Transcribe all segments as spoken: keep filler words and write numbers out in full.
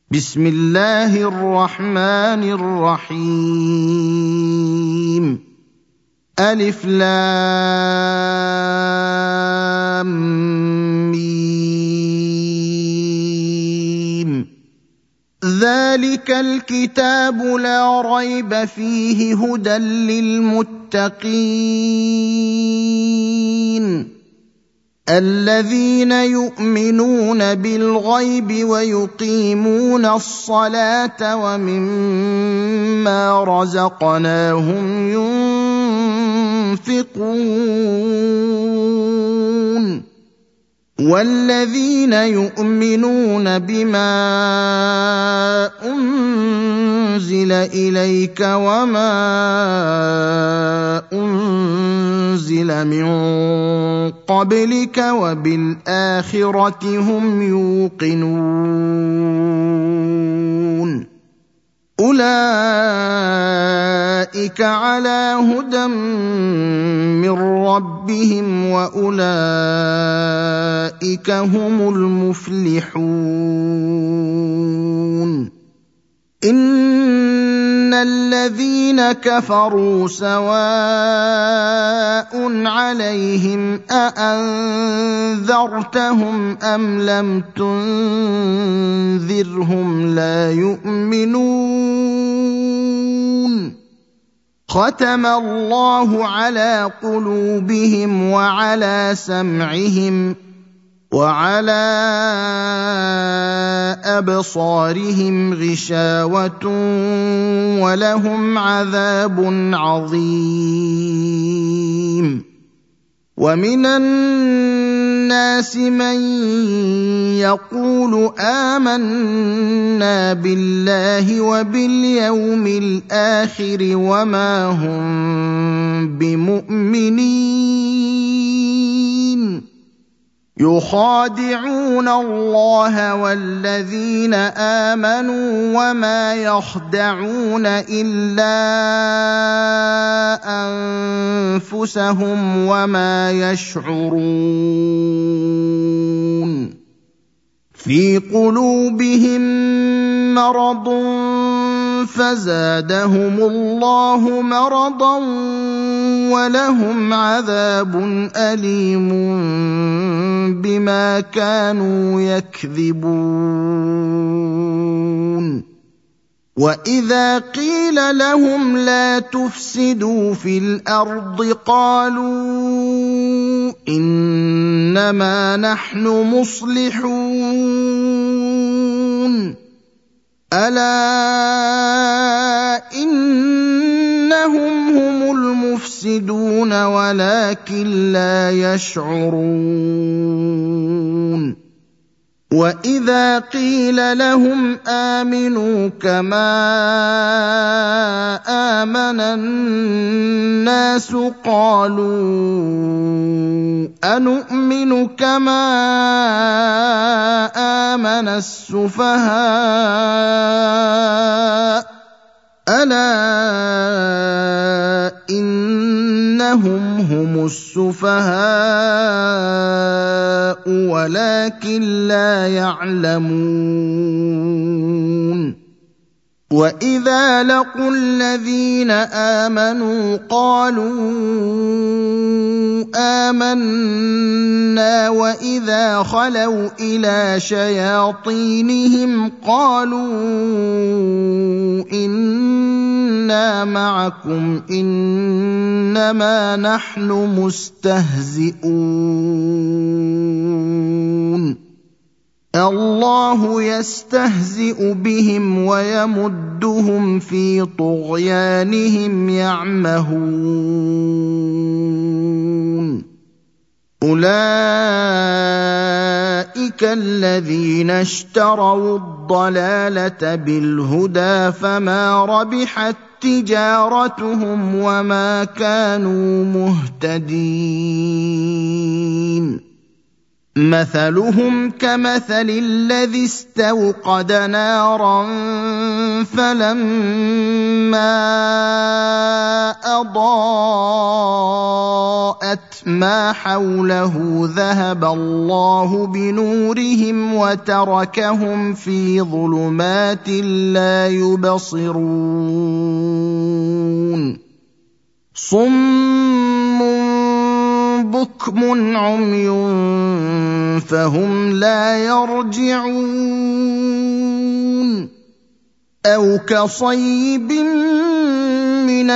بسم الله الرحمن الرحيم ألف لام ميم ذلك الكتاب لا ريب فيه هدى للمتقين الذين يؤمنون بالغيب ويقيمون الصلاة ومما رزقناهم ينفقون والذين يؤمنون بما أنزل إليك وما أنزل من قبلك وبالآخرة هم يوقنون أولئك على هدى من ربهم وأولئك هم المفلحون إن الذين كفروا سواء عليهم أأنذرتهم أم لم تنذرهم لا يؤمنون ختم الله على قلوبهم وعلى سمعهم وعلى أبصارهم غشاوة ولهم عذاب عظيم ومن الناس من يقول آمنا بالله وباليوم الآخر وما هم بمؤمنين يخادعون الله والذين آمنوا وما يخدعون إلا أنفسهم وما يشعرون في قلوبهم مرض فزادهم الله مرضا ولهم عذاب أليم بما كانوا يكذبون وإذا قيل لهم لا تفسدوا في الأرض قالوا إنما نحن مصلحون ألا إنهم هم المفسدون ولكن لا يشعرون وإذا قيل لهم آمنوا كما آمن الناس قالوا أنؤمن كما آمن السفهاء ألا إنهم هم السفهاء ولكن لا يعلمون وإذا لقوا الذين آمنوا قالوا آمنا وإذا خلوا إلى شياطينهم قالوا إنا معكم إنما نحن مستهزئون الله يستهزئ بهم ويمدهم في طغيانهم يعمهون أولئك الذين اشتروا الضلالة بالهدى فما ربحت تجارتهم وما كانوا مهتدين مثلهم كمثل الذي استوقد نارا فلما أضاءت ما حوله ذهب الله بنورهم وتركهم في ظلمات لا يبصرون صم بكم عمي فهم لا يرجعون أو كصيب من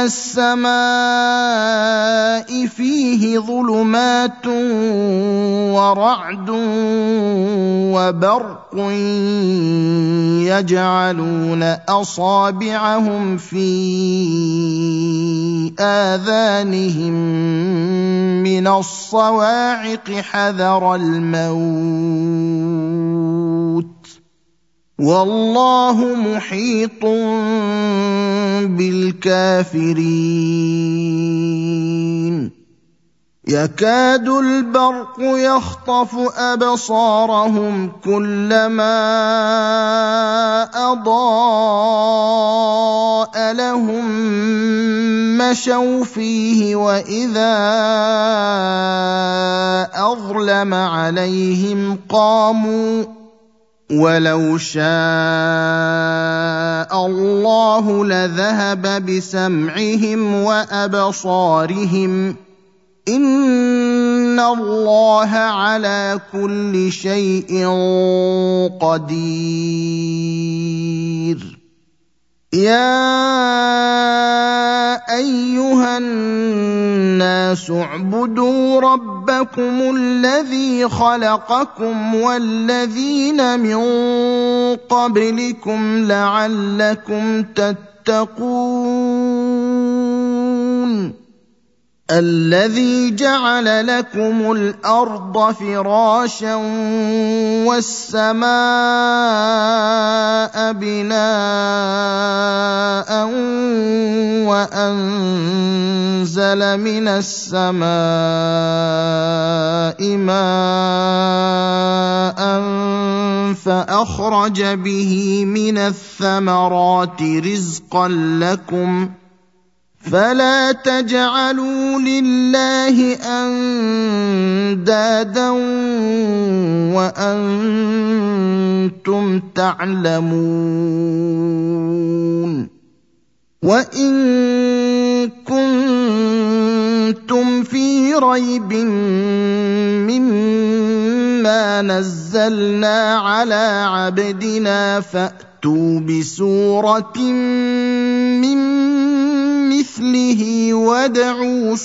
السماء فيه ظلمات ورعد وبرق يجعلون أصابعهم في آذانهم من الصواعق حذر الموت والله محيط بالكافرين يكاد البرق يخطف أبصارهم كلما أضاء لهم مشوا فيه وإذا أظلم عليهم قاموا ولو شاء الله لذهب بسمعهم وأبصارهم إن الله على كل شيء قدير يا أيها الناس اعبدوا ربكم الذي خلقكم والذين من قبلكم لعلكم تتقون الذي جعل لكم الأرض فراشا والسماء بناء وأنزل من السماء ماء فأخرج به من الثمرات رزقا لكم فلا تجعلوا لله أندادا وأنتم تعلمون وإن كنتم في ريب مما نزلنا على عبدنا فأتوا بسورة من مثله وادعوا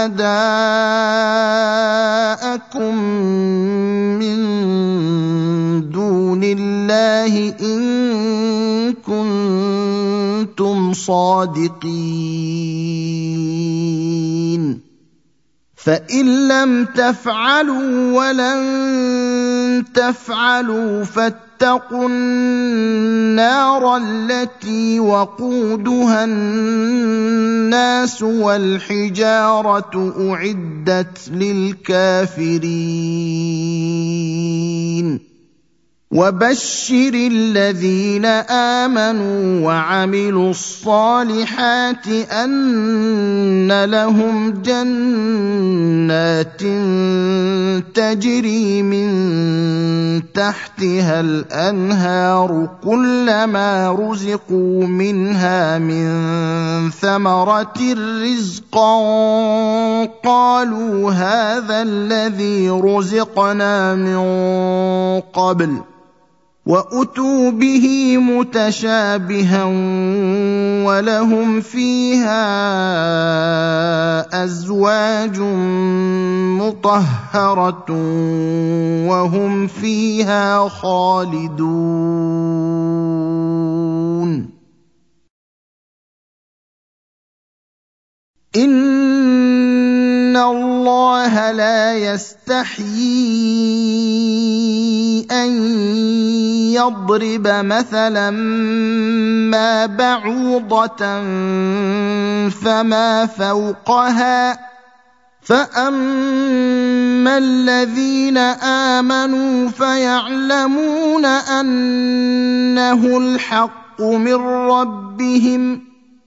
شهداءكم من دون الله إن كنتم صادقين فإن لم تفعلوا ولن تفعلوا فاتقوا النار التي وقودها الناس والحجارة أعدت للكافرين وبشر الذين آمنوا وعملوا الصالحات أن لهم جنات تجري من تحتها الأنهار كلما رزقوا منها من ثمرة رزقا قالوا هذا الذي رزقنا من قبل وأتوا به متشابها ولهم فيها أزواج مطهرة وهم فيها خالدون إن الله لا يستحيي أن يضرب مثلا ما بعوضة فما فوقها فأما الذين آمنوا فيعلمون أنه الحق من ربهم،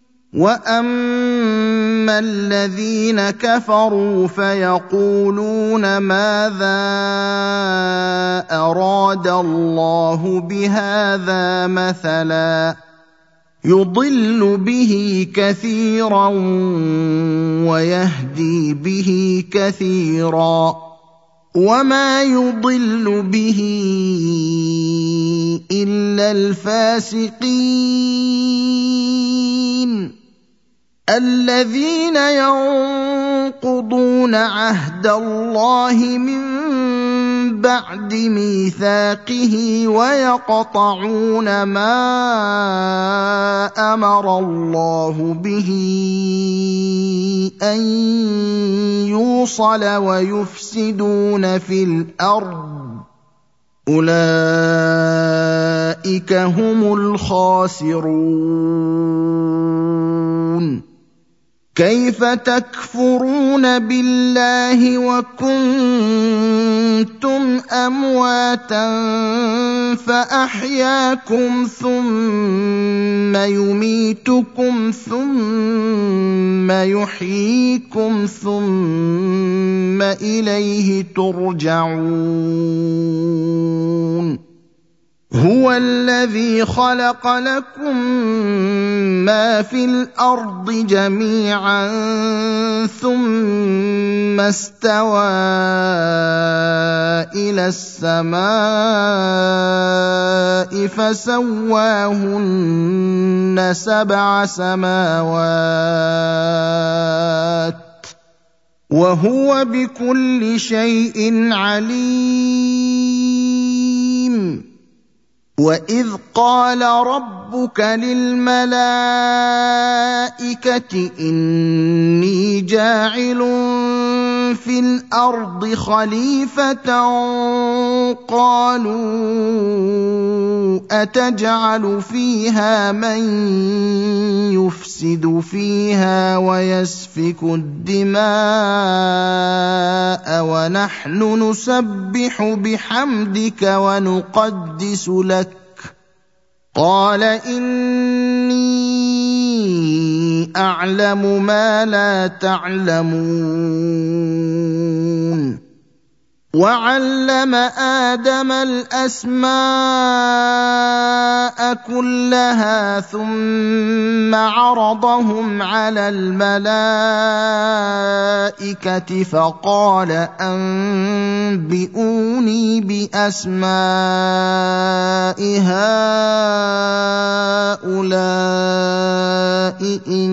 وأما الذين كفروا فيقولون ماذا أراد الله بهذا مثلا يضل به كثيرا ويهدي به كثيرا وما يضل به إلا الفاسقين الذين ينقضون عهد الله من بعد ميثاقه ويقطعون ما أمر الله به أن يوصل ويفسدون في الأرض أولئك هم الخاسرون. كيف تكفرون بالله وكنتم أمواتا فأحياكم ثم يميتكم ثم يحييكم ثم إليه ترجعون. هو الذي خلق لكم ما في الأرض جميعا ثم استوى إلى السماء فسواهن سبع سماوات وهو بكل شيء عليم. وإذ قال ربك للملائكة إني جاعل في الأرض خليفة قالوا أتجعل فيها من يفسد فيها ويسفك الدماء ونحن نسبح بحمدك ونقدس لك قال إني أعلم ما لا تعلمون. وعلم آدم الأسماء كلها ثم عرضهم على الملائكة فقال أنبئوني بأسماء هؤلاء إن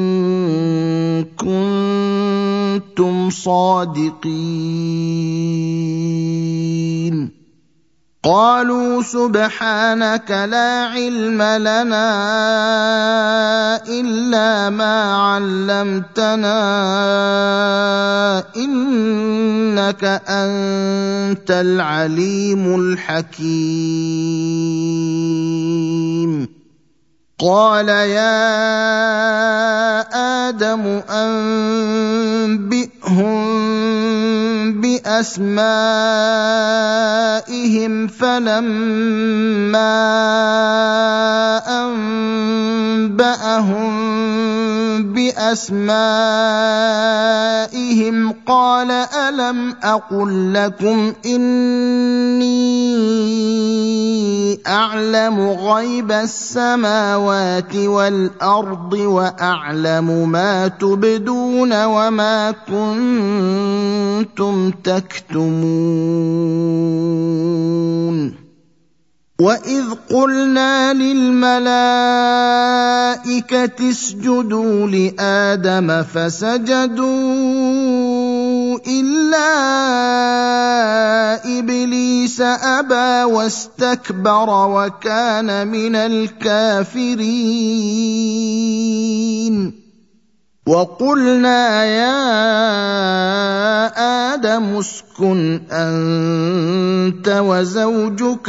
كنتم صادقين. قالوا سبحانك لا علم لنا إلا ما علمتنا إنك أنت العليم الحكيم. قال يا آدم أنبئهم بأسمائهم فلما أنبأهم بأسمائهم قال ألم أقل لكم إني أعلم غيب السماوات والأرض وأعلم ما تبدون وما كنتم تكتمون. وإذ قلنا للملائكة اسجدوا لآدم فسجدوا إلا إبليس أبى واستكبر وكان من الكافرين. وقلنا يا آدم اسكن أنت وزوجك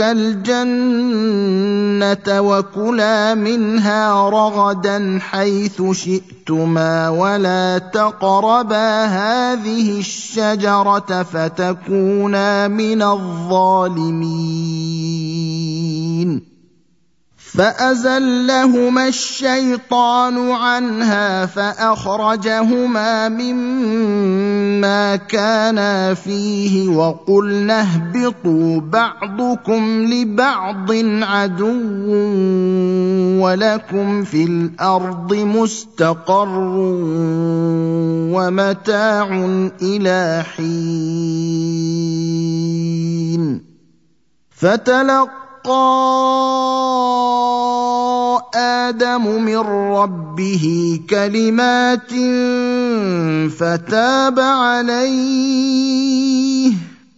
الجنة وكلا منها رغدا حيث شئتما خفتما ولا تقربا هذه الشجرة فتكونا من الظالمين فأزلهما الشيطان عنها فأخرجهما مما كانا فيه وقلنا اهبطوا بعضكم لبعض عدو ولكم في الأرض مستقر ومتاع إلى حين فتلقى آدم من ربه كلمات فتاب عليه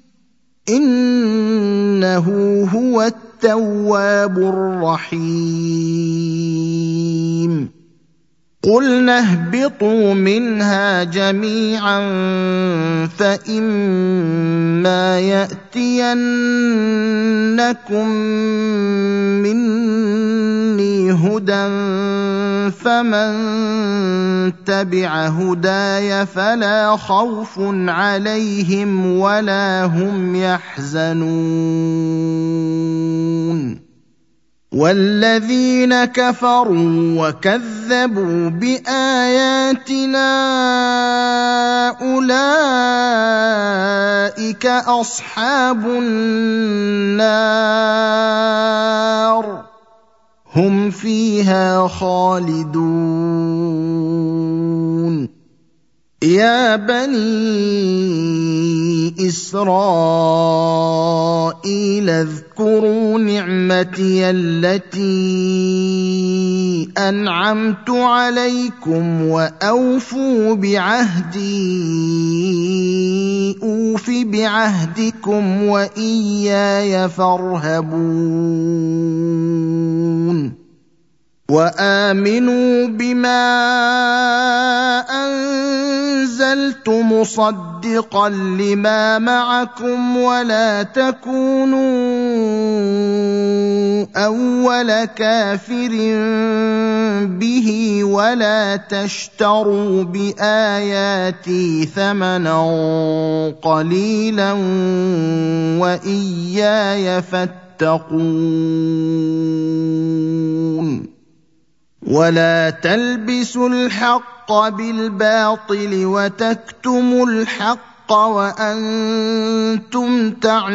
إنه هو التواب الرحيم قلنا اهبطوا منها جميعا فإما يأتينكم مني هدى فمن تبع هداي فلا خوف عليهم ولا هم يحزنون والذين كفروا وكذبوا بآياتنا أولئك أصحاب النار هم فيها خالدون يا بني إسرائيل اذكروا نعمتي التي أنعمت عليكم وأوفوا بعهدي أوف بعهدكم وإياي فارهبون وآمنوا بما أنزلت مصدقا لما معكم ولا تكونوا أول كافر به ولا تشتروا بآياتي ثمنا قليلا وإياي فاتقون ولا تلبسوا الحق بالباطل وتكتموا الحق وأنتم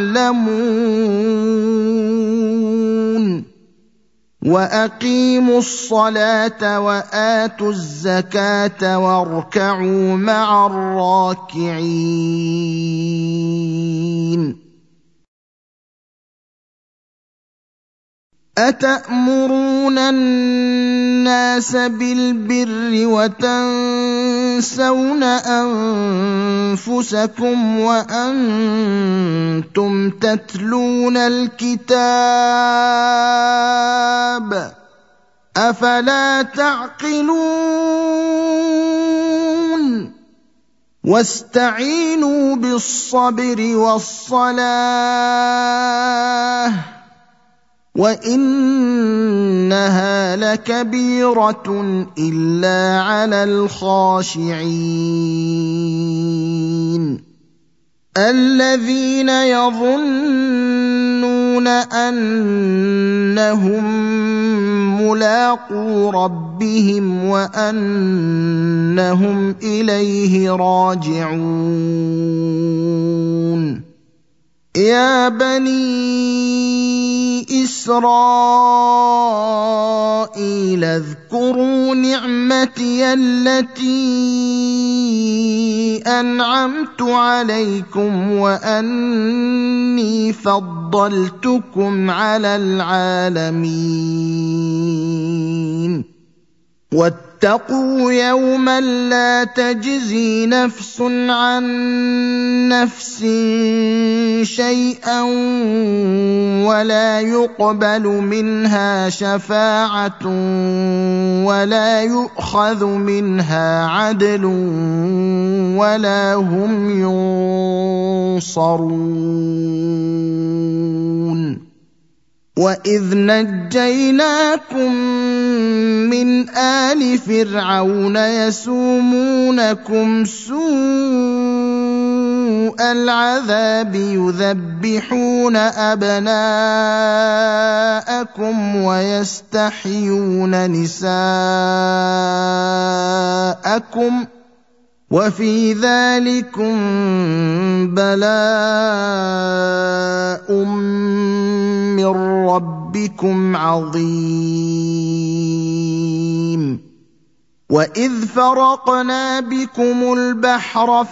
تعلمون وأقيموا الصلاة وآتوا الزكاة واركعوا مع الراكعين أتأمرون الناس بالبر وتنسون أنفسكم وأنتم تتلون الكتاب أفلا تعقلون واستعينوا بالصبر والصلاة وإنها لكبيرة إلا على الخاشعين الذين يظنون أنهم ملاقو ربهم وأنهم إليه راجعون يا بني إسرائيل اذكروا نعمتي التي أنعمت عليكم وأني فضلتكم على العالمين واتقوا يوما لا تجزي نفس عن نفس شيئا ولا يقبل منها شفاعة ولا يؤخذ منها عدل ولا هم ينصرون وَإِذْ نَجَّيْنَاكُم مِّنْ آلِ فِرْعَوْنَ يَسُومُونَكُمْ سُوءَ الْعَذَابِ يُذَبِّحُونَ أَبْنَاءَكُمْ وَيَسْتَحْيُونَ نِسَاءَكُمْ ۚ وَفِي ذَٰلِكُم بَلَاءٌ مِّن رَّبِّكُمْ عَظِيمٌ وَإِذْ فَرَقْنَا بِكُمُ الْبَحْرَ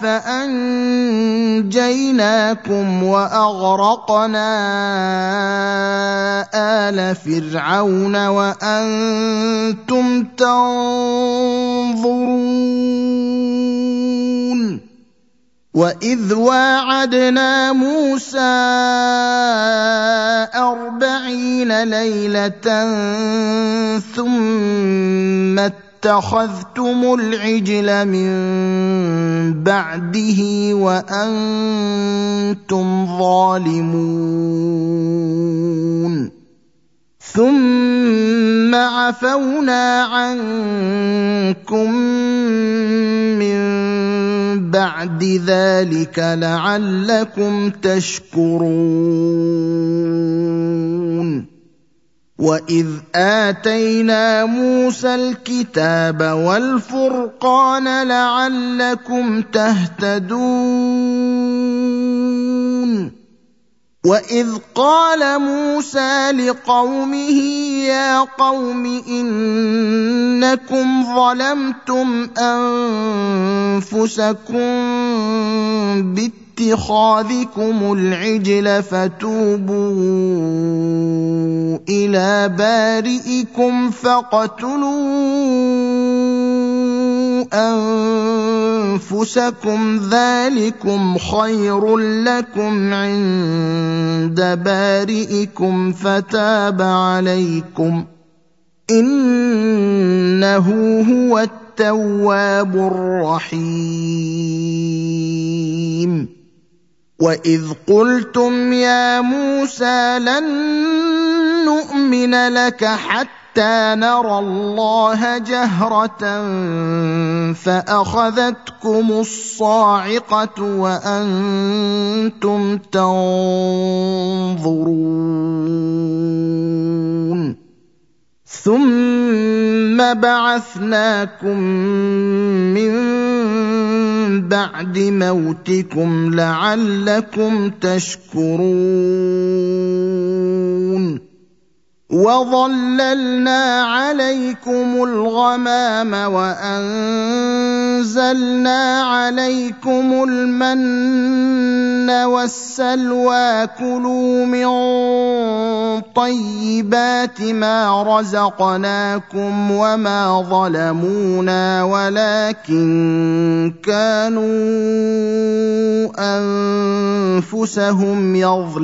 فَأَنجَيْنَاكُمْ وَأَغْرَقْنَا آلَ فِرْعَوْنَ وَأَنتُمْ تَنظُرُونَ وَإِذْ وَاعَدْنَا مُوسَىٰ أَرْبَعِينَ لَيْلَةً ثُمَّ اتَّخَذْتُمُ الْعِجْلَ مِن بَعْدِهِ وَأَنتُمْ ظَالِمُونَ ثُمَّ عَفَوْنَا عَنكُم مِّن بَعْدِ ذَٰلِكَ لَعَلَّكُمْ تَشْكُرُونَ وَإِذْ آتَيْنَا مُوسَى الْكِتَابَ وَالْفُرْقَانَ لَعَلَّكُمْ تَهْتَدُونَ وَإِذْ قَالَ مُوسَىٰ لِقَوْمِهِ يَا قَوْمِ إِنَّكُمْ ظَلَمْتُمْ أَنفُسَكُم بِاتِّخَاذِكُمُ الْعِجْلَ فَتُوبُوا إِلَىٰ بَارِئِكُمْ فَاقْتُلُوا أَنفُسَكُمْ ذَٰلِكُمْ خَيْرٌ لَّكُمْ عِندَ بَارِئِكُمْ فَتَابَ عَلَيْكُمْ ۖ إِنَّهُ هُوَ التَّوَّابُ الرَّحِيمُ وَإِذْ قُلْتُمْ يَا مُوسَىٰ لَن نُّؤْمِنَ لَكَ حَتَّىٰ نَرَى اللَّهَ جَهْرَةً فَأَخَذَتْكُمُ الصَّاعِقَةُ وَأَنتُمْ تَنظُرُونَ ثُمَّ بَعَثْنَاكُم مِّن بَعْدِ مَوْتِكُمْ لَعَلَّكُمْ تَشْكُرُونَ وَظَلَّلْنَا عَلَيْكُمُ الْغَمَامَ وَأَنزَلْنَا عَلَيْكُمُ الْمَنَّ وَالسَّلْوَىٰ ۖ كُلُوا مِن طَيِّبَاتِ مَا رَزَقْنَاكُمْ وَمَا ظَلَمُونَا وَلَٰكِن كَانُوا أَنفُسَهُمْ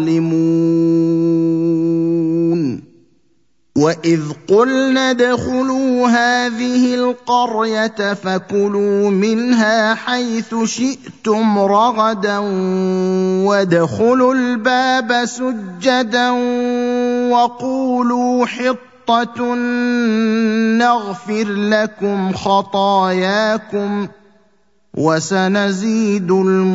يَظْلِمُونَ وَإِذْ قُلْنَا ادْخُلُوا هَٰذِهِ الْقَرْيَةَ فَكُلُوا مِنْهَا حَيْثُ شِئْتُمْ رَغَدًا وَادْخُلُوا الْبَابَ سُجَّدًا وَقُولُوا حِطَّةٌ نَّغْفِرْ لَكُمْ خَطَايَاكُمْ وَسَنَزِيدُ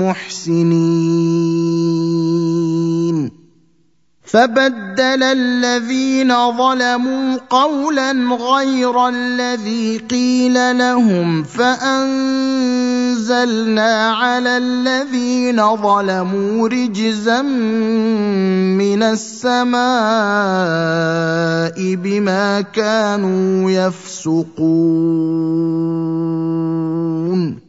الْمُحْسِنِينَ فَبَدَّلَ الَّذِينَ ظَلَمُوا قَوْلًا غَيْرَ الَّذِي قِيلَ لَهُمْ فَأَنزَلْنَا عَلَى الَّذِينَ ظَلَمُوا رِجْزًا مِّنَ السَّمَاءِ بِمَا كَانُوا يَفْسُقُونَ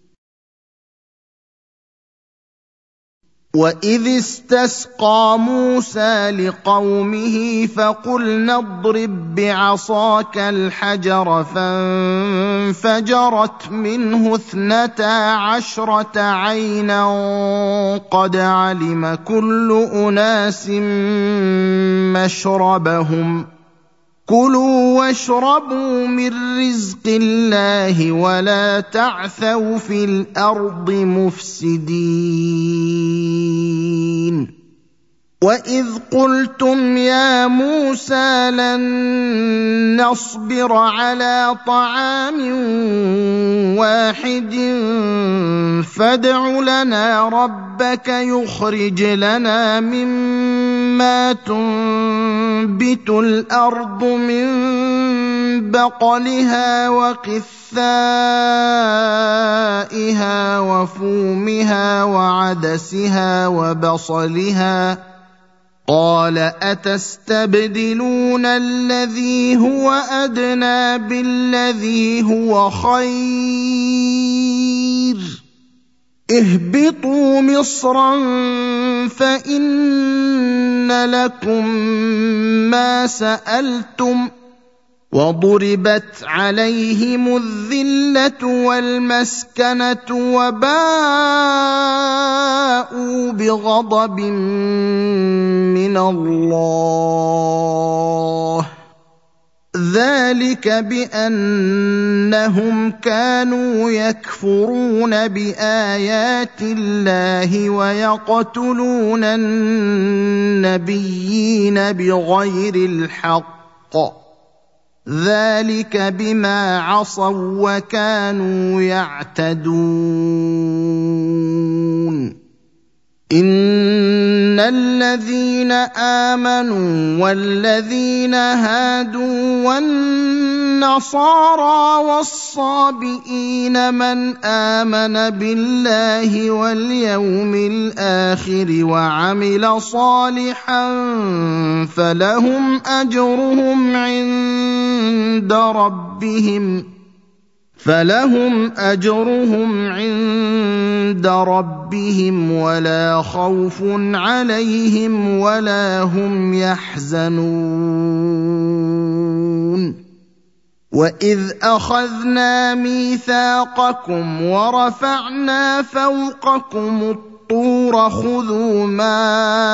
وَإِذِ اسْتَسْقَىٰ مُوسَىٰ لِقَوْمِهِ فَقُلْنَا اضْرِب بِّعَصَاكَ الْحَجَرَ فَانفَجَرَتْ مِنْهُ اثْنَتَا عَشْرَةَ عَيْنًا قَدْ عَلِمَ كُلُّ أُنَاسٍ مَّشْرَبَهُمْ ۖ كُلُوا وَاشْرَبُوا مِن رِّزْقِ اللَّهِ وَلَا تَعْثَوْا فِي الْأَرْضِ مُفْسِدِينَ وَإِذْ قُلْتُمْ يَا مُوسَىٰ لَن نَّصْبِرَ عَلَىٰ طَعَامٍ وَاحِدٍ فَادْعُ لَنَا رَبَّكَ يُخْرِجْ لَنَا مِمَّا تُنبِتُ الْأَرْضُ مِن بَقْلِهَا وَقِثَّائِهَا وَفُومِهَا وَعَدَسِهَا وَبَصَلِهَا ۖ قَالَ أَتَسْتَبْدِلُونَ الَّذِي هُوَ أَدْنَىٰ بِالَّذِي هُوَ خَيْرٌ ۚ اهْبِطُوا مِصْرًا فَإِنَّ لَكُم مَّا سَأَلْتُمْ ۗ وَضُرِبَتْ عَلَيْهِمُ الذِّلَّةُ وَالْمَسْكَنَةُ وَبَاءُوا بِغَضَبٍ مِّنَ اللَّهِ ۗ ذَٰلِكَ بِأَنَّهُمْ كَانُوا يَكْفُرُونَ بِآيَاتِ اللَّهِ وَيَقْتُلُونَ النَّبِيِّينَ بِغَيْرِ الْحَقِّ ۗ ذَٰلِكَ بِمَا عَصَوا وَّكَانُوا يَعْتَدُونَ إِنَّ الَّذِينَ آمَنُوا وَالَّذِينَ هَادُوا وَالنَّصَارَىٰ وَالصَّابِئِينَ مَنْ آمَنَ بِاللَّهِ وَالْيَوْمِ الْآخِرِ وَعَمِلَ صَالِحًا فَلَهُمْ أَجْرُهُمْ عِندَ رَبِّهِمْ فَلَهُمْ أَجْرُهُمْ عِندَ رَبِّهِمْ وَلَا خَوْفٌ عَلَيْهِمْ وَلَا هُمْ يَحْزَنُونَ وَإِذْ أَخَذْنَا مِيثَاقَكُمْ وَرَفَعْنَا فَوْقَكُمُ الطُّورَ خُذُوا مَا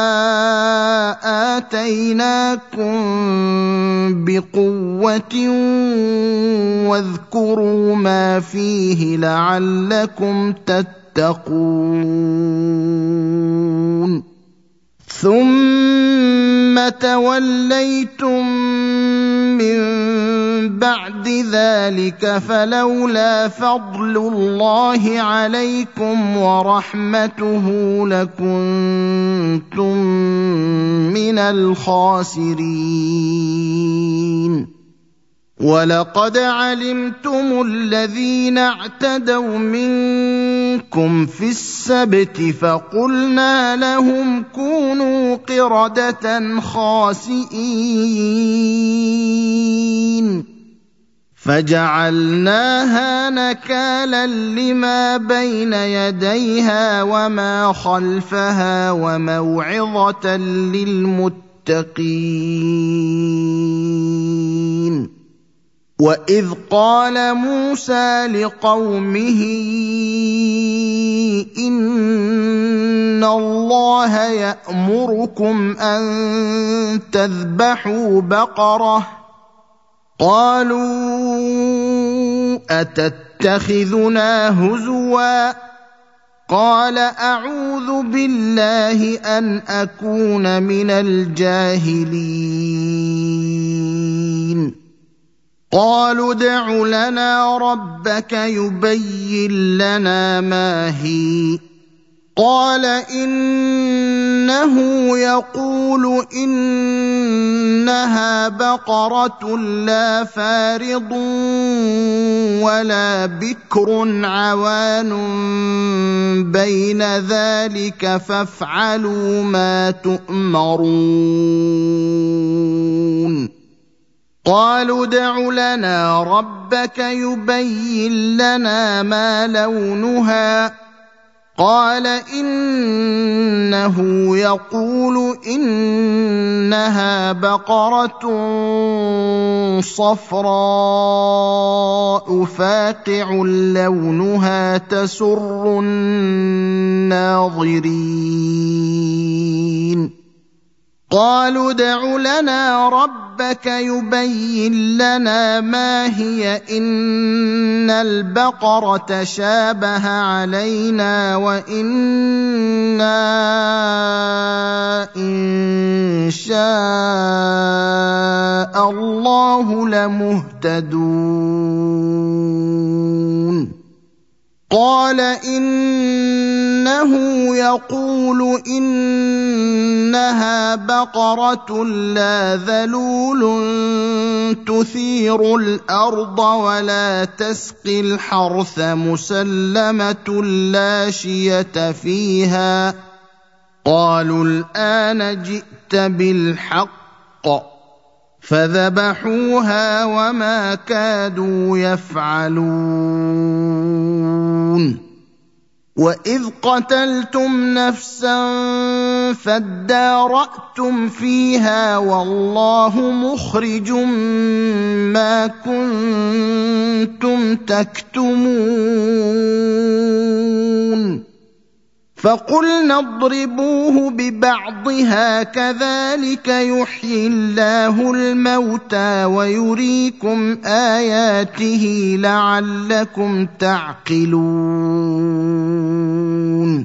آتَيْنَاكُم بِقُوَّةٍ وَاذْكُرُوا مَا فِيهِ لَعَلَّكُمْ تَتَّقُونَ ثُمَّ تَوَلَّيْتُم مِّن بَعْدِ ذَٰلِكَ فَلَوْلَا فَضْلُ اللَّهِ عَلَيْكُمْ وَرَحْمَتُهُ لَكُنتُم مِّنَ الْخَاسِرِينَ وَلَقَدْ عَلِمْتُمُ الَّذِينَ اعْتَدَوْا مِنكُمْ فِي السَّبْتِ فَقُلْنَا لَهُمْ كُونُوا قِرَدَةً خَاسِئِينَ فَجَعَلْنَاهَا نَكَالًا لِّمَا بَيْنَ يَدَيْهَا وَمَا خَلْفَهَا وَمَوْعِظَةً لِّلْمُتَّقِينَ وَإِذْ قَالَ مُوسَىٰ لِقَوْمِهِ إِنَّ اللَّهَ يَأْمُرُكُمْ أَن تَذْبَحُوا بَقَرَةً قَالُوا أَتَتَّخِذُنَا هُزُوًا قَالَ أَعُوذُ بِاللَّهِ أَنْ أَكُونَ مِنَ الْجَاهِلِينَ قَالُوا ادْعُ لَنَا رَبَّكَ يُبَيِّن لَّنَا مَا هِيَ قَالَ إِنَّهُ يَقُولُ إِنَّهَا بَقَرَةٌ لَّا فَارِضٌ وَلَا بِكْرٌ عَوَانٌ بَيْنَ ذَٰلِكَ فَافْعَلُوا مَا تُؤْمَرُونَ قَالُوا ادْعُ لَنَا رَبَّكَ يُبَيِّن لَّنَا مَا لَوْنُهَا قَالَ إِنَّهُ يَقُولُ إِنَّهَا بَقَرَةٌ صَفْرَاءُ فَاقِعٌ لَّوْنُهَا تَسُرُّ النَّاظِرِينَ قالوا ادْعُ لَنَا رَبَّكَ يُبَيِّن لَّنَا مَا هِيَ إِنَّ الْبَقَرَ تَشَابَهَ عَلَيْنَا وَإِنَّا إِن شَاءَ اللَّهُ لَمُهْتَدُونَ قَالَ إِنَّهُ يَقُولُ إِنَّهَا بَقَرَةٌ لَّا ذَلُولٌ تُثِيرُ الْأَرْضَ وَلَا تَسْقِي الْحَرْثَ مُسَلَّمَةٌ لَّا شِيَةَ فِيهَا قَالُوا الْآنَ جِئْتَ بِالْحَقِّ فَذَبَحُوهَا وَمَا كَادُوا يَفْعَلُونَ وَإِذْ قَتَلْتُمْ نَفْسًا فَادَّارَأْتُمْ فِيهَا وَاللَّهُ مُخْرِجٌ مَّا كُنتُمْ تَكْتُمُونَ فَقُلْنَا اضْرِبُوهُ بِبَعْضِهَا كَذَٰلِكَ يُحْيِي اللَّهُ الْمَوْتَىٰ وَيُرِيكُمْ آيَاتِهِ لَعَلَّكُمْ تَعْقِلُونَ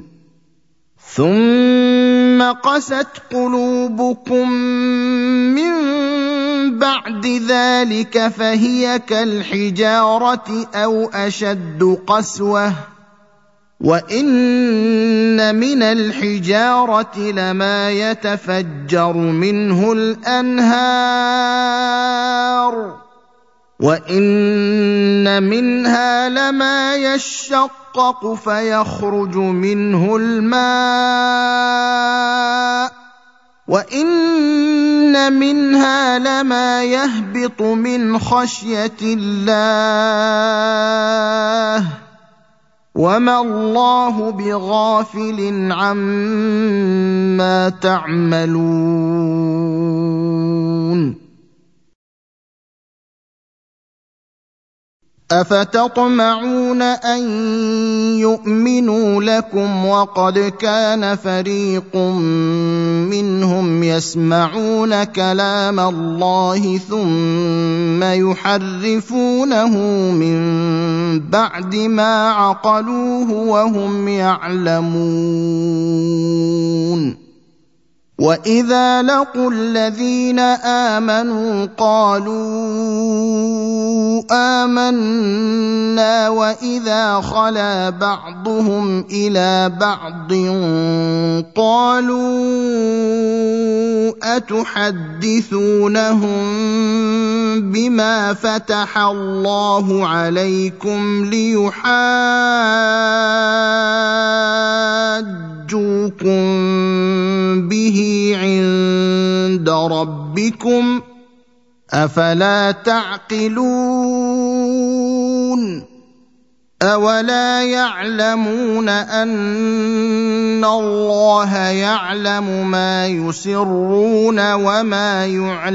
ثُمَّ قَسَتْ قُلُوبُكُم مِّن بَعْدِ ذَٰلِكَ فَهِيَ كَالْحِجَارَةِ أَوْ أَشَدُّ قَسْوَةً وَإِنَّ مِنَ الْحِجَارَةِ لَمَا يَتَفَجَّرُ مِنْهُ الْأَنْهَارُ وَإِنَّ مِنْهَا لَمَا يَشَّقَّقُ فَيَخْرُجُ مِنْهُ الْمَاءُ وَإِنَّ مِنْهَا لَمَا يَهْبِطُ مِنْ خَشْيَةِ اللَّهِ وَمَا اللَّهُ بِغَافِلٍ عَمَّا تَعْمَلُونَ أَفَتَطْمَعُونَ أَن يُؤْمِنُوا لَكُمْ وَقَدْ كَانَ فَرِيقٌ مِّنْهُمْ يَسْمَعُونَ كَلَامَ اللَّهِ ثُمَّ يُحَرِّفُونَهُ مِن بَعْدِ مَا عَقَلُوهُ وَهُمْ يَعْلَمُونَ وَإِذَا لَقُوا الَّذِينَ آمَنُوا قَالُوا آمَنَّا وَإِذَا خَلَا بَعْضُهُمْ إِلَىٰ بَعْضٍ قَالُوا أَتُحَدِّثُونَهُم بِمَا فَتَحَ اللَّهُ عَلَيْكُمْ لِيُحَاجُّوكُم بِهِ عِندَ رَبِّكُمْ ۚ أَفَلَا تَعْقِلُونَ أَوَلَا يَعْلَمُونَ أَنَّ اللَّهَ يَعْلَمُ مَا يُسِرُّونَ وَمَا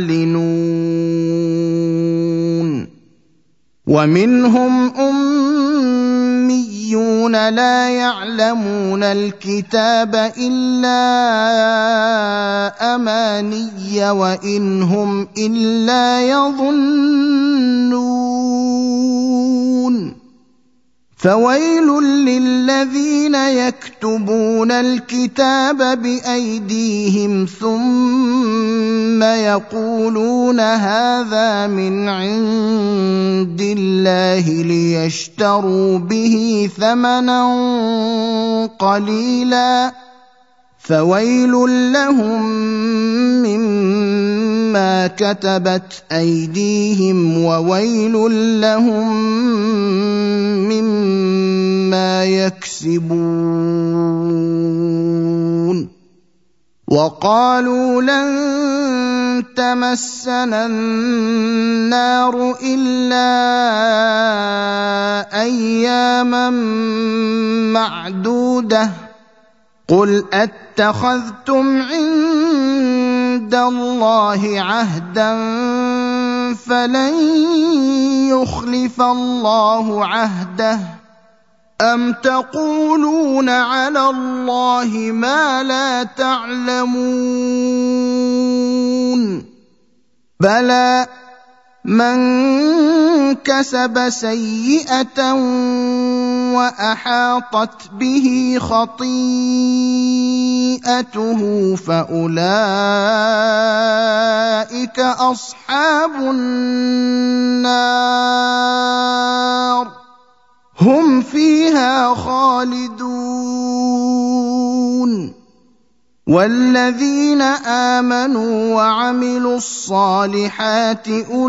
يُعْلِنُونَ وَمِنْهُمْ أُمِّيُّونَ لَا يَعْلَمُونَ الْكِتَابَ إِلَّا أَمَانِيَّ وَإِنْ هُمْ إِلَّا يَظُنُّونَ فَوَيْلٌ لِّلَّذِينَ يَكْتُبُونَ الْكِتَابَ بِأَيْدِيهِمْ ثُمَّ يَقُولُونَ هَٰذَا مِنْ عِندِ اللَّهِ لِيَشْتَرُوا بِهِ ثَمَنًا قَلِيلًا فَوَيْلٌ لَّهُم مِّمَّا كَتَبَتْ أَيْدِيهِمْ وَوَيْلٌ لَّهُم مِّمَّا يَكْسِبُونَ وَقَالُوا لَن تَمَسَّنَا النَّارُ إِلَّا أَيَّامًا مَّعْدُودَةً قُلْ أَتَّخَذْتُمْ عِندَ اللَّهِ عَهْدًا فَلَن يُخْلِفَ اللَّهُ عَهْدَهُ أَمْ تَقُولُونَ عَلَى اللَّهِ مَا لَا تَعْلَمُونَ بَلَىٰ مَن كَسَبَ سَيِّئَةً وَأَحَاطَتْ بِهِ خَطِيئَتُهُ فَأُولَٰئِكَ أَصْحَابُ النَّارِ هُمْ فِيهَا خَالِدُونَ وَالَّذِينَ آمَنُوا وَعَمِلُوا الصَّالِحَاتِ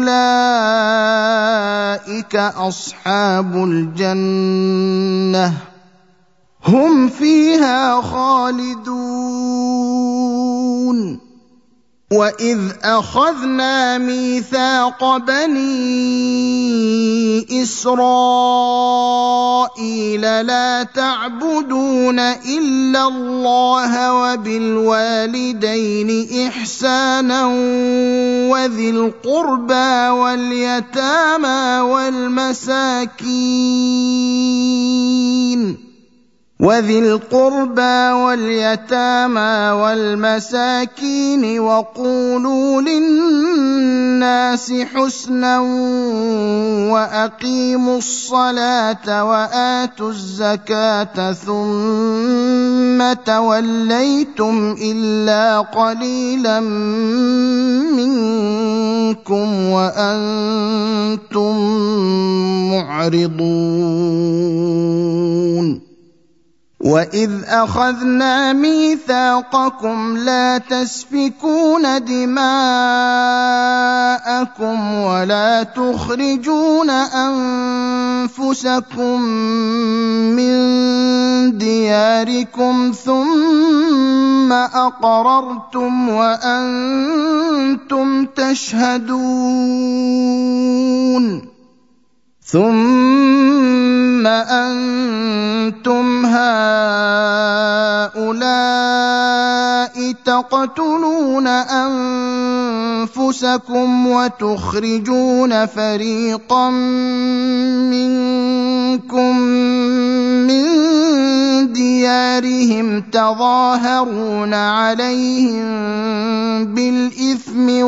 أُولَٰئِكَ أَصْحَابُ الْجَنَّةِ هُمْ فِيهَا خَالِدُونَ وَإِذْ أَخَذْنَا مِيثَاقَ بَنِي إِسْرَائِيلَ لَا تَعْبُدُونَ إِلَّا اللَّهَ وَبِالْوَالِدَيْنِ إِحْسَانًا وَذِي الْقُرْبَىٰ وَالْيَتَامَىٰ وَالْمَسَاكِينِ وذي القربى واليتامى والمساكين وقولوا للناس حسنا وأقيموا الصلاة وآتوا الزكاة ثم توليتم إلا قليلا منكم وأنتم معرضون وَإِذْ أَخَذْنَا مِيثَاقَكُمْ لَا تَسْفِكُونَ دِمَاءَكُمْ وَلَا تُخْرِجُونَ أَنفُسَكُم مِّن دِيَارِكُمْ ثُمَّ أَقْرَرْتُمْ وَأَنتُمْ تَشْهَدُونَ ثُمَّ أَنتُمْ هَٰؤُلَاءِ تَقْتُلُونَ أَنفُسَكُمْ وَتُخْرِجُونَ فَرِيقًا مِّنكُم مِّن دِيَارِهِمْ تَظَاهَرُونَ عَلَيْهِم بِالْإِثْمِ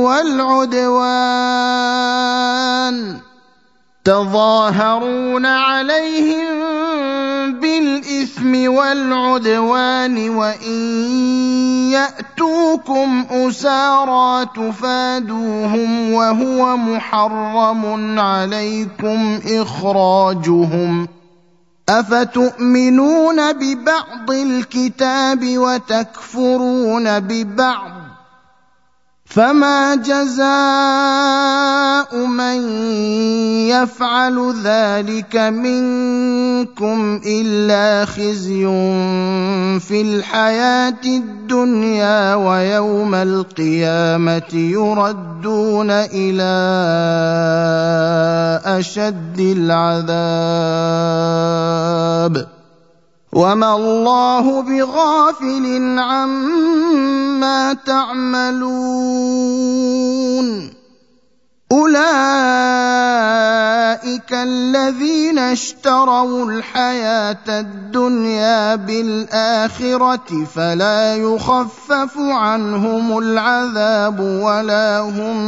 وَالْعُدْوَانِ تظاهرون عليهم بالإثم والعدوان وإن يأتوكم أسارى تفادوهم وهو محرم عليكم إخراجهم أفتؤمنون ببعض الكتاب وتكفرون ببعض فما جزاء من يفعل ذلك منكم إلا خزي في الحياة الدنيا ويوم القيامة يردون إلى أشد العذاب وما الله بغافل عما تعملون أولئك الذين اشتروا الحياة الدنيا بالآخرة فلا يخفف عنهم العذاب ولا هم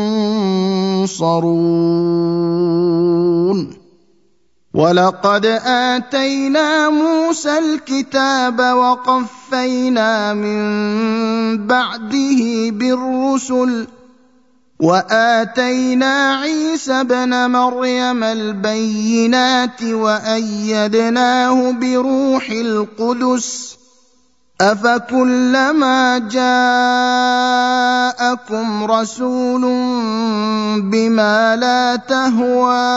ينصرون وَلَقَدْ آتَيْنَا مُوسَى الْكِتَابَ وَقَفَّيْنَا مِن بَعْدِهِ بِالرُّسُلِ وَآتَيْنَا عِيسَى ابْنَ مَرْيَمَ الْبَيِّنَاتِ وَأَيَّدْنَاهُ بِرُوحِ الْقُدُسِ أَفَكُلَّمَا جَاءَكُمْ رَسُولٌ بِمَا لَا تَهْوَىٰ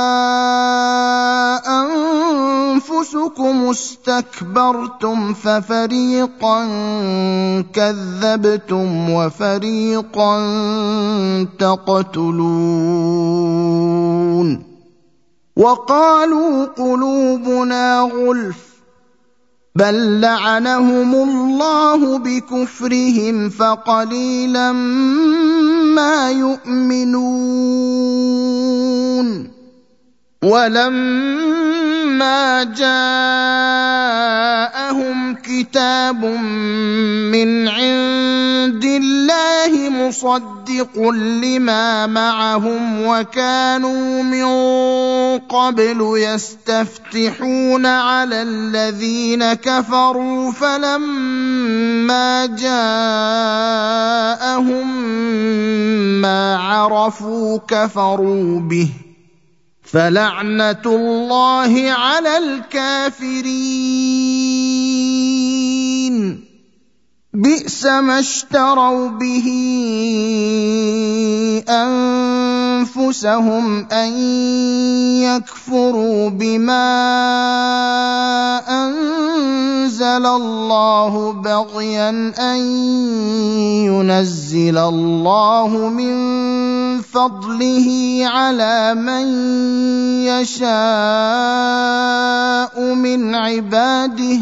أَنفُسُكُمُ اسْتَكْبَرْتُمْ فَفَرِيقًا كَذَّبْتُمْ وَفَرِيقًا تَقْتُلُونَ وَقَالُوا قُلُوبُنَا غُلْفٌ بل لعنهم الله بكفرهم فقليلا ما يؤمنون ولما فلما جاءهم كتاب من عند الله مصدق لما معهم وكانوا من قبل يستفتحون على الذين كفروا فلما جاءهم ما عرفوا كفروا به فلعنة الله على الكافرين بئس ما اشتروا به أنفسهم أن يكفروا بما أنزل الله بغيا أن ينزل الله من فضله على من يشاء من عباده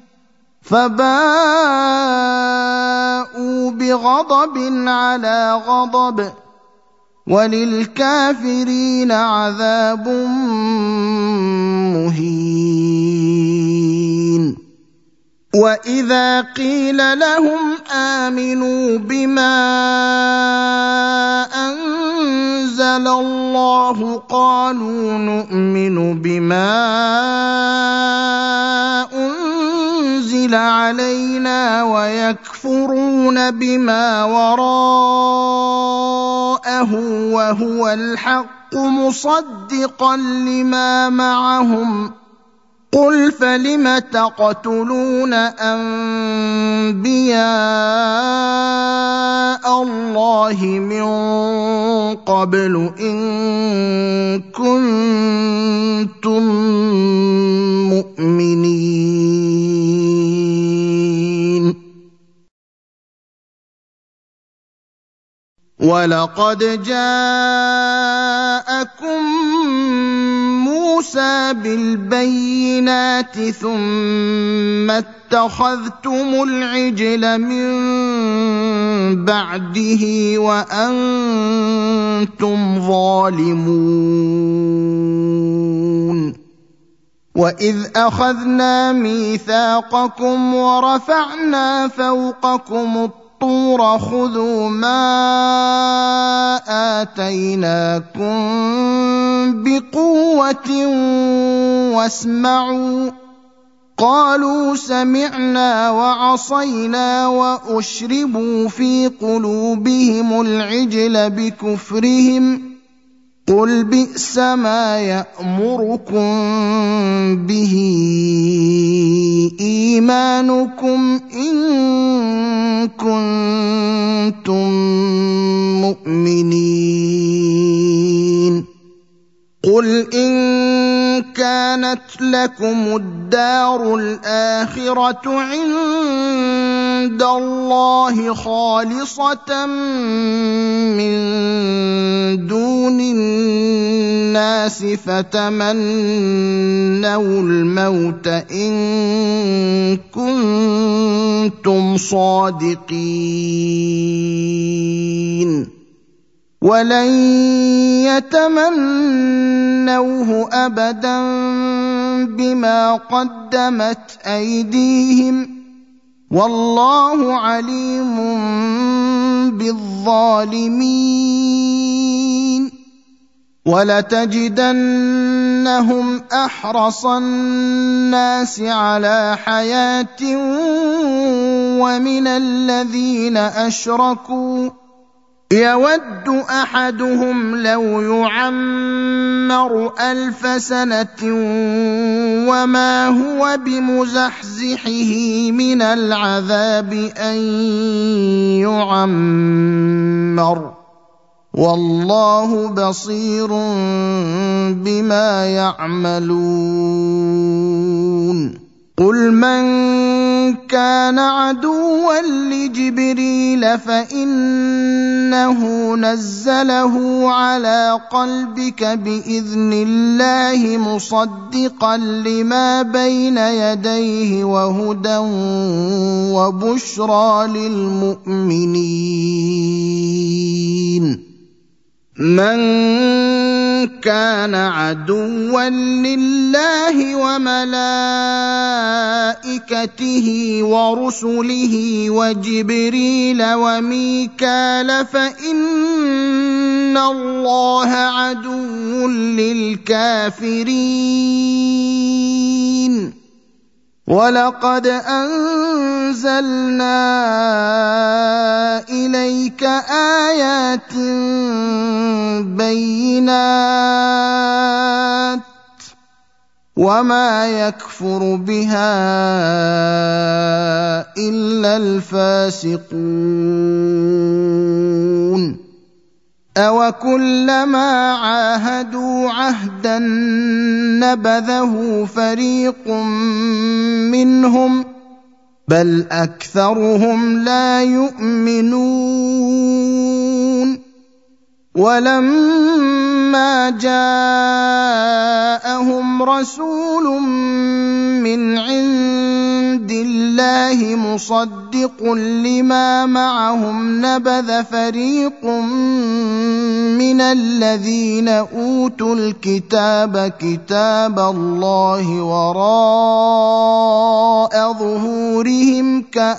فباءوا بغضب على غضب وللكافرين عذاب مهين وإذا قيل لهم آمنوا بما أنزل الله قالوا نؤمن بما أنزل علينا ويكفرون بما وراءه وهو الحق مصدقا لما معهم قل فلم تقتلون أنبياء الله من قبل إن كنتم مؤمنين ولقد جاءكم موسى بالبينات ثم اتخذتم العجل من بعده وأنتم ظالمون وإذ أخذنا ميثاقكم ورفعنا فوقكم الطور خذوا ما آتيناكم بقوة واسمعوا قالوا سمعنا وعصينا وأشربوا في قلوبهم العجل بكفرهم قل بئس ما يأمركم به إيمانكم إن كنتم مؤمنين قل إن كانت لكم الدار الآخرة عند الله خالصة من دون الناس فتمنوا الموت إن كنتم صادقين ولن يتمنوه أبدا بما قدمت أيديهم والله عليم بالظالمين ولتجدنهم أحرص الناس على حياة ومن الذين أشركوا يود أحدهم لو يعمر ألف سنة وما هو بمزحزحه من العذاب أن يعمر والله بصير بما يعملون قل من كان عدوا لجبريل فإنه نزله على قلبك بإذن الله مصدقا لما بين يديه وهدى وبشرى للمؤمنين من كان عدوا لله وملائكته ورسله وجبريل وميكال فإن الله عدو للكافرين ولقد أنزلنا إليك آيات بينات وما يكفر بها إلا الفاسقون أوكلما عاهدوا عهدا نبذه فريق منهم بل أكثرهم لا يؤمنون ولما جاءهم رسول من عند الله مصدق لما معهم نبذ فريق من الذين أوتوا الكتاب كتاب الله وراء ظهورهم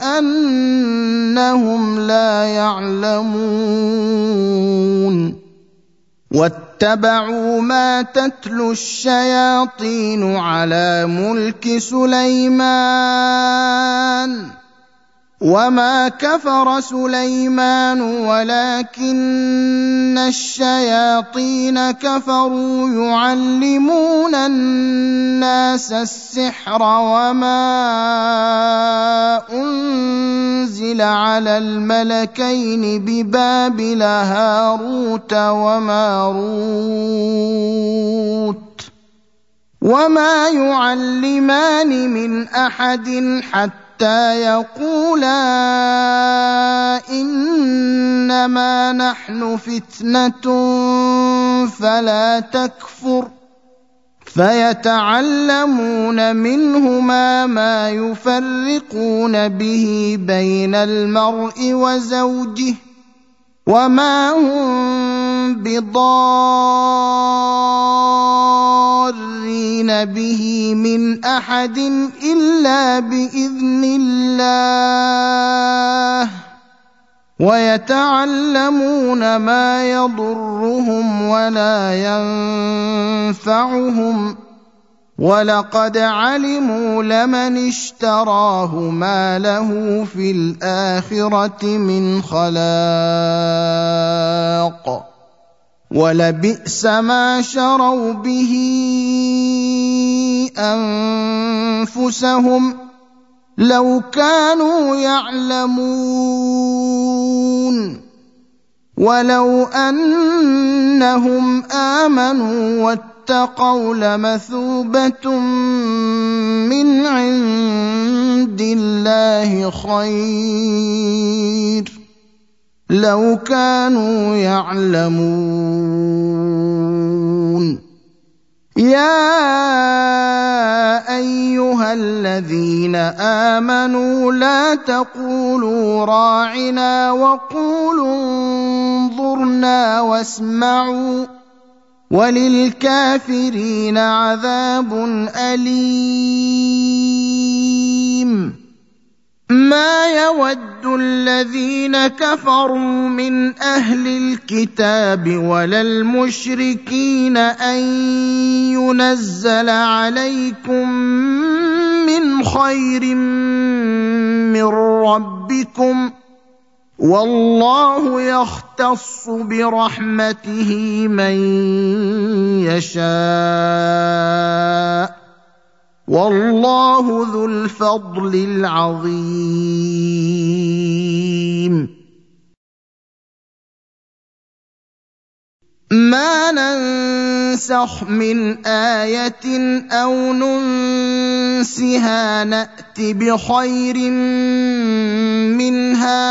كأنهم لا يعلمون واتبعوا ما تتلو الشياطين على ملك سليمان وما كفر سليمان ولكن الشياطين كفروا يعلمون الناس السحر وما أنزل على الملكين ببابل هاروت وماروت وما يعلمان من أحد حتى حتى يقولا إنما نحن فتنة فلا تكفر فيتعلمون منهما ما يفرقون به بين المرء وزوجه وما هم بضارين به من أحد إلا بإذن الله ويتعلمون ما يضرهم ولا ينفعهم ولقد علموا لمن اشتراه ما له في الآخرة من خلاق ولبئس ما شروا به أنفسهم لو كانوا يعلمون ولو أنهم آمنوا واتقوا لمثوبة من عند الله خير لو كانوا يعلمون يا أيها الذين آمنوا لا تقولوا راعنا وقولوا انظرنا واسمعوا وللكافرين عذاب أليم ما يود الذين كفروا من أهل الكتاب ولا المشركين أن ينزل عليكم من خير من ربكم والله يختص برحمته من يشاء والله ذو الفضل العظيم ما ننسخ من آية أو ننسها نأت بخير منها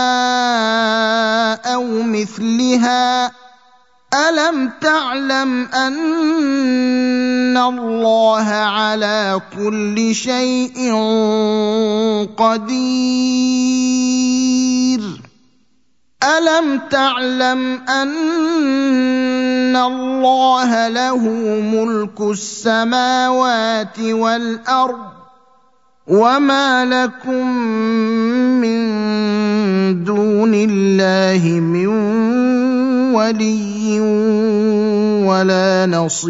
أو مثلها ألم تعلم أن الله على كل شيء قدير ألم تعلم أن الله له ملك السماوات والأرض وما لكم من دون الله من ولي ولا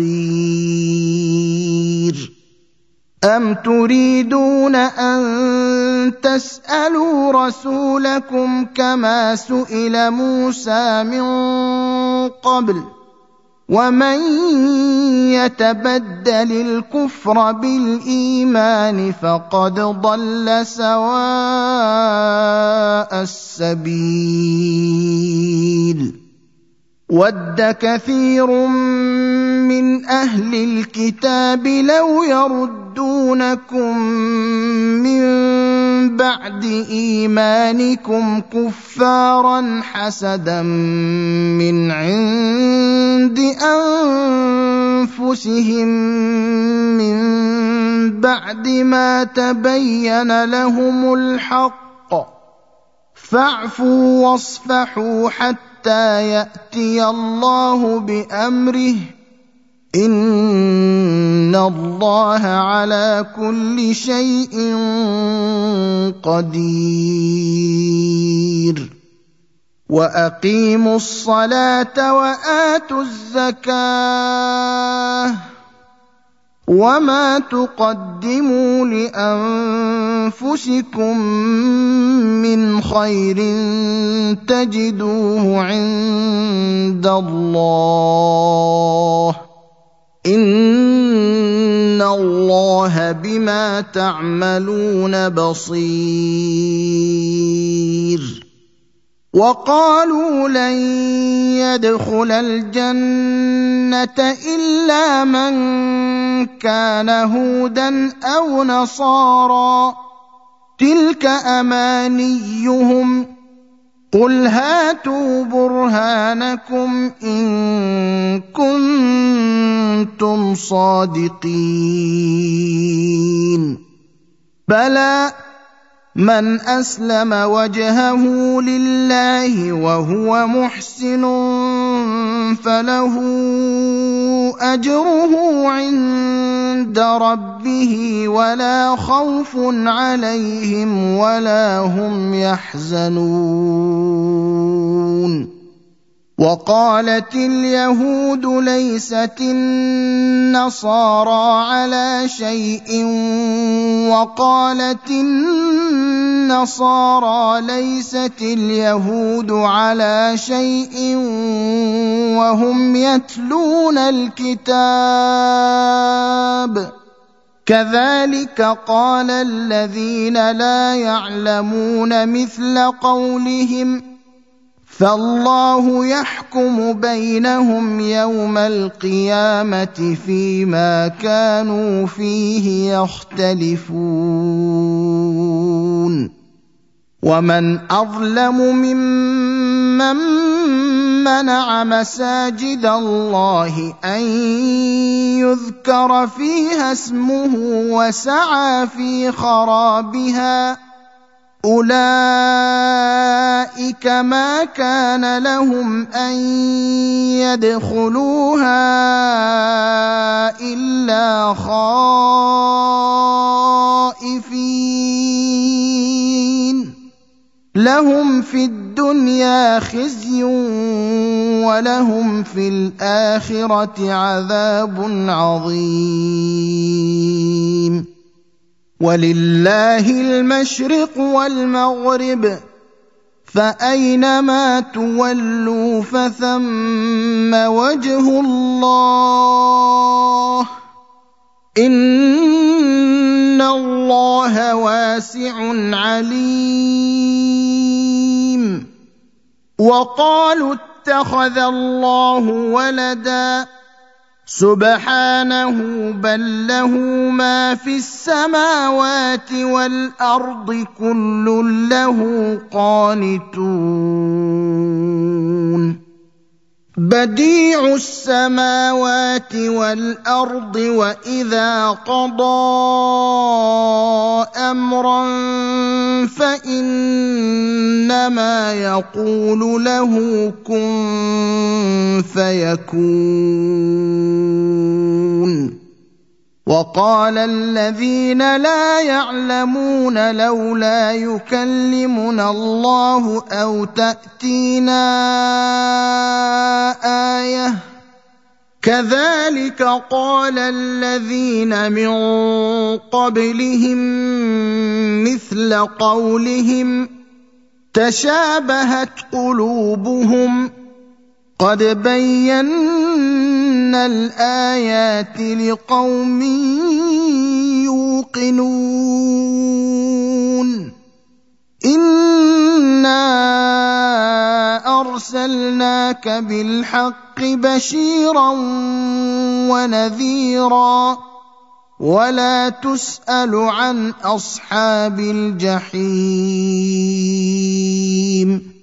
نصير أم تريدون أن تسألوا رسولكم كما سئل موسى من قبل ومن يتبدل الكفر بالإيمان فقد ضل سواء السبيل ود كثير من أهل الكتاب لو يردونكم من بعد إيمانكم كفارا حسدا من عند أنفسهم من بعد ما تبين لهم الحق فاعفوا واصفحوا حتى يأتي الله بأمره إن الله على كل شيء قدير وأقيموا الصلاة وآتوا الزكاة وما تقدموا لأنفسكم من خير تجدوه عند الله إن الله بما تعملون بصير وقالوا لن يدخل الجنة إلا من كان هودا أو نصارى تلك أمانيهم قل هاتوا برهانكم إن كنتم صادقين بلى من أسلم وجهه لله وهو محسن فله أجره عند ربه ولا خوف عليهم ولا هم يحزنون وقالت اليهود ليست النصارى على شيء وقالت النصارى ليست اليهود على شيء وهم يتلون الكتاب كذلك قال الذين لا يعلمون مثل قولهم فالله يحكم بينهم يوم القيامة فيما كانوا فيه يختلفون ومن أظلم ممن منع مساجد الله أن يذكر فيها اسمه وسعى في خرابها أولئك ما كان لهم أن يدخلوها إلا خائفين لهم في الدنيا خزي ولهم في الآخرة عذاب عظيم ولله المشرق والمغرب فأينما تولوا فثم وجه الله إن الله واسع عليم وقالوا اتخذ الله ولدا سبحانه بل له ما في السماوات والأرض كل له قانتون بديع السماوات والأرض وإذا قضى أمرا فإنما يقول له كن فيكون. وقال الذين لا يعلمون لولا يكلمنا الله أو تأتينا آية كذلك قال الذين من قبلهم مثل قولهم تشابهت قلوبهم قد بينا الآيات لقوم يوقنون. إنا أرسلناك بالحق بشيرا ونذيرا ولا تسأل عن أصحاب الجحيم.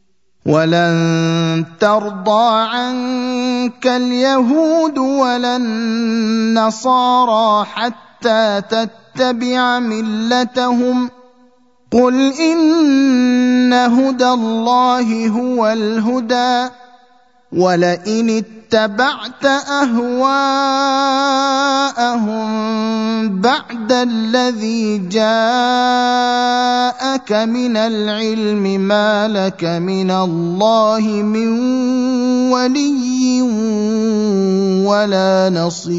ولن ترضى عنك اليهود ولا النصارى حتى تتبع ملتهم قل إن هدى الله هو الهدى ولئن اتبعت أهواءهم بعد الذي جاءك من العلم ما لك من الله من ولي ولا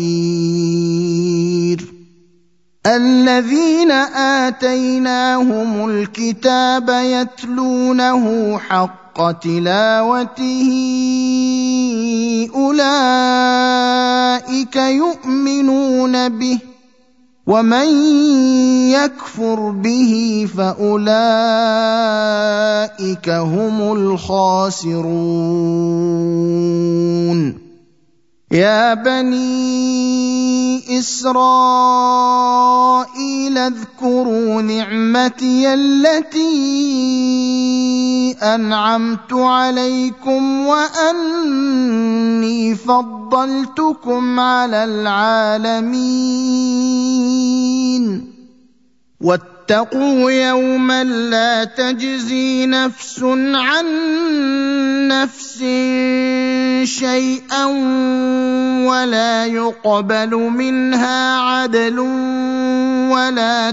نصير. الذين آتيناهم الكتاب يتلونه حق تلاوته أولئك يؤمنون به ومن يكفر به فأولئك هم الخاسرون. يا بني إسرائيل اذكروا نعمتي التي أنعمت عليكم وأني فضلتكم على العالمين. واتقوا يوما لا تجزي نفس عن نفس شيئا ولا يقبل منها عدل ولا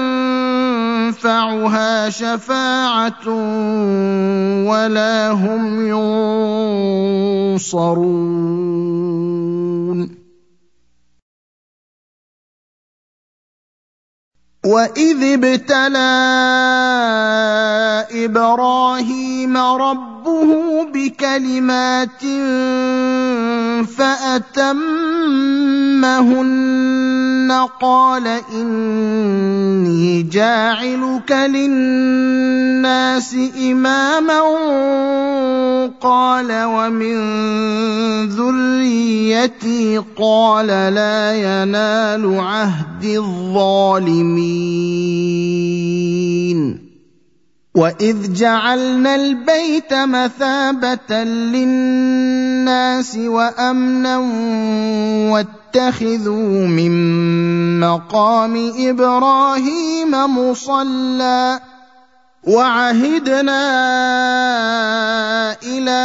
تنفعها شفاعة ولا هم ينصرون. وَإِذِ ابْتَلَىٰ إِبْرَاهِيمَ رَبُّهُ بِكَلِمَاتٍ فَأَتَمَّهُنَّ قَالَ إِنِّي جَاعِلُكَ لِلنَّاسِ إِمَامًا قَالَ وَمِن ذُرِّيَّتِي قَالَ لَا يَنَالُ عَهْدِي الظَّالِمِينَ. وَإِذْ جَعَلْنَا الْبَيْتَ مَثَابَةً لِّلنَّاسِ وَأَمْنًا وَاتَّخِذُوا مِن مَّقَامِ إِبْرَاهِيمَ مُصَلًّى وَعَهِدْنَا إِلَىٰ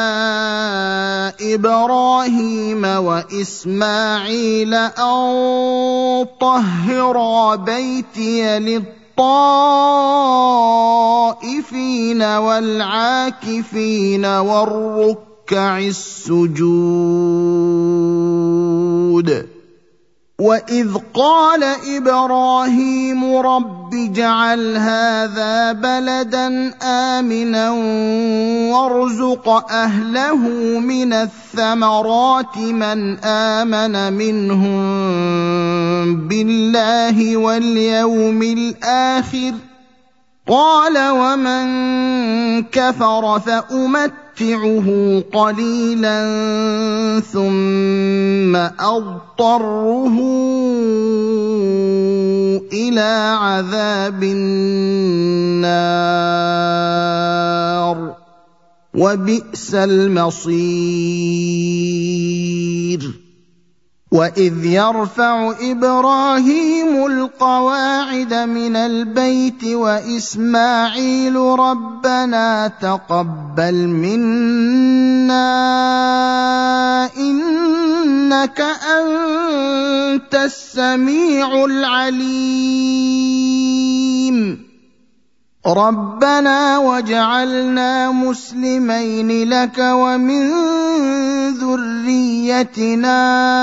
إِبْرَاهِيمَ وَإِسْمَاعِيلَ أَن طَهِّرَا بَيْتِيَ لِلطَّائِفِينَ وَالْعَاكِفِينَ وَالرُّكَّعِ السُّجُودِ. وَإِذْ قَالَ إِبْرَاهِيمُ رَبِّ اجْعَلْ هَٰذَا بَلَدًا آمِنًا وَارْزُقْ أَهْلَهُ مِنَ الثَّمَرَاتِ مَنْ آمَنَ مِنْهُم بِاللَّهِ وَالْيَوْمِ الْآخِرِ قَالَ وَمَن كَفَرَ فَأُمَتِّعُهُ قَلِيلًا ثُمَّ أَضْطَرُّهُ إِلَىٰ عَذَابِ النَّارِ وبئس المصير. وإذ يرفع إبراهيم القواعد من البيت وإسماعيل ربنا تقبل منا إنك أنت السميع العليم. ربنا واجعلنا مسلمين لك ومن ذريتنا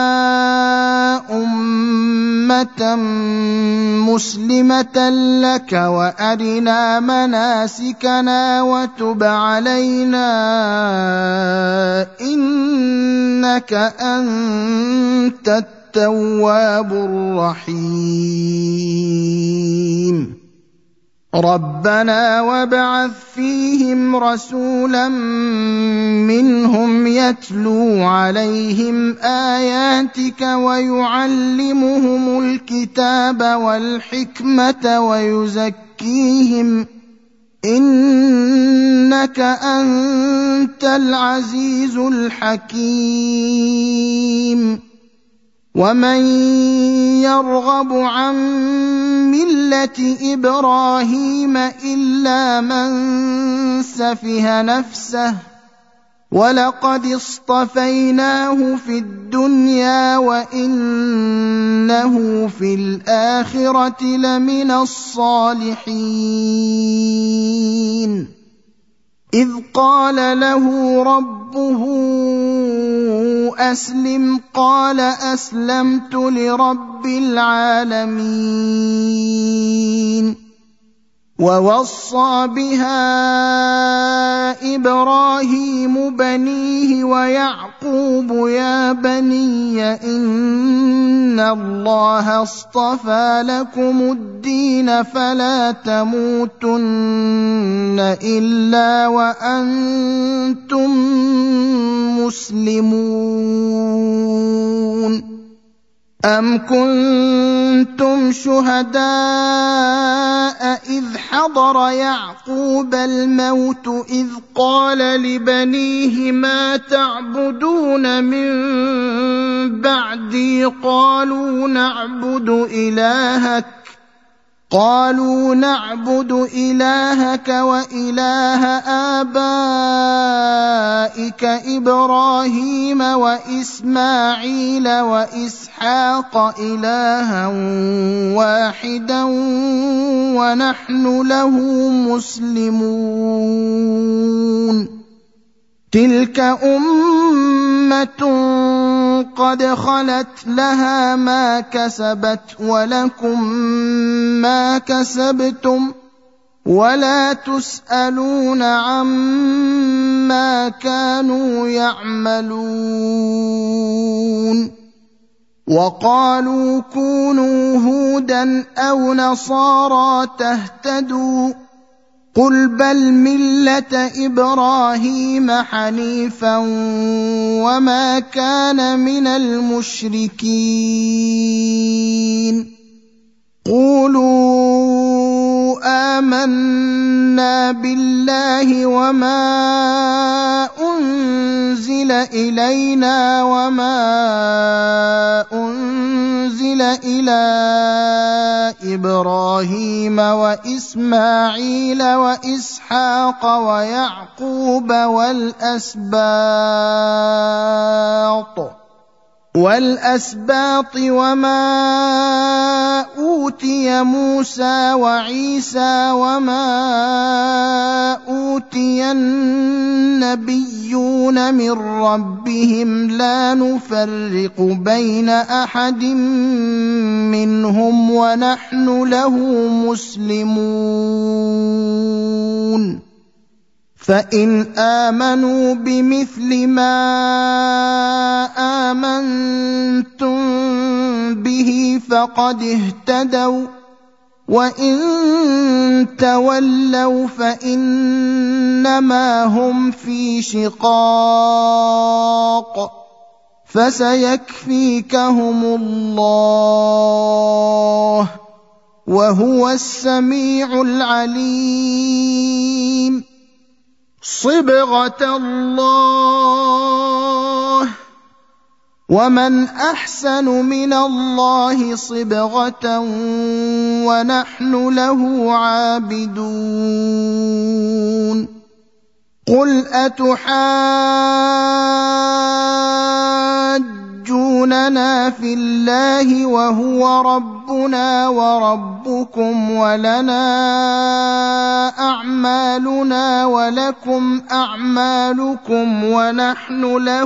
أمة مسلمة لك وأرنا مناسكنا وتب علينا إنك أنت التواب الرحيم. ربنا وابعث فيهم رسولا منهم يتلو عليهم آياتك ويعلمهم الكتاب والحكمة ويزكيهم إنك أنت العزيز الحكيم. ومن يرغب عن ملة إبراهيم إلا من سفه نفسه ولقد اصطفيناه في الدنيا وإنه في الآخرة لمن الصالحين. إذ قال له ربه أسلم قال أسلمت لرب العالمين. ووصى بها إبراهيم بنيه ويعقوب يا بني إن الله اصطفى لكم الدين فلا تموتن إلا وأنتم مسلمون. أم كنتم شهداء إذ حضر يعقوب الموت إذ قال لبنيه ما تعبدون من بعدي قالوا نعبد إلهك قالوا نعبد إلهك وإله آبائك إبراهيم وإسماعيل وإسحاق إلها واحدا ونحن له مسلمون. تلك أمة قد خلت لها ما كسبت ولكم ما كسبتم ولا تسألون عما كانوا يعملون. وقالوا كونوا هودا أو نصارى تهتدوا قل بل ملة إبراهيم حنيفا وما كان من المشركين. قولوا آمنا بالله وما أنزل إلينا وما أنزل إلى إبراهيم وإسماعيل وإسحاق ويعقوب والأسباط والأسباط وما أوتي موسى وعيسى وما أوتي النبيون من ربهم لا نفرق بين أحد منهم ونحن له مسلمون. فإن آمنوا بمثل ما آمنتم به فقد اهتدوا وإن تولوا فإنما هم في شقاق فسيكفيكهم الله وهو السميع العليم. صبغة الله ومن أحسن من الله صبغة ونحن له عابدون قل أتحاجوننا في الله وهو ربنا وربكم ولنا أعمالنا ولكم أعمالكم ونحن له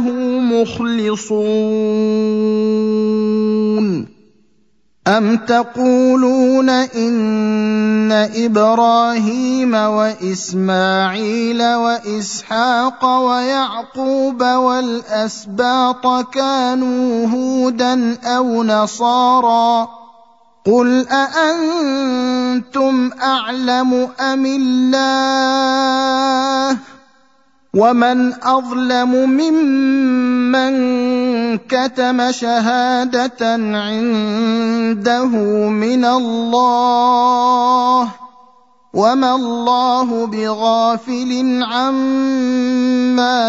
مخلصون أم تقولون إن إبراهيم وإسماعيل وإسحاق ويعقوب والأسباط كانوا هودا أو نصارى قل أأنتم أعلم أم الله ومن أظلم ممن كتم شهادة عنده من الله وما الله بغافل عما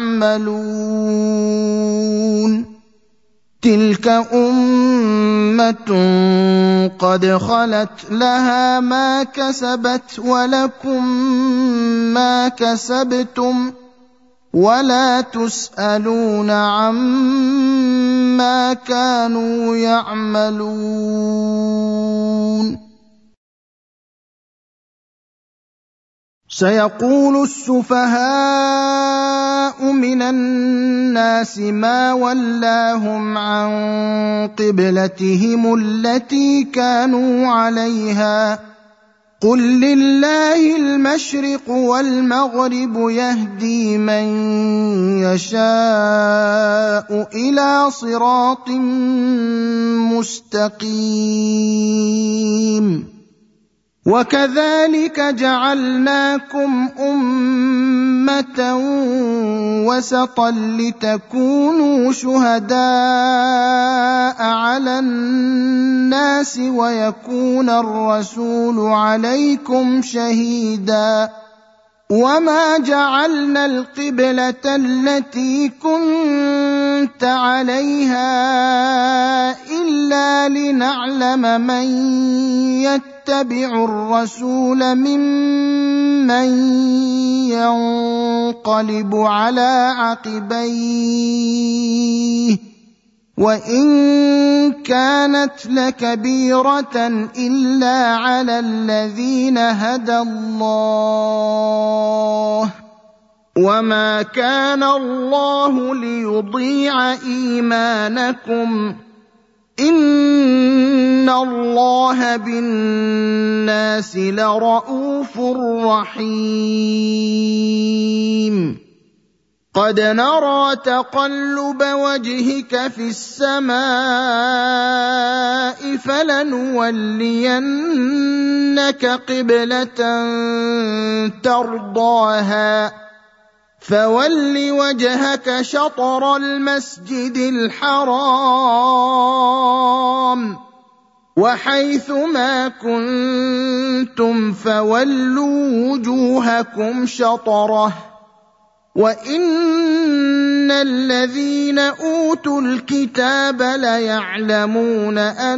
تعملون تلك أمة قد خلت لها ما كسبت ولكم ما كسبتم ولا تسألون عما كانوا يعملون سيقول السفهاء من الناس ما ولاهم عن قبلتهم التي كانوا عليها قل لله المشرق والمغرب يهدي من يشاء إلى صراط مستقيم وكذلك جعلناكم أمة وسطا لتكونوا شهداء على الناس ويكون الرسول عليكم شهيدا وما جعلنا القبلة التي كنت عليها إلا لنعلم من يتبع الرسول ممن ينقلب على عقبيه وإن كانت لكبيرة إلا على الذين هدى الله وما كان الله ليضيع إيمانكم إن الله بالناس لرءوف رحيم قد نرى تقلب وجهك في السماء فلنولينك قبلة ترضاها فول وجهك شطر المسجد الحرام وحيث ما كنتم فولوا وجوهكم شطره وإن الذين أوتوا الكتاب ليعلمون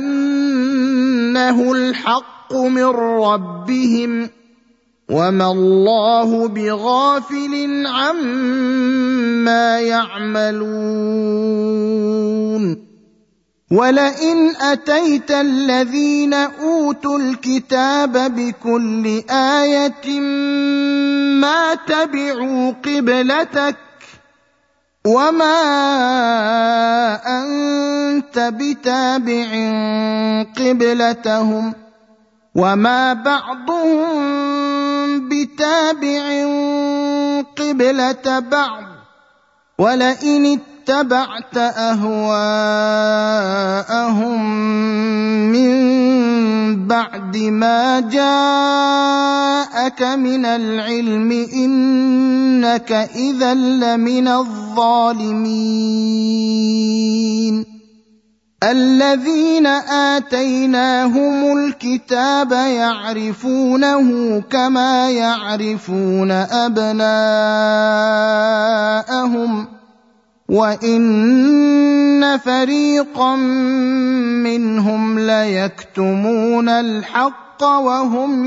أنه الحق من ربهم وما الله بغافل عما يعملون ولئن أتيت الذين أوتوا الكتاب بكل آية ما تبعوا قبلتك وما أنت بتابع قبلتهم وما بعضهم بتابع قبلة بعض ولئن اتبعت أهواءهم من بعد ما جاءك من العلم إنك إذا لمن الظالمين الذين آتيناهم الكتاب يعرفونه كما يعرفون أبناءهم وإن فريقا منهم ليكتمون الحق وهم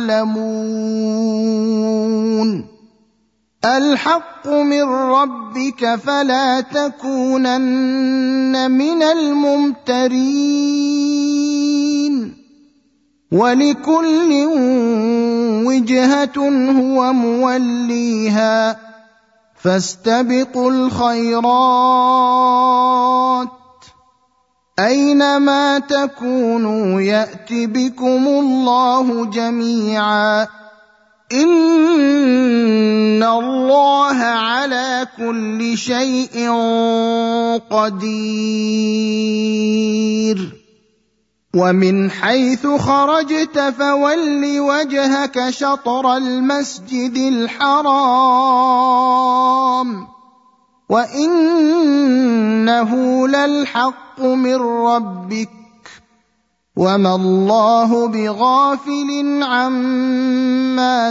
يعلمون الحق من ربك فلا تكونن من الممترين ولكل وجهة هو موليها فاستبقوا الخيرات أينما تكونوا يأت بكم الله جميعا إن الله على كل شيء قدير ومن حيث خرجت فول وجهك شطر المسجد الحرام وإنه للحق من ربك وما الله بغافل عما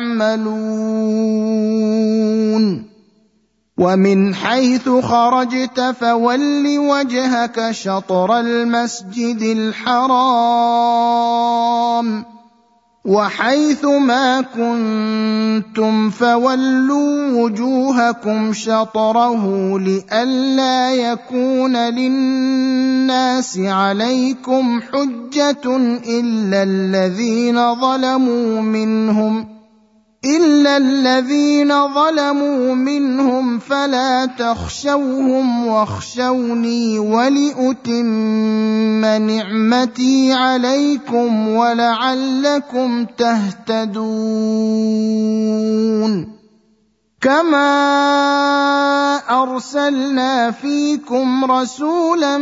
تعملون ومن حيث خرجت فول وجهك شطر المسجد الحرام وحيث ما كنتم فولوا وجوهكم شطره لئلا يكون للناس عليكم حجة إلا الذين ظلموا منهم إلا الذين ظلموا منهم فلا تخشوهم واخشوني ولأتم نعمتي عليكم ولعلكم تهتدون كما أرسلنا فيكم رسولا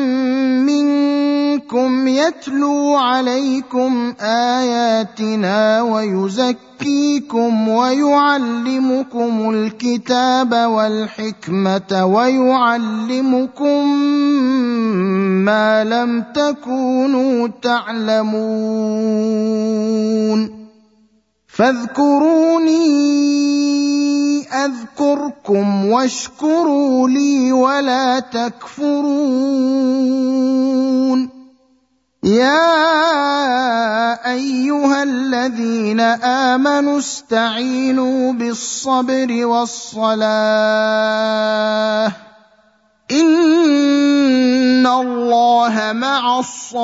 منكم يتلو عليكم آياتنا ويزكيكم ويعلمكم الكتاب والحكمة ويعلمكم ما لم تكونوا تعلمون فاذكروني أذكركم واشكروا لي ولا تكفرون يا أيها الذين آمنوا استعينوا بالصبر والصلاة إن الله مع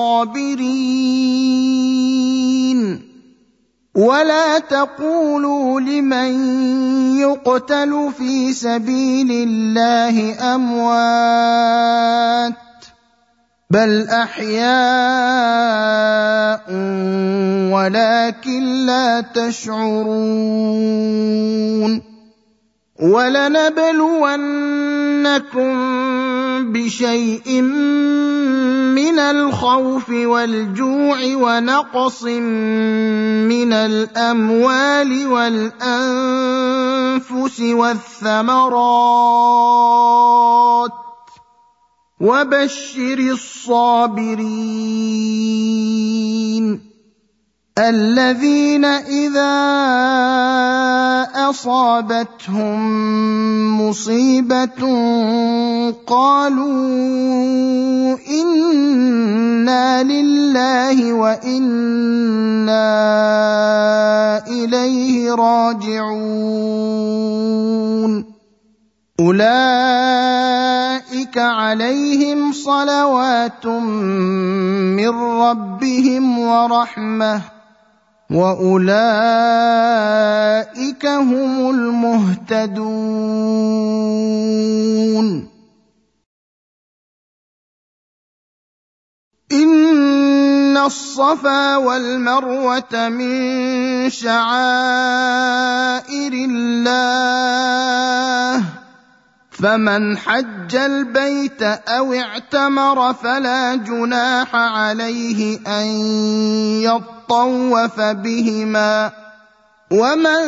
الصابرين ولا تقولوا لمن يقتل في سبيل الله أموات بل أحياء ولكن لا تشعرون ولنبلونكم بشيء من الخوف والجوع ونقص من الأموال والأنفس والثمرات وبشر الصابرين الذين إذا أصابتهم مصيبة قالوا إنا لله وإنا إليه راجعون أولئك عليهم صلوات من ربهم ورحمة وأولئك هم المهتدون إن الصفا والمروة من شعائر الله فمن حج البيت أو اعتمر فلا جناح عليه أن يطوف بهما ومن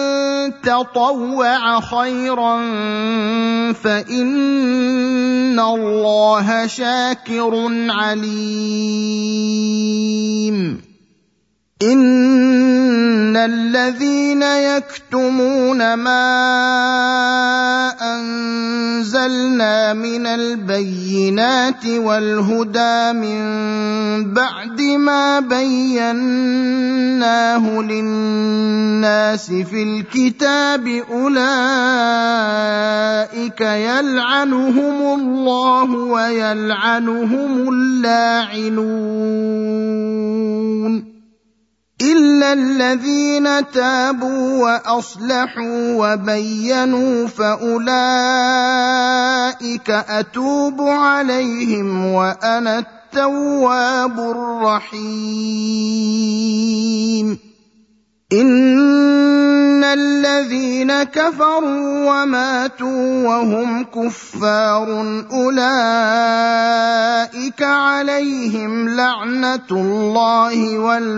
تطوع خيرا فإن الله شاكر عليم إن الذين يكتمون ما أنزلنا من البينات والهدى من بعد ما بيناه للناس في الكتاب أولئك يلعنهم الله ويلعنهم اللاعنون إلا الذين تابوا وأصلحوا وبينوا فأولئك أتوب عليهم وأنا التواب الرحيم إن الذين كفروا وماتوا وهم كفار أولئك عليهم لعنة الله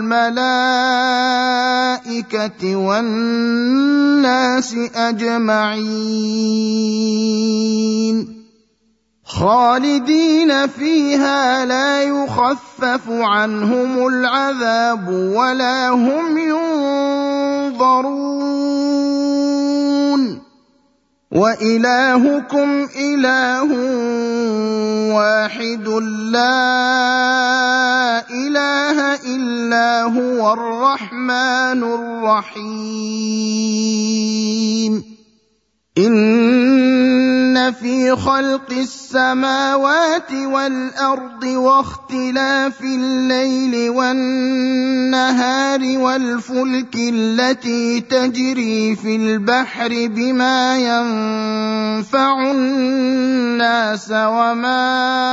والملائكة والناس أجمعين خالدين فيها لا يخفف عنهم العذاب ولا هم ينظرون وإلهكم إله واحد لا إله إلا هو الرحمن الرحيم إن في خلق السماوات والأرض واختلاف الليل والنهار والفلك التي تجري في البحر بما ينفع الناس وما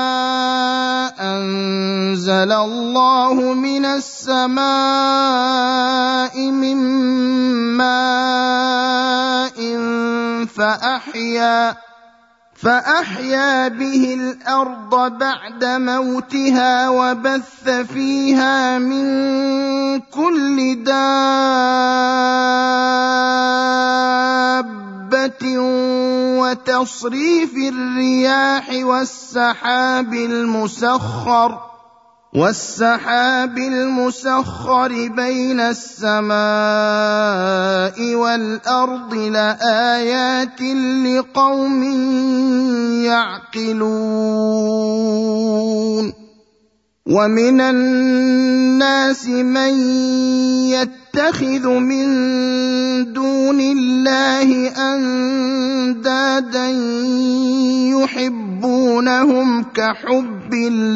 أنزل الله من السماء من ماء فأحيا فأحيا به الأرض بعد موتها وبث فيها من كل دابة وتصريف الرياح والسحاب المسخر والسحاب المسخر بين السماء والأرض لآيات لقوم يعقلون ومن الناس من يتخذ من دون الله أندادا يحبونهم كحب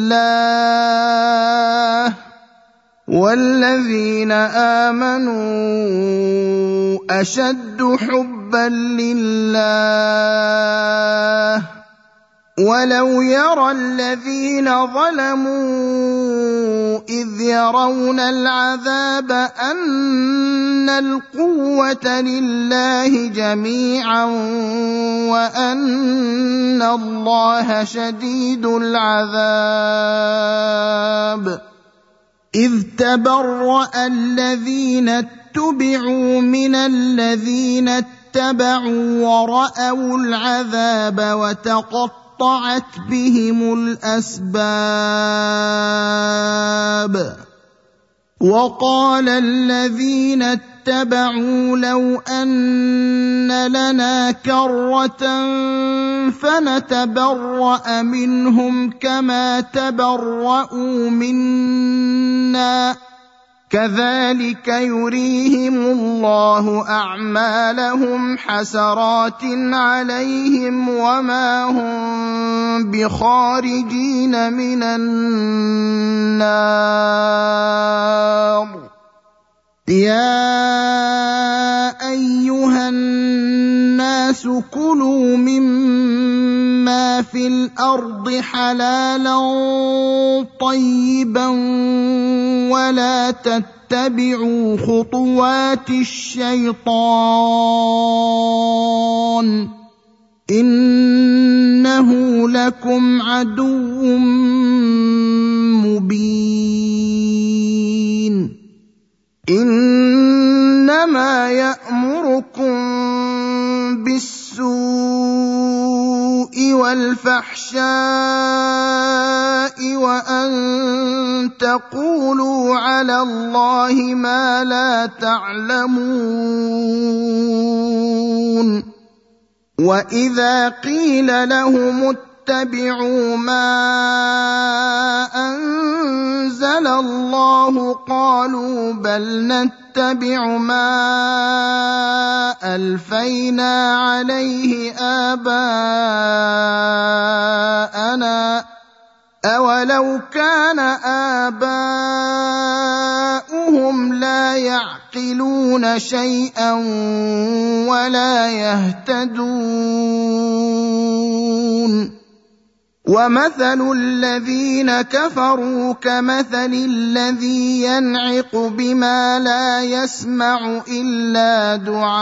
الله والذين آمنوا أشد حبا لله ولو يرى الذين ظلموا إذ يرون العذاب أن القوة لله جميعا وأن الله شديد العذاب إذ تبرأ الذين اتبعوا من الذين اتبعوا ورأوا العذاب وتقطعت بهم الأسباب وقال الذين اتبعوا لو أن لنا كرة فنتبرأ منهم كما تبرأوا منا كذلك يريهم الله أعمالهم حسرات عليهم وما هم بخارجين من النار يا أيها الناس كلوا مما في الأرض حلالا طيبا ولا تتبعوا خطوات الشيطان إنه لكم عدو مبين إنما والفحشاء وأن تقولوا على الله ما لا تعلمون وإذا قيل لهم اتبعوا ما أنزل الله قالوا بل نتبع ما ألفينا عليه آباءنا أولو كان آباؤهم لا يعقلون شيئا ولا يهتدون ومثل الذين كفروا كمثل الذي ينعق بما لا يسمع إلا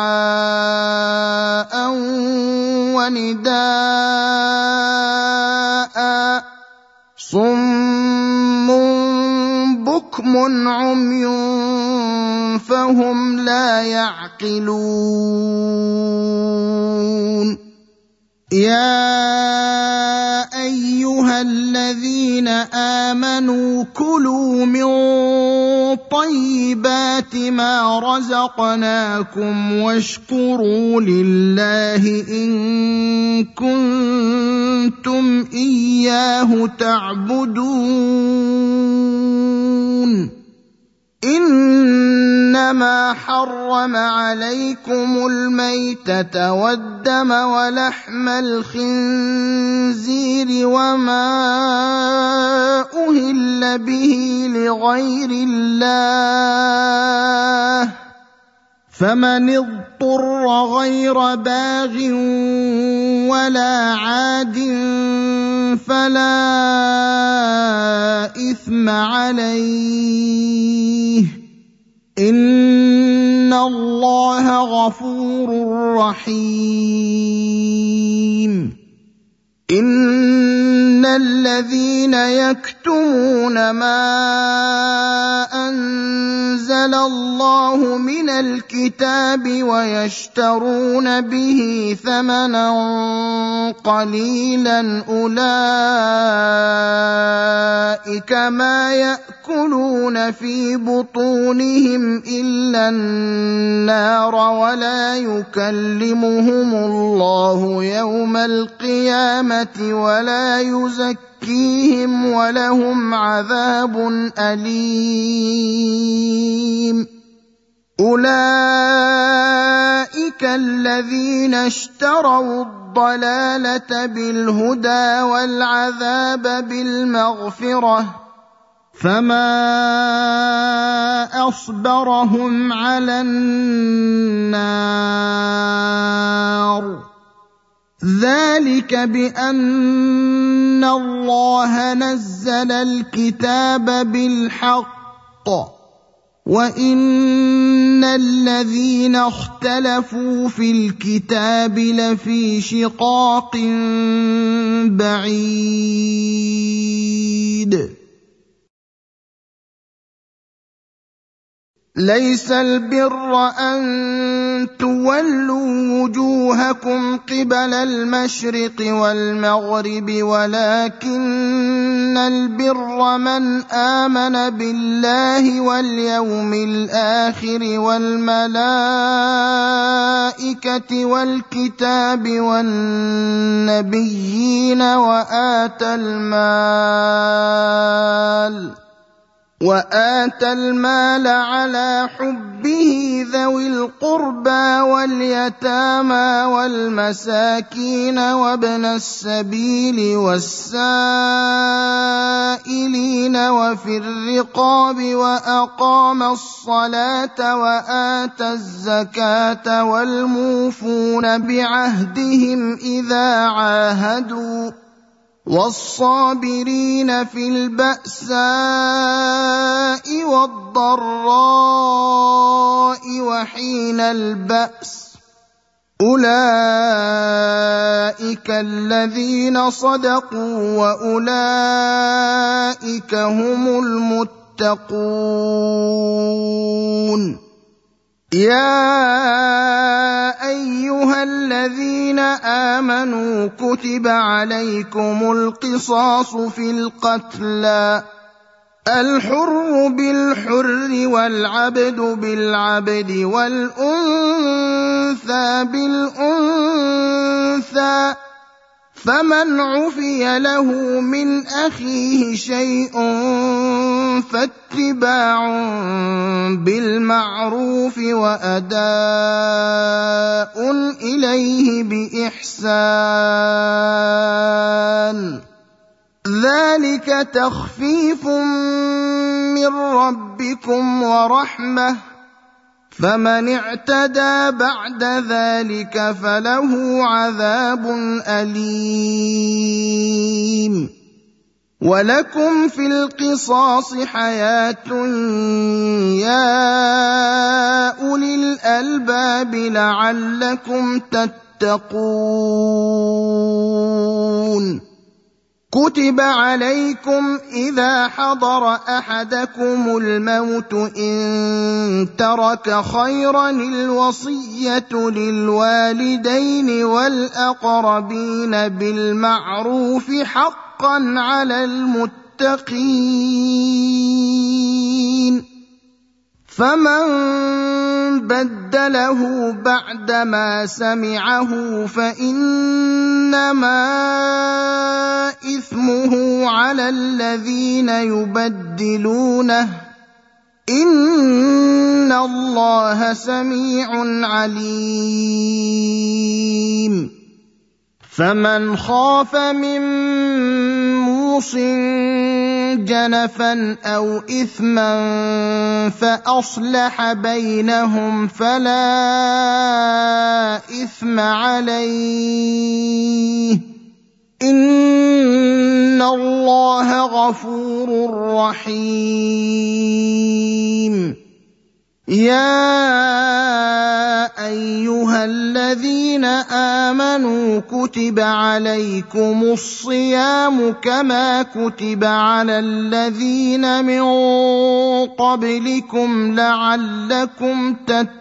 دعاء ونداء صم بكم عمي فهم لا يعقلون يا أيها الذين آمنوا كلوا من طيبات ما رزقناكم واشكروا لله إن كنتم إياه تعبدون إنما حرم عليكم الميتة والدم ولحم الخنزير وما أهل به لغير الله فمن اضطر غير باغ ولا عاد فلا إثم عليه إن الله غفور رحيم إن الذين يكتمون ما أنزل الله من الكتاب ويشترون به ثمنا قليلا أولئك ما يأكلون في بطونهم إلا النار ولا يكلمهم الله يوم القيامة ولا يزكيهم ولهم عذاب أليم أولئك الذين اشتروا الضلالة بالهدى والعذاب بالمغفرة فما أصبرهم على النار ذلك بأن الله نزل الكتاب بالحق وإن الذين اختلفوا في الكتاب لفي شقاق بعيد ليس البر أن تولوا وجوهكم قبل المشرق والمغرب ولكن البر من آمن بالله واليوم الآخر والملائكة والكتاب والنبيين وآتى المال وآتى المال على حبه ذوي القربى واليتامى والمساكين وابن السبيل والسائلين وفي الرقاب وأقام الصلاة وآتى الزكاة والموفون بعهدهم إذا عاهدوا والصابرين في البأساء والضراء وحين البأس أولئك الذين صدقوا وأولئك هم المتقون يا أيها الذين آمنوا كتب عليكم القصاص في القتلى الحر بالحر والعبد بالعبد والأنثى بالأنثى فمن عفي له من أخيه شيء فاتباع بالمعروف وأداء إليه بإحسان ذلك تخفيف من ربكم ورحمة فمن اعتدى بعد ذلك فله عذاب أليم ولكم في القصاص حياة يا أولي الألباب لعلكم تتقون كتب عليكم إذا حضر أحدكم الموت إن ترك خيرا الوصية للوالدين والأقربين بالمعروف حقا على المتقين فمن بدله بعدما سمعه فإنما إثمه على الذين يبدلونه إن الله سميع عليم فمن خاف من موص جنفا أو إثما فأصلح بينهم فلا إثم عليه إن الله غفور رحيم يا أيها الذين آمنوا كتب عليكم الصيام كما كتب على الذين من قبلكم لعلكم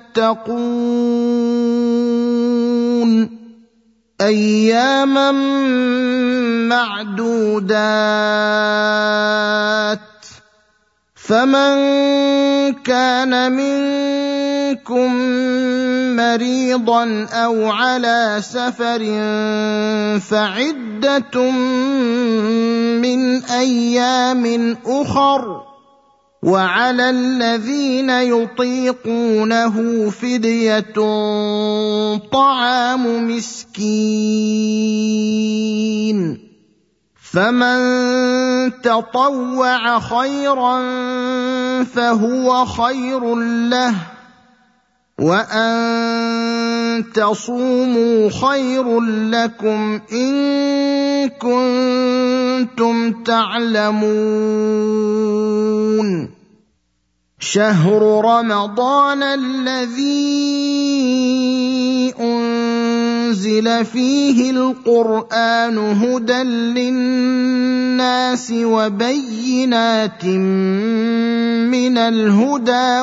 تتقون أياما معدودات فمن كان منكم مريضا أو على سفر فعدة من أيام أخر وعلى الذين يطيقونه فدية طعام مسكين فمن تطوع خيرا فهو خير له وأن تصوموا خير لكم إن كنتم تعلمون شهر رمضان الذي أنزل فيه القرآن هدى للناس وبينات من الهدى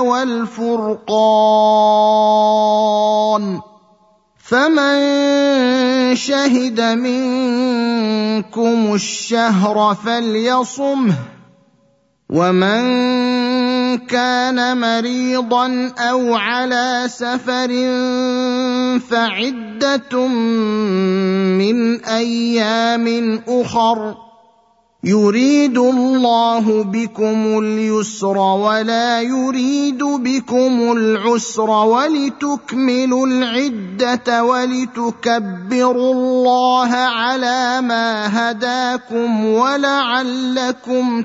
والفرقان فمن شهد منكم الشهر فليصمه ومن كان مريضا أو على سفر فعدة من أيام أخر يريد الله بكم اليسر ولا يريد بكم العسر ولتكملوا العدة ولتكبروا الله على ما هداكم ولعلكم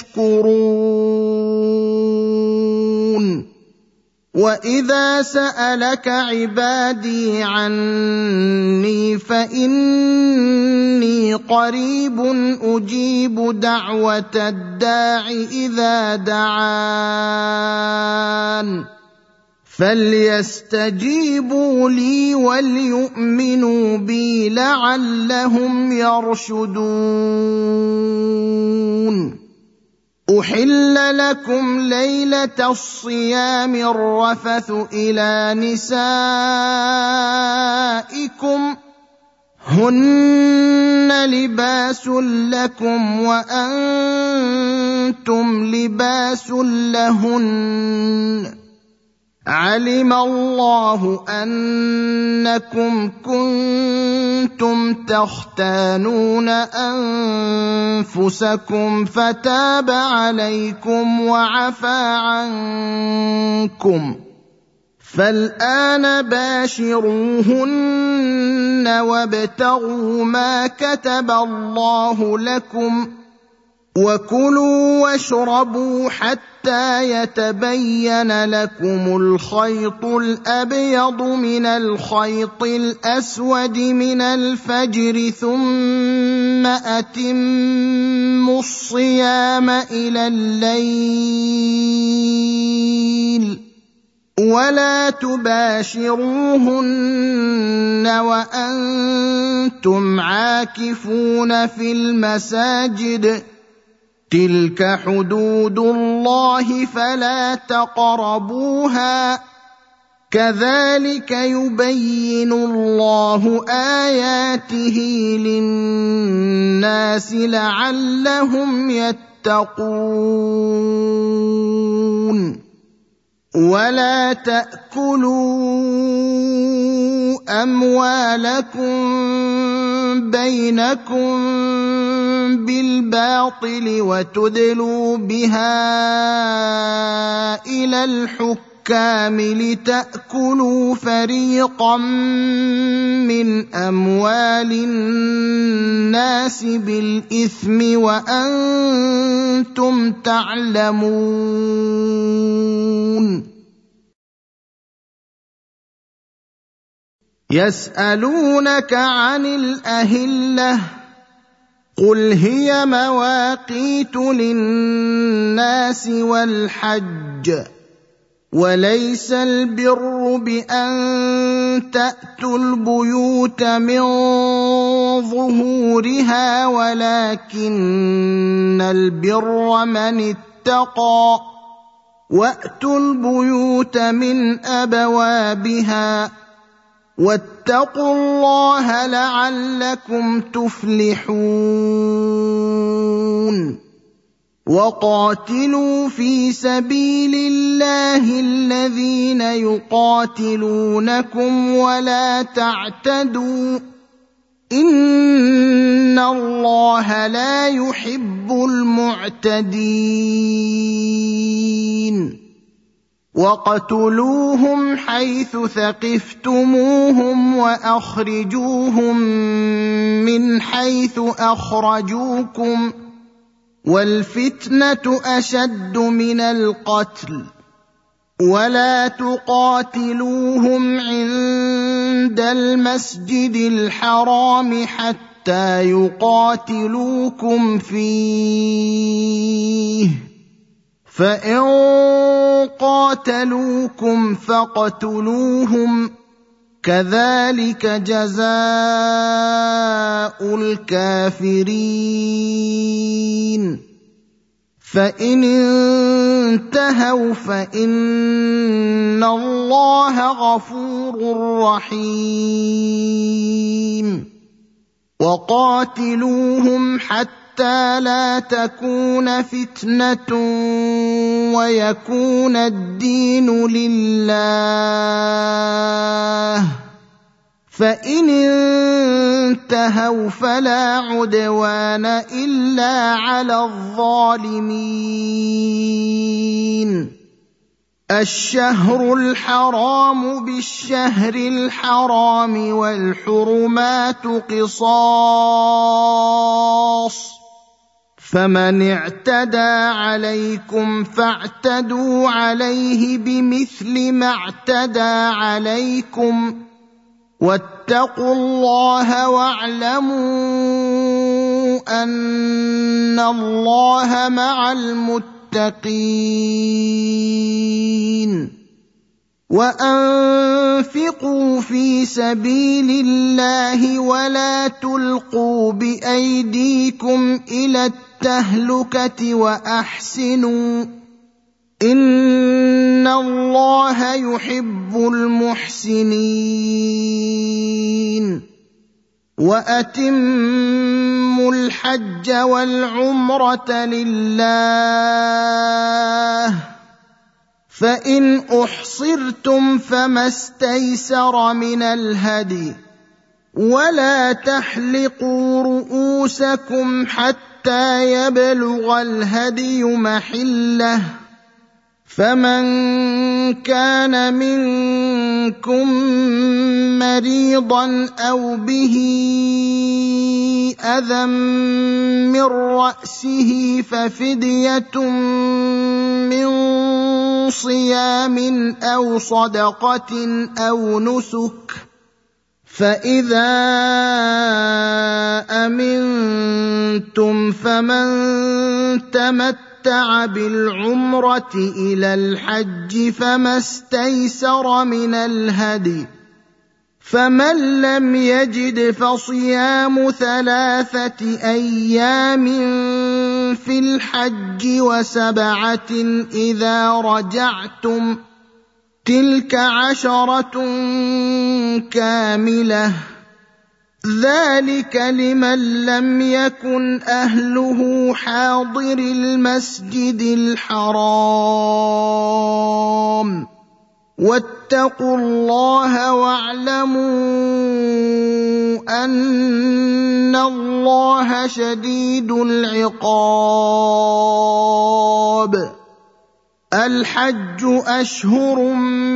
تشكرون وإذا سألك عبادي عني فإني قريب أجيب دعوة الداع إذا دعان فليستجيبوا لي وليؤمنوا بي لعلهم يرشدون أحل لكم ليلة الصيام الرفث إلى نسائكم هن لباس لكم وأنتم لباس لهن علم الله أنكم كنتم تختانون أنفسكم فتاب عليكم وعفى عنكم فالآن باشروهن وابتغوا ما كتب الله لكم وكلوا واشربوا حتى يتبين لكم الخيط الأبيض من الخيط الأسود من الفجر ثم أتموا الصيام إلى الليل ولا تباشروهن وأنتم عاكفون في المساجد تلك حدود الله فلا تقربوها كذلك يبين الله آياته للناس لعلهم يتقون ولا تأكلوا أموالكم بينكم بالباطل وتدلوا بها إلى الحكام لتأكلوا فريقا من أموال الناس بالإثم وأنتم تعلمون يسألونك عن الأهلة قل هي مواقيت للناس والحج وليس البر بأن تأتوا البيوت من ظهورها ولكن البر من اتقى وأتوا البيوت من أبوابها واتقوا الله لعلكم تفلحون وقاتلوا في سبيل الله الذين يقاتلونكم ولا تعتدوا إن الله لا يحب المعتدين وَاقْتُلُوهُمْ حَيْثُ ثَقِفْتُمُوهُمْ وَأَخْرِجُوهُمْ مِنْ حَيْثُ أَخْرَجُوكُمْ ۚ وَالْفِتْنَةُ أَشَدُّ مِنَ الْقَتْلِ ۚ وَلَا تُقَاتِلُوهُمْ عِندَ الْمَسْجِدِ الْحَرَامِ حَتَّىٰ يُقَاتِلُوكُمْ فِيهِ ۖ فَإِن قَاتَلُوكُمْ فَاقْتُلُوهُمْ ۗ كَذَٰلِكَ جَزَاءُ الْكَافِرِينَ فَإِنِ انتَهَوْا فَإِنَّ اللَّهَ غَفُورٌ رَّحِيمٌ وَقَاتِلُوهُمْ حَتَّىٰ لَا تَكُونَ فِتْنَةٌ وَيَكُونَ الدِّينُ لِلَّهِ ۖ فَإِنِ انتَهَوْا فَلَا عُدْوَانَ إِلَّا عَلَى الظَّالِمِينَ الشهر الحرام بالشهر الحرام والحرمات قصاص فمن اعتدى عليكم فاعتدوا عليه بمثل ما اعتدى عليكم واتقوا الله واعلموا أن الله مع المتقين وأنفقوا في سبيل الله ولا تلقوا بأيديكم إلى التهلكة وأحسنوا إن الله يحب المحسنين وأتموا الحج والعمرة لله فإن أحصرتم فما استيسر من الهدي ولا تحلقوا رؤوسكم حتى يبلغ الهدي محله فمن كان منكم مريضا أو به أذى من رأسه ففدية من صيام أو صدقة أو نسك فإذا أمنتم فمن تمتع بالعمرة إلى الحج فما استيسر من الهدي فمن لم يجد فصيام ثلاثة أيام في الحج وسبعة إذا رجعتم تلك عشرة كاملة ذلك لمن لم يكن أهله حاضر المسجد الحرام واتقوا الله واعلموا أن الله شديد العقاب الحج أشهر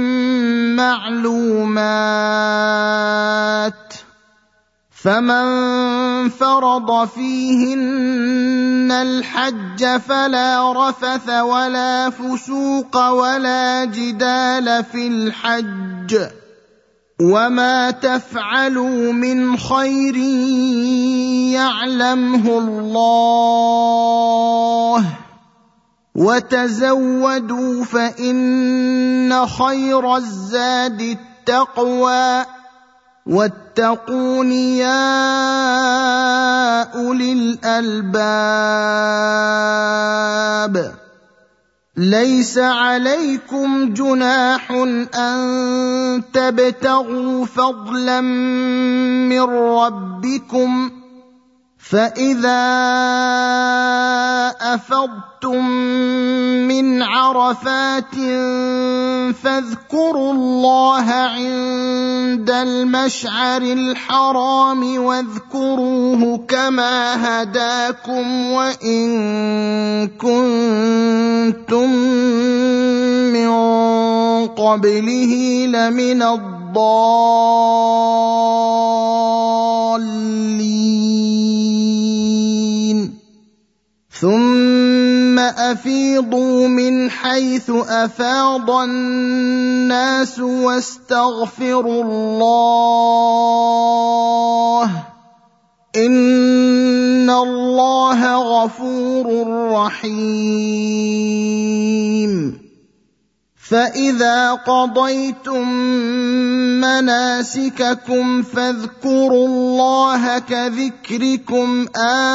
معلومات فمن فرض فيهن الحج فلا رفث ولا فسوق ولا جدال في الحج وما تفعلوا من خير يعلمه الله وتزودوا فإن خير الزاد التقوى واتقون يا أولي الألباب ليس عليكم جناح أن تبتغوا فضلا من ربكم فإذا أفضتم من عرفات فاذكروا الله عند المشعر الحرام واذكروه كما هداكم وإن كنتم من قبله لمن الضالين ثم أفيضوا من حيث أفاض الناس واستغفروا الله إن الله غفور رحيم فإذا قضيتم مناسككم فاذكروا الله كذكركم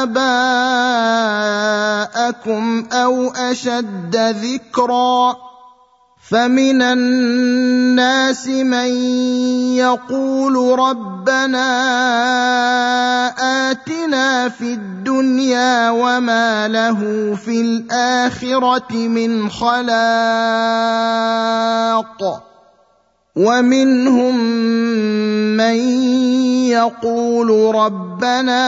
آباءكم أو أشد ذكرا فمن الناس من يقول ربنا آتنا في الدنيا وما له في الآخرة من خلاق ومنهم من يقول ربنا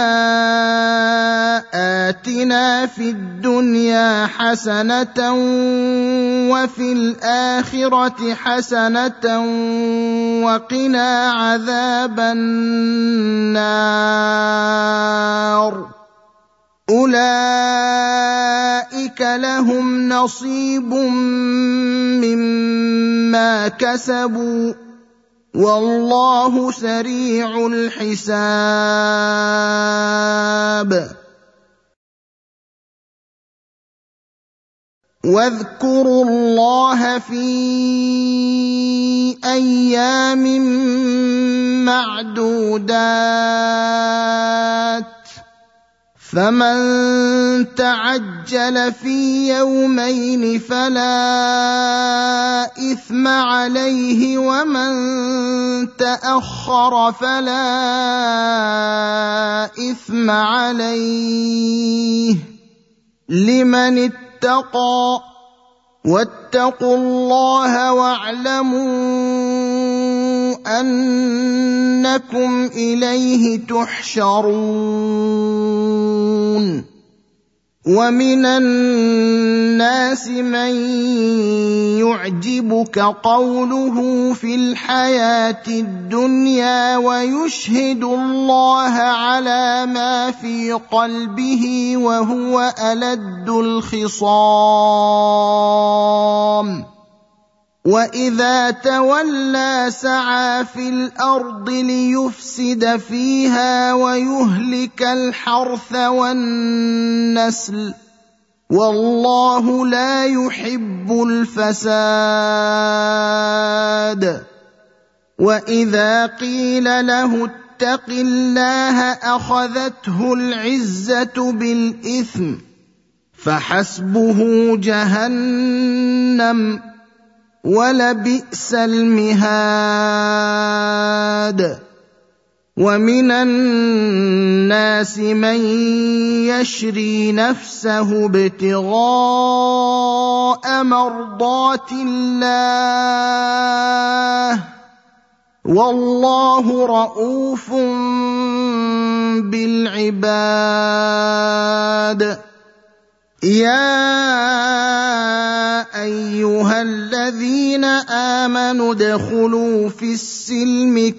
آتنا في الدنيا حسنة وفي الآخرة حسنة وقنا عذاب النار أولئك لهم نصيب مما كسبوا والله سريع الحساب واذكروا الله في أيام معدودات فمن تعجل في يومين فلا إثم عليه ومن تأخر فلا إثم عليه لمن اتقى واتقوا الله واعلموا أنكم إليه تحشرون ومن الناس من يعجبك قوله في الحياة الدنيا ويشهد الله على ما في قلبه وهو ألد الخصام وإذا تولى سعى في الأرض ليفسد فيها ويهلك الحرث والنسل والله لا يحب الفساد وإذا قيل له اتق الله أخذته العزة بالإثم فحسبه جهنم ولبئس المهاد ومن الناس من يشري نفسه ابتغاء مرضات الله والله رءوف بالعباد يا أيها الذين آمنوا ادخلوا في السلم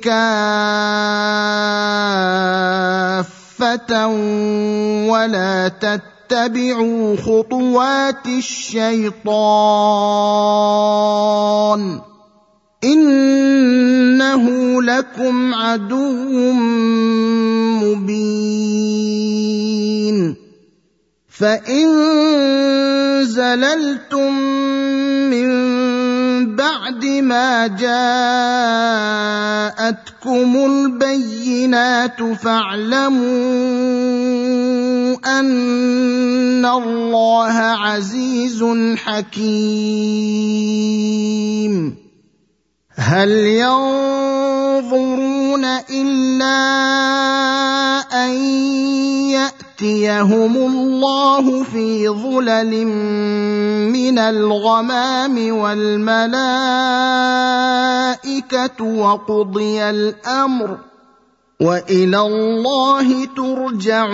كافة ولا تتبعوا خطوات الشيطان إنه لكم عدو مبين فإن زللتم من بعد ما جاءتكم البينات فاعلموا أن الله عزيز حكيم هل ينظرون إلا أن يأتيهم الله في ظلل من الغمام والملائكة وقضي الأمر وإلى الله ترجع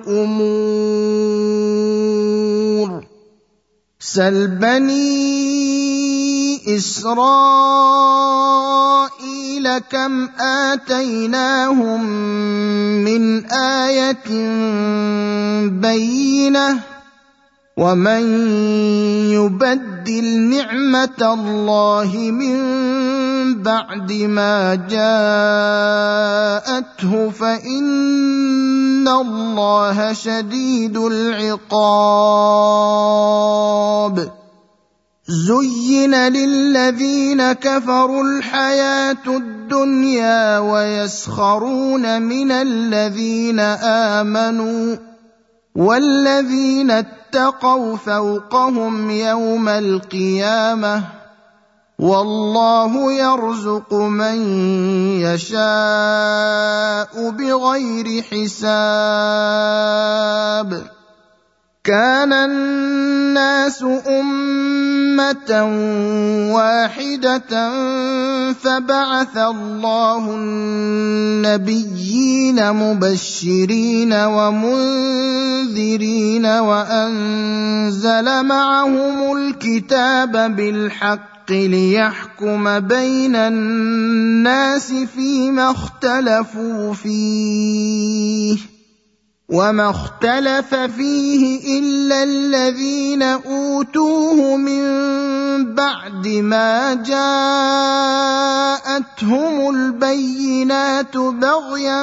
الأمور سل بني إسرائيل كم آتيناهم من آية بينة ومن يبدل نعمة الله من بعد ما جاءته فإن الله شديد العقاب زين للذين كفروا الحياة الدنيا ويسخرون من الذين آمنوا والذين اتقوا فوقهم يوم القيامة والله يرزق من يشاء بغير حساب كان الناس أمة واحدة فبعث الله النبيين مبشرين ومنذرين وأنزل معهم الكتاب بالحق ليحكم بين الناس فيما اختلفوا فيه وما اختلف فيه إلا الذين أوتوه من بعد ما جاءتهم البينات بغيا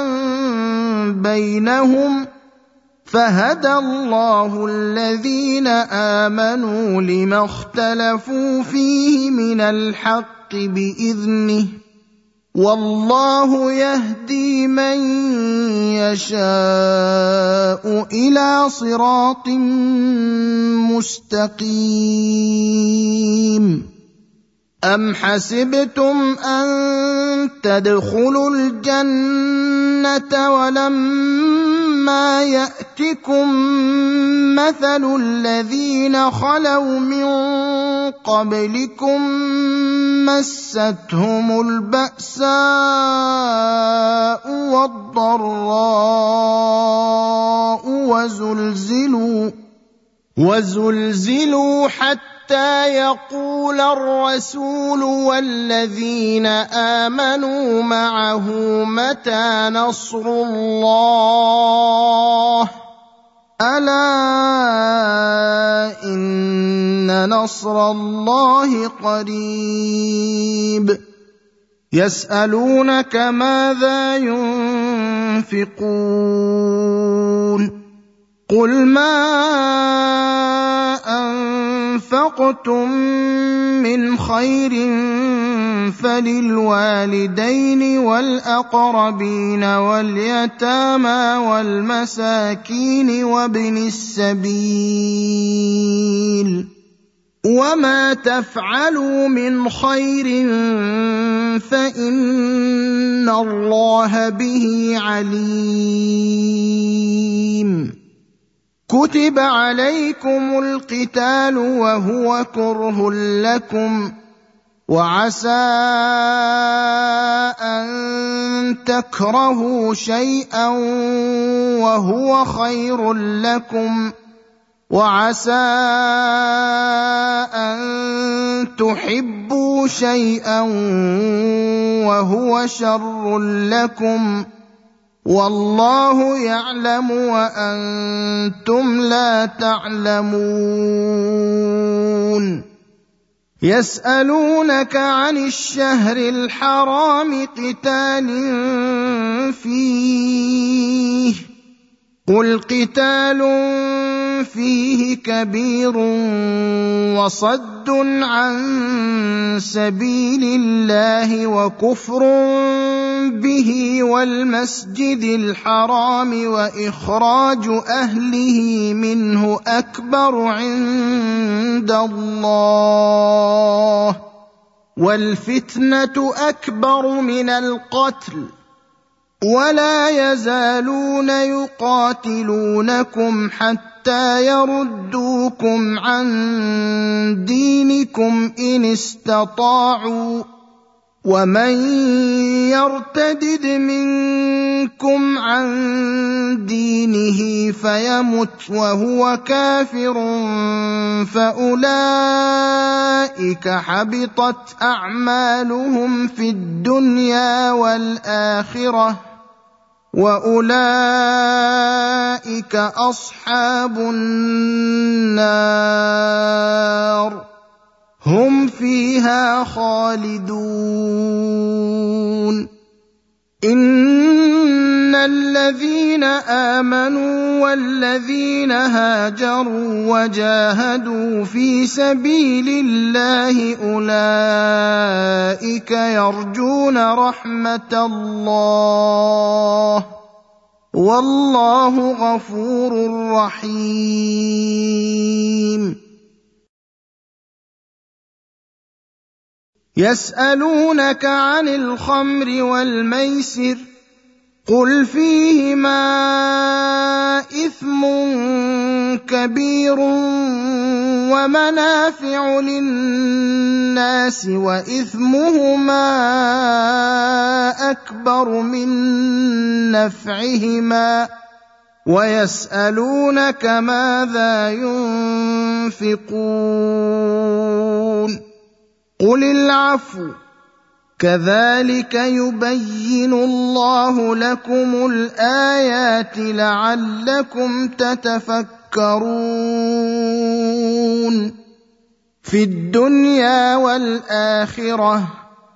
بينهم فهدى الله الذين آمنوا لما اختلفوا فيه من الحق باذنه والله يهدي من يشاء الى صراط مستقيم أم حسبتم أن تدخلوا الجنة ولما يأتكم مثل الذين خلوا من قبلكم مستهم البأساء والضراء وزلزلوا وزلزلوا حتى حتى يقول الرسول والذين آمنوا معه متى نصر الله ألا إن نصر الله قريب يسألونك ماذا ينفقون قل ما أنفقتم من خير فللوالدين والأقربين واليتامى والمساكين وابن السبيل وما تفعلوا من خير فإن الله به عليم كتب عليكم القتال وهو كره لكم وعسى أن تكرهوا شيئا وهو خير لكم وعسى أن تحبوا شيئا وهو شر لكم والله يعلم وأنتم لا تعلمون يسألونك عن الشهر الحرام قتال فيه قل قتال فيه كبير وصد عن سبيل الله وكفر به والمسجد الحرام وإخراج أهله منه أكبر عند الله والفتنة أكبر من القتل ولا يزالون يقاتلونكم حتى يردوكم عن دينكم إن استطاعوا ومن يرتدد منكم عن دينه فيمت وهو كافر فأولئك حبطت أعمالهم في الدنيا والآخرة وأولئك أصحاب النار هم فيها خالدون إن الذين آمنوا والذين هاجروا وجاهدوا في سبيل الله أولئك يرجون رحمة الله والله غفور رحيم يسألونك عن الخمر والميسر قل فيهما إثم كبير ومنافع للناس وإثمهما أكبر من نفعهما ويسألونك ماذا ينفقون قل العفو كذلك يبين الله لكم الآيات لعلكم تتفكرون في الدنيا والآخرة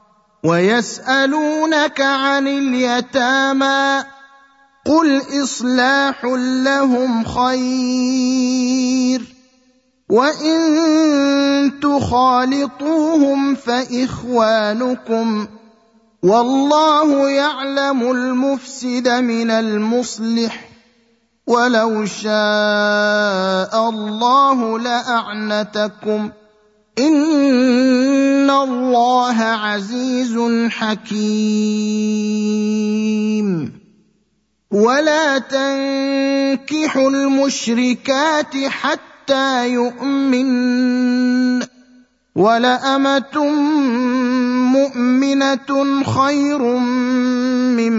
ويسألونك عن اليتامى قل إصلاح لهم خير وإن تخالطوهم فإخوانكم والله يعلم المفسد من المصلح ولو شاء الله لأعنتكم إن الله عزيز حكيم ولا تنكحوا المشركات حتى يؤمن ولأمة مؤمنة خير من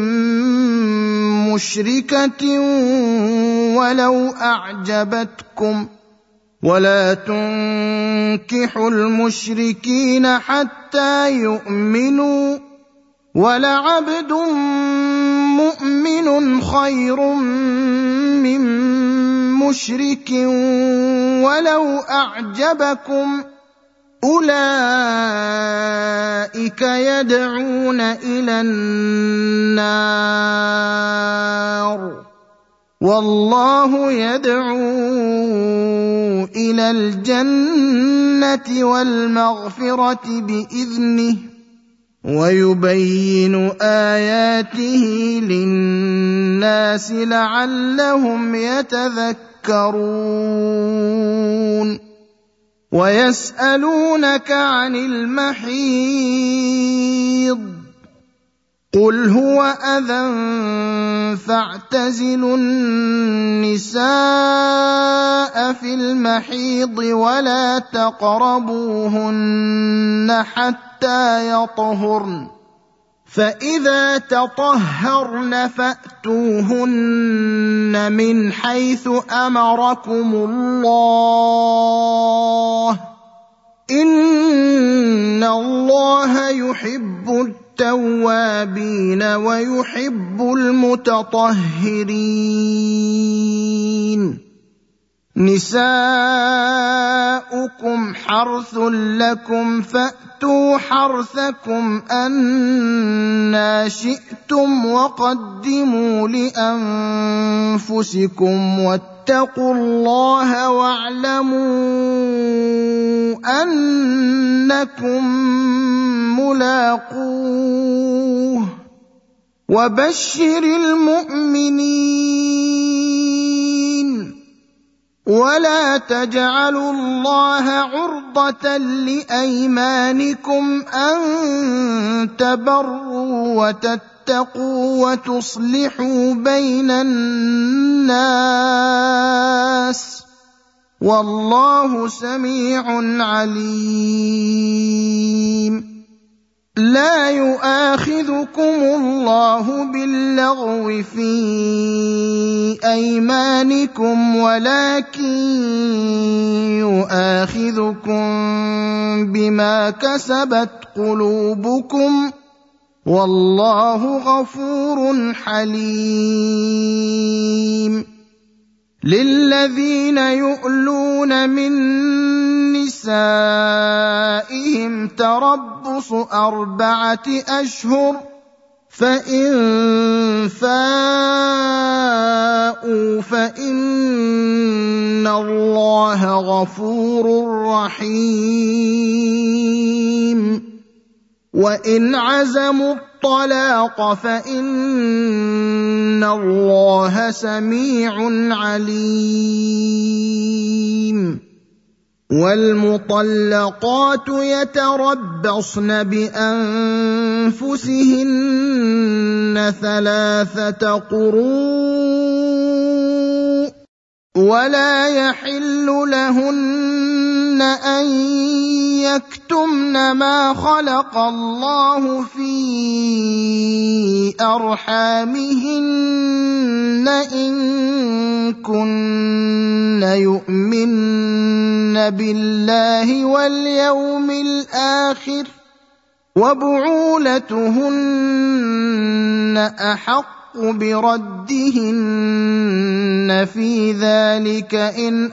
مشركة ولو أعجبتكم ولا تنكحوا المشركين حتى يؤمنوا ولعبد مؤمن خير من مشرك ولو أعجبكم أولئك يدعون إلى النار والله يدعو إلى الجنة والمغفرة بإذنه ويبين آياته للناس لعلهم يتذكرون ويسألونك عن المحيض قل هو أذى فاعتزلوا النساء في المحيض ولا تقربوهن حتى يطهرن فإذا تطهرن فأتوهن من حيث أمركم الله إن الله يحب التوابين ويحب المتطهرين نساؤكم حرث لكم فأتوا حرثكم أنى شئتم وقدموا لأنفسكم واتقوا الله واعلموا أنكم ملاقوه وبشر المؤمنين ولا تجعلوا الله عرضة لأيمانكم أن تبروا وتتقوا وتصلحوا بين الناس والله سميع عليم لا يؤاخذكم الله باللغو في أيمانكم ولكن يؤاخذكم بما كسبت قلوبكم والله غفور حليم للذين يؤلون من نسائهم تربص أربعة أشهر فإن فاءوا فإن الله غفور رحيم وإن عزموا الطلاق فإن الله سميع عليم والمطلقات يتربصن بأنفسهن ثلاثة قروء ولا يحل لهن أن يكتمن ما خلق الله في أرحامهن إن كن يؤمن بالله واليوم الآخر وبعولتهن أحق بردهن في ذلك إن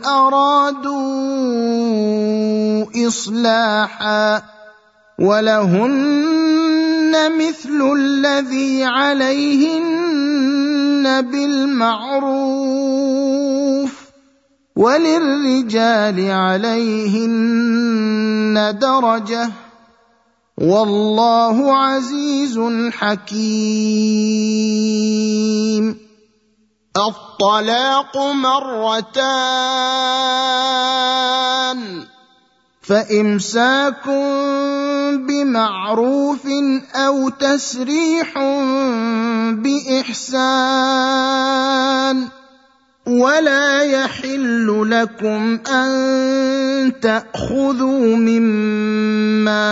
أرادوا إصلاحا ولهن مثل الذي عليهن بالمعروف وللرجال عليهن درجة والله عزيز حكيم. الطلاق مرتان فإمساك بمعروف أو تسريح بإحسان ولا يحل لكم أن تأخذوا مما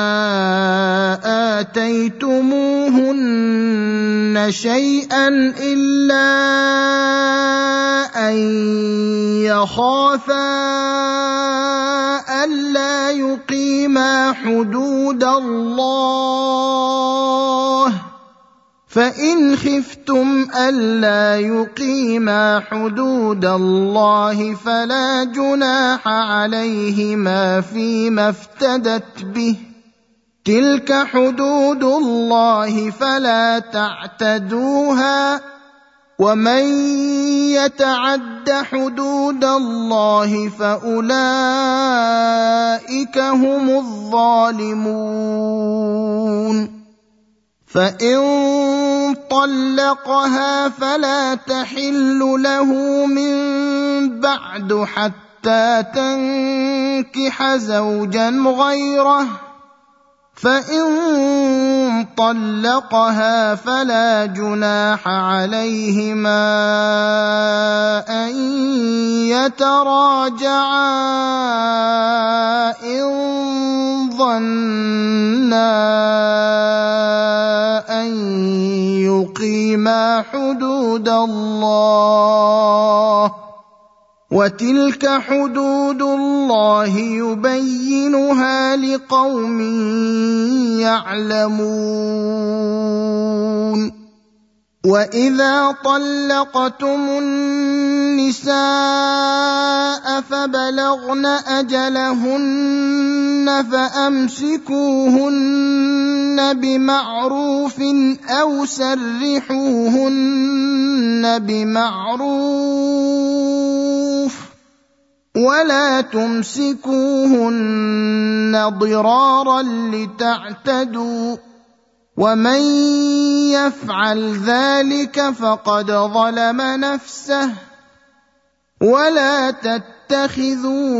آتيتموهن شيئا إلا أن يخافا ألا يقيما حدود الله فإن خفتم ألا يقيما حدود الله فلا جناح عليهما فيما افتدت به تلك حدود الله فلا تعتدوها ومن يتعد حدود الله فأولئك هم الظالمون. فإن طلقها فلا تحل له من بعد حتى تنكح زوجا غيره فإن طلقها فلا جناح عليهما أن يتراجعا إن ظنا أن يقيما حدود الله وتلك حدود الله يبينها لقوم يعلمون. وإذا طلقتم النساء فبلغن أجلهن فأمسكوهن بمعروف أو سرحوهن بمعروف ولا تمسكوهن ضرارا لتعتدوا ومن يفعل ذلك فقد ظلم نفسه ولا تتخذوا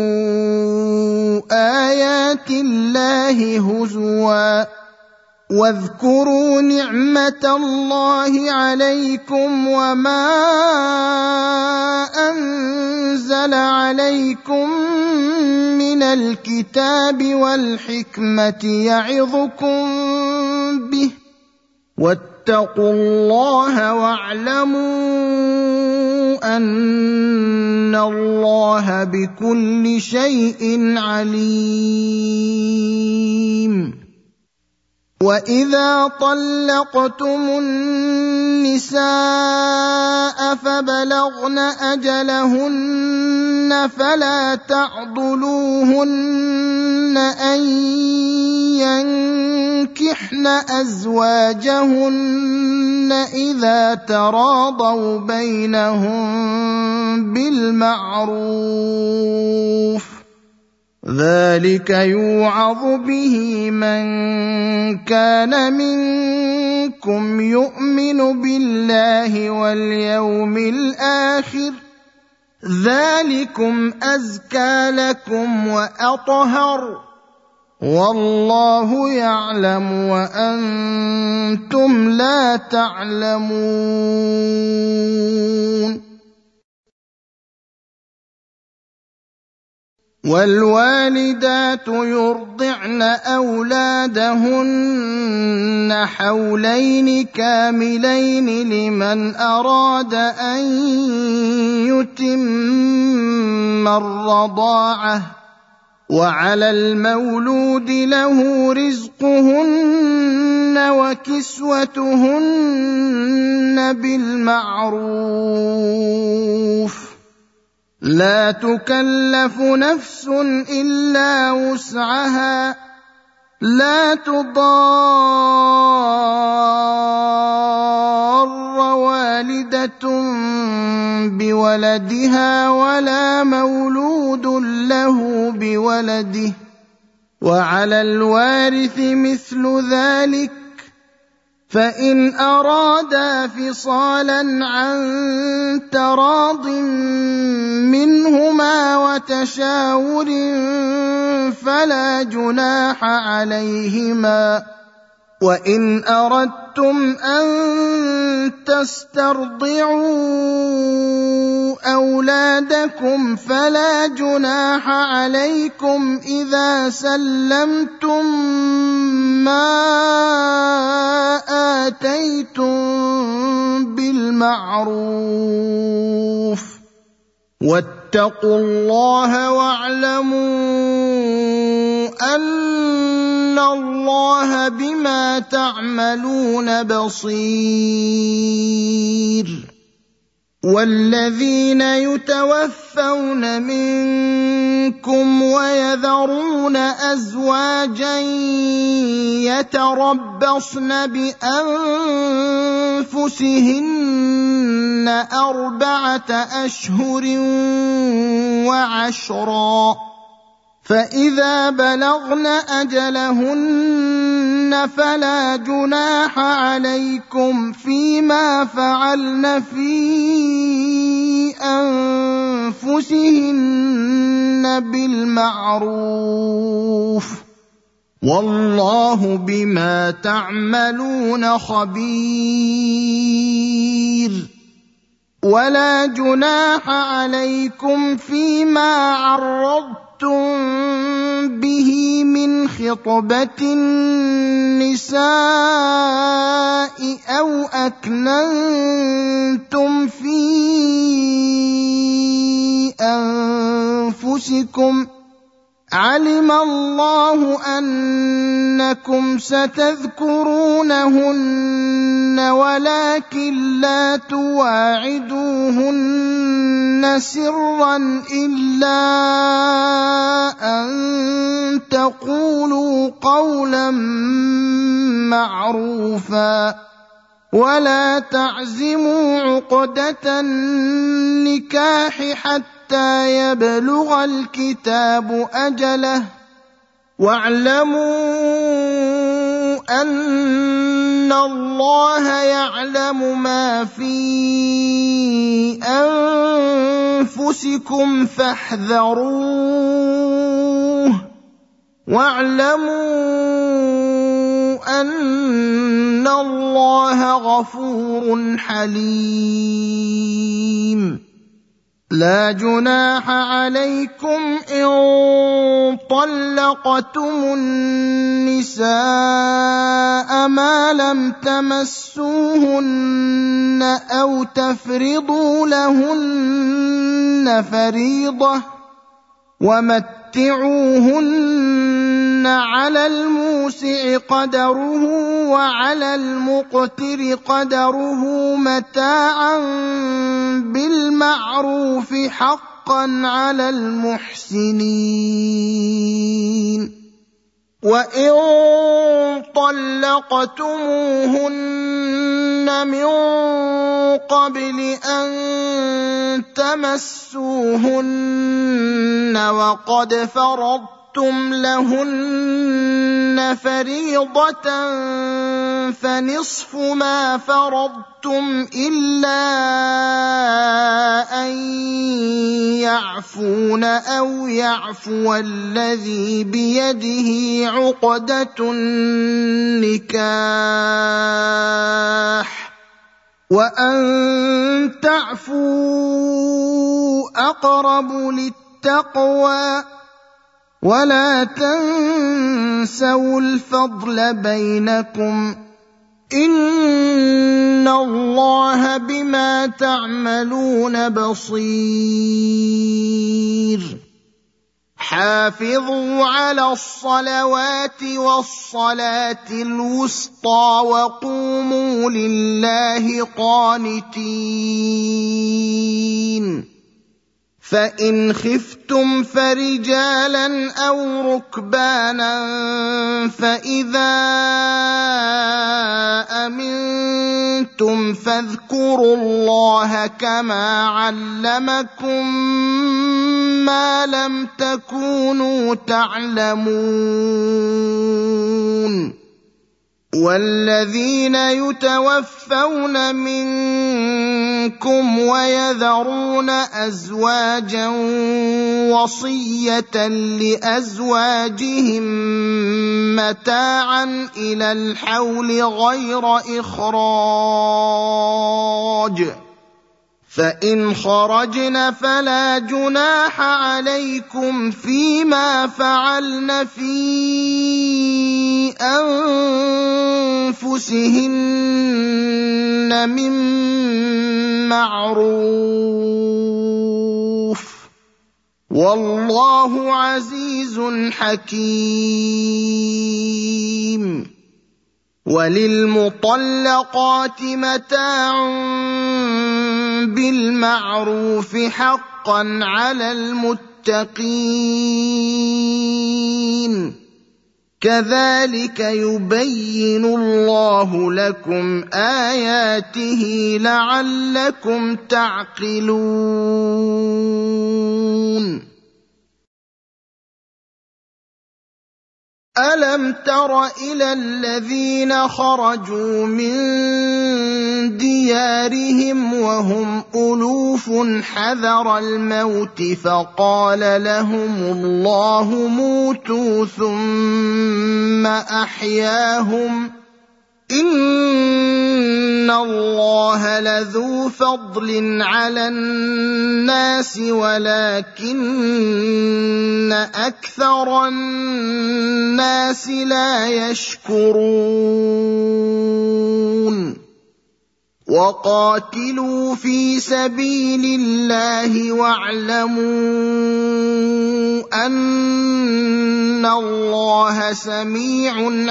آيات الله هزوا واذكروا نعمة الله عليكم وما أنزل عليكم من الكتاب والحكمة يعظكم به واتقوا الله واعلموا أن الله بكل شيء عليم. وإذا طلقتم النساء فبلغن أجلهن فلا تعضلوهن أن ينكحن أزواجهن إذا تراضوا بينهم بالمعروف ذلك يوعظ به من كان منكم يؤمن بالله واليوم الآخر ذلكم أزكى لكم وأطهر والله يعلم وأنتم لا تعلمون. والوالدات يرضعن أولادهن حولين كاملين لمن أراد أن يتم الرضاعة وعلى المولود له رزقهن وكسوتهن بالمعروف لا تكلف نفس إلا وسعها لا تضار والدة والدة بولدها ولا مولود له بولده، وعلى الوارث مثل ذلك، فإن أرادا فصالا عن تراض منهما وتشاور فلا جناح عليهما. وإن أردتم أن تسترضعوا أولادكم فلا جناح عليكم إذا سلمتم ما آتيتم بالمعروف، واتقوا الله واعلموا أن الله بما تعملون بصير. والذين يتوفون منكم ويذرون أزواجا يتربصن بأنفسهن أربعة أشهر وعشرا، فإذا بلغن أجلهن فلا جناح عليكم فيما فعلن في أنفسهن بالمعروف، والله بما تعملون خبير. ولا جناح عليكم فيما عرضتم به من خطبة النساء أو أكننتم في أنفسكم، علم الله أنكم ستذكرونهن ولكن لا تواعدوهن سرا إلا أن تقولوا قولا معروفا، ولا تعزموا عقدة النكاح حتى يبلغ الكتاب أجله، واعلموا أن الله يعلم ما في أنفسكم فاحذروه، واعلموا أن الله غفور حليم. لا جناح عليكم إن طلقتم النساء ما لم تمسوهن أو تفرضوا لهن فريضة، ومتعوهن على الموسع قدره وعلى المقتر قدره متاعا بالمعروف حقا على المحسنين. وإن طلقتموهن من قبل أن تمسوهن وقد فرضتم لهن فريضة فنصف ما فرضتم إلا أن يعفون أو يعفو الذي بيده عقدة النكاح، وأن تعفوا أقرب للتقوى، ولا تنسوا الفضل بينكم، إن الله بما تعملون بصير. حافظوا على الصلوات والصلاة الوسطى وقوموا لله قانتين. فإن خفتم فرجالا أو ركبانا فإذا أمنتم أمنتم فاذكروا الله كما علمكم ما لم تكونوا تعلمون والذين يتوفون منكم ويذرون أزواجا وصية لأزواجهم متاعا إلى الحول غير إخراج فإن خرجن فلا جناح عليكم فيما فعلن في أنفسهن من معروف والله عزيز حكيم وللمطلقات متاع بالمعروف حقا على المتقين كذلك يبين الله لكم آياته لعلكم تعقلون ألم تر إلى الذين خرجوا من ديارهم وهم ألوف حذر الموت فقال لهم الله موتوا ثم أحياهم إن الله لذو فضل على الناس ولكن أكثر الناس لا يشكرون وقاتلوا في سبيل الله واعلموا أن الله سميع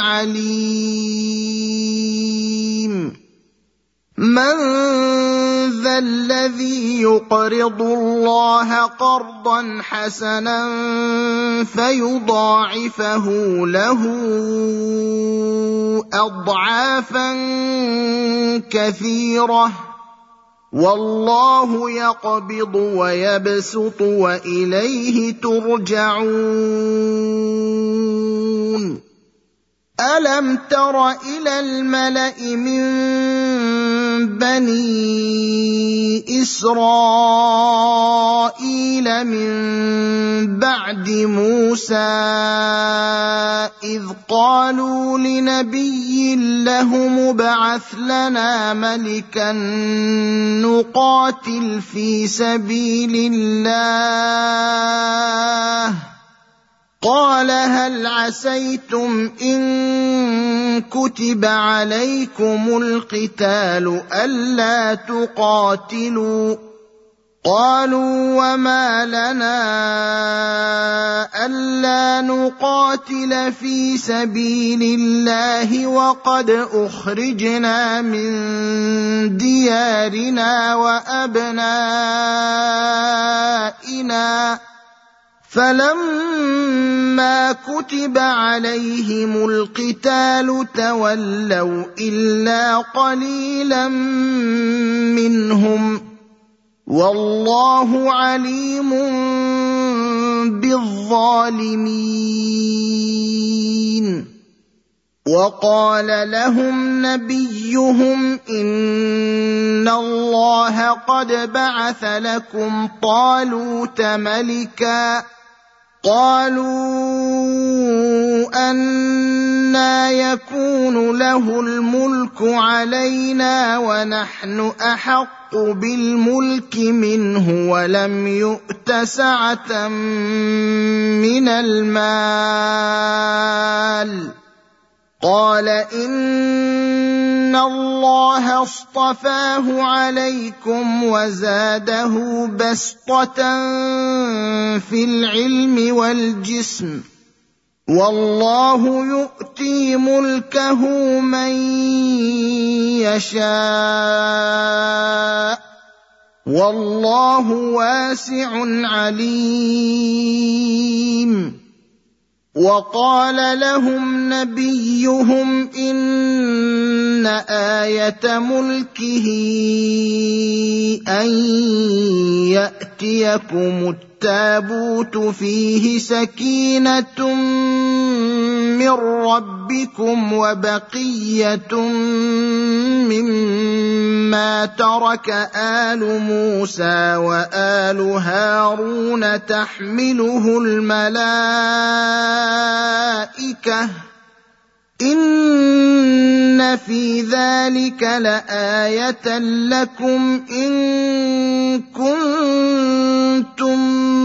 عليم من ذا الذي يقرض الله قرضا حسنا فيضاعفه له أضعافا كثيرة والله يقبض ويبسط وإليه ترجعون ألم تر إلى الملأ من بني إسرائيل من بعد موسى إذ قالوا لنبي لهم ابعث لنا ملكا نقاتل في سبيل الله قال هل عسيتم إن كتب عليكم القتال ألا تقاتلوا قالوا وما لنا ألا نقاتل في سبيل الله وقد أخرجنا من ديارنا وأبنائنا فلما كتب عليهم القتال تولوا إلا قليلا منهم والله عليم بالظالمين وقال لهم نبيهم إن الله قد بعث لكم طالوت ملكا قالوا أنى يكون له الملك علينا ونحن أحق بالملك منه ولم يؤت سعة من المال قال إن الله اصطفاه عليكم وزاده بسطة في العلم والجسم والله يؤتي ملكه من يشاء والله واسع عليم وقال لهم نبيهم إن آية ملكه أن يأتيكم التابوت فيه سكينة من ربكم وبقية مما ترك آل موسى وآل هارون تحمله الملائكة إن في ذلك لآية لكم إن كنتم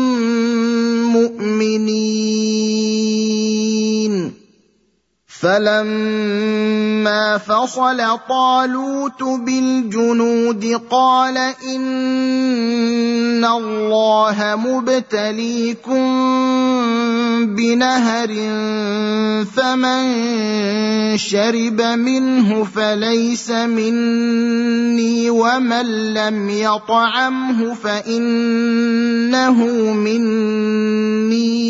مؤمنين. فلما فصل طالوت بالجنود قال إن الله مبتليكم بنهر فمن شرب منه فليس مني ومن لم يطعمه فإنه مني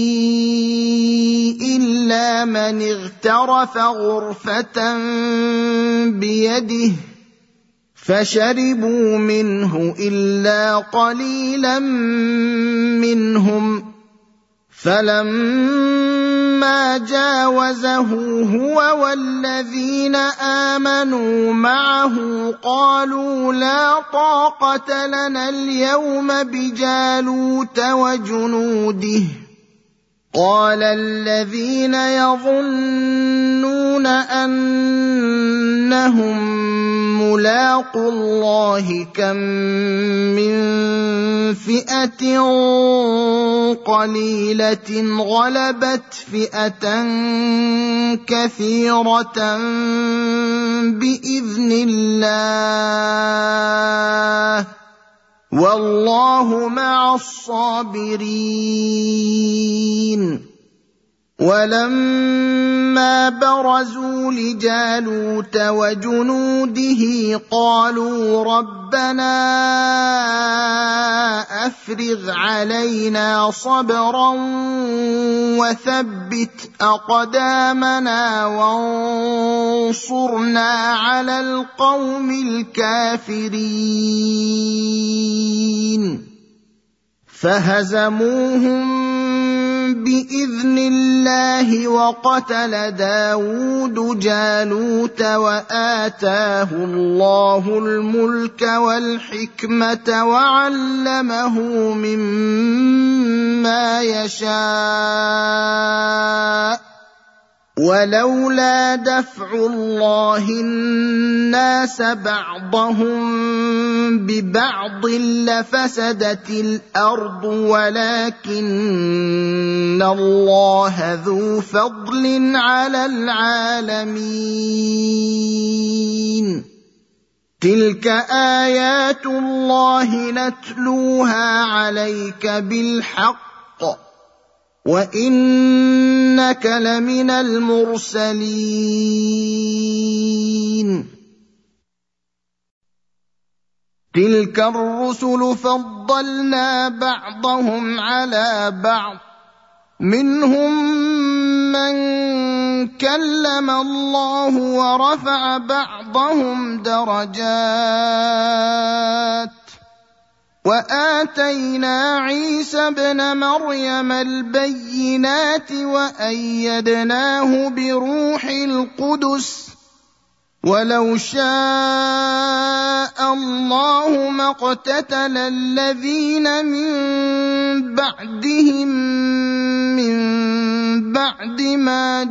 إلا من اغترف غرفة بيده فشربوا منه إلا قليلا منهم. فلما جاوزه هو والذين آمنوا معه قالوا لا طاقة لنا اليوم بجالوت وجنوده. قال الذين يظنون أنهم ملاقو الله كم من فئة قليلة غلبت فئة كثيرة بإذن الله والله مع الصابرين. ولما برزوا لجالوت وجنوده قالوا ربنا أفرغ علينا صبرا وثبت أقدامنا وانصرنا على القوم الكافرين. فهزموهم بإذن الله وقتل داود جالوت وآتاه الله الملك والحكمة وعلمه مما يشاء ولولا دفع الله الناس بعضهم ببعض لفسدت الأرض ولكن الله ذو فضل على العالمين. تلك آيات الله نتلوها عليك بالحق وإنك لمن المرسلين. تلك الرسل فضلنا بعضهم على بعض منهم من كلم الله ورفع بعضهم درجات وآتينا عيسى ابن مريم البينات وأيدناه بروح القدس ولو شاء الله ما اقتتل الذين من بعدهم من بعد ما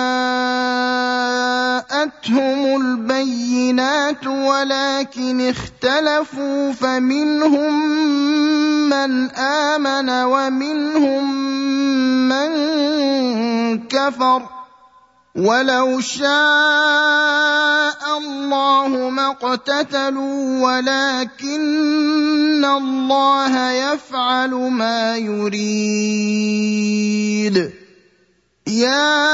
جاءتهم البينات ولكن اختلفوا فمنهم من آمن ومنهم من كفر ولو شاء الله ما اقتتلوا ولكن الله يفعل ما يريد. يا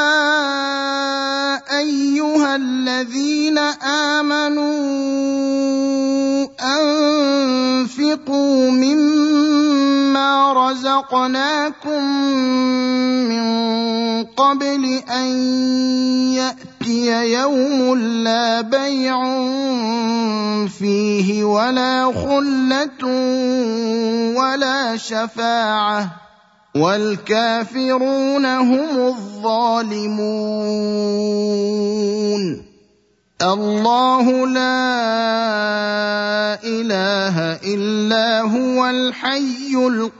أيها الذين آمنوا أنفقوا مما رزقناكم من قبل قبل أن يأتي يوم لا بيع فيه ولا خلة ولا شفاعة والكافرون هم الظالمون. الله لا إله إلا هو الحي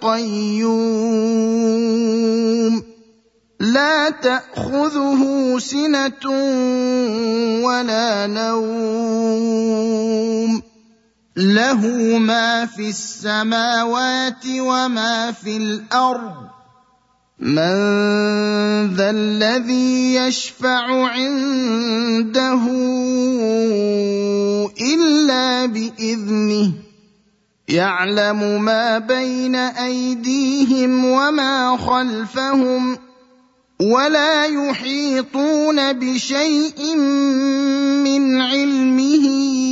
القيوم لا تأخذه سنة ولا نوم له ما في السماوات وما في الأرض من ذا الذي يشفع عنده إلا بإذنه يعلم ما بين أيديهم وما خلفهم ولا يحيطون بشيء من علمه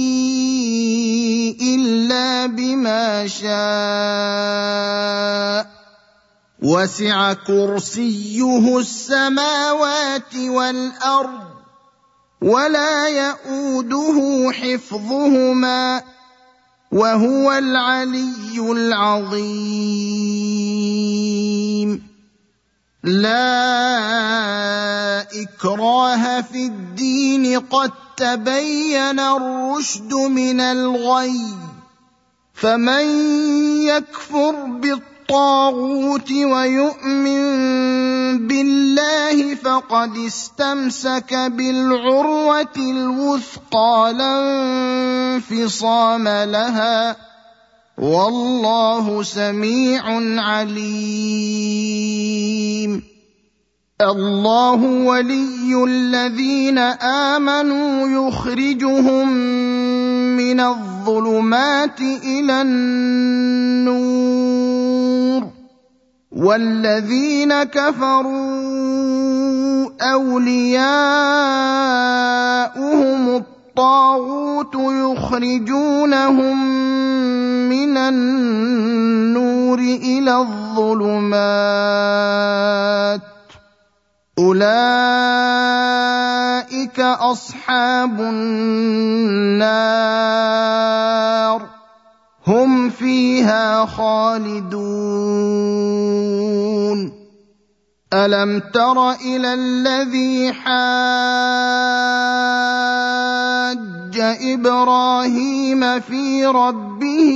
إلا بما شاء وسع كرسيه السماوات والأرض ولا يئوده حفظهما وهو العلي العظيم. لا إكراه في الدين قد تبين الرشد من الغي فمن يكفر بالطاغوت ويؤمن بالله فقد استمسك بالعروة الوثقى لا انفصام لها والله سميع عليم. الله ولي الذين آمنوا يخرجهم من الظلمات إلى النور والذين كفروا أولياؤهم الطاغوت يخرجونهم من النور إلى الظلمات أولئك أصحاب النار هم فيها خالدون. ألم تر إلى الذي حاج إبراهيم في ربه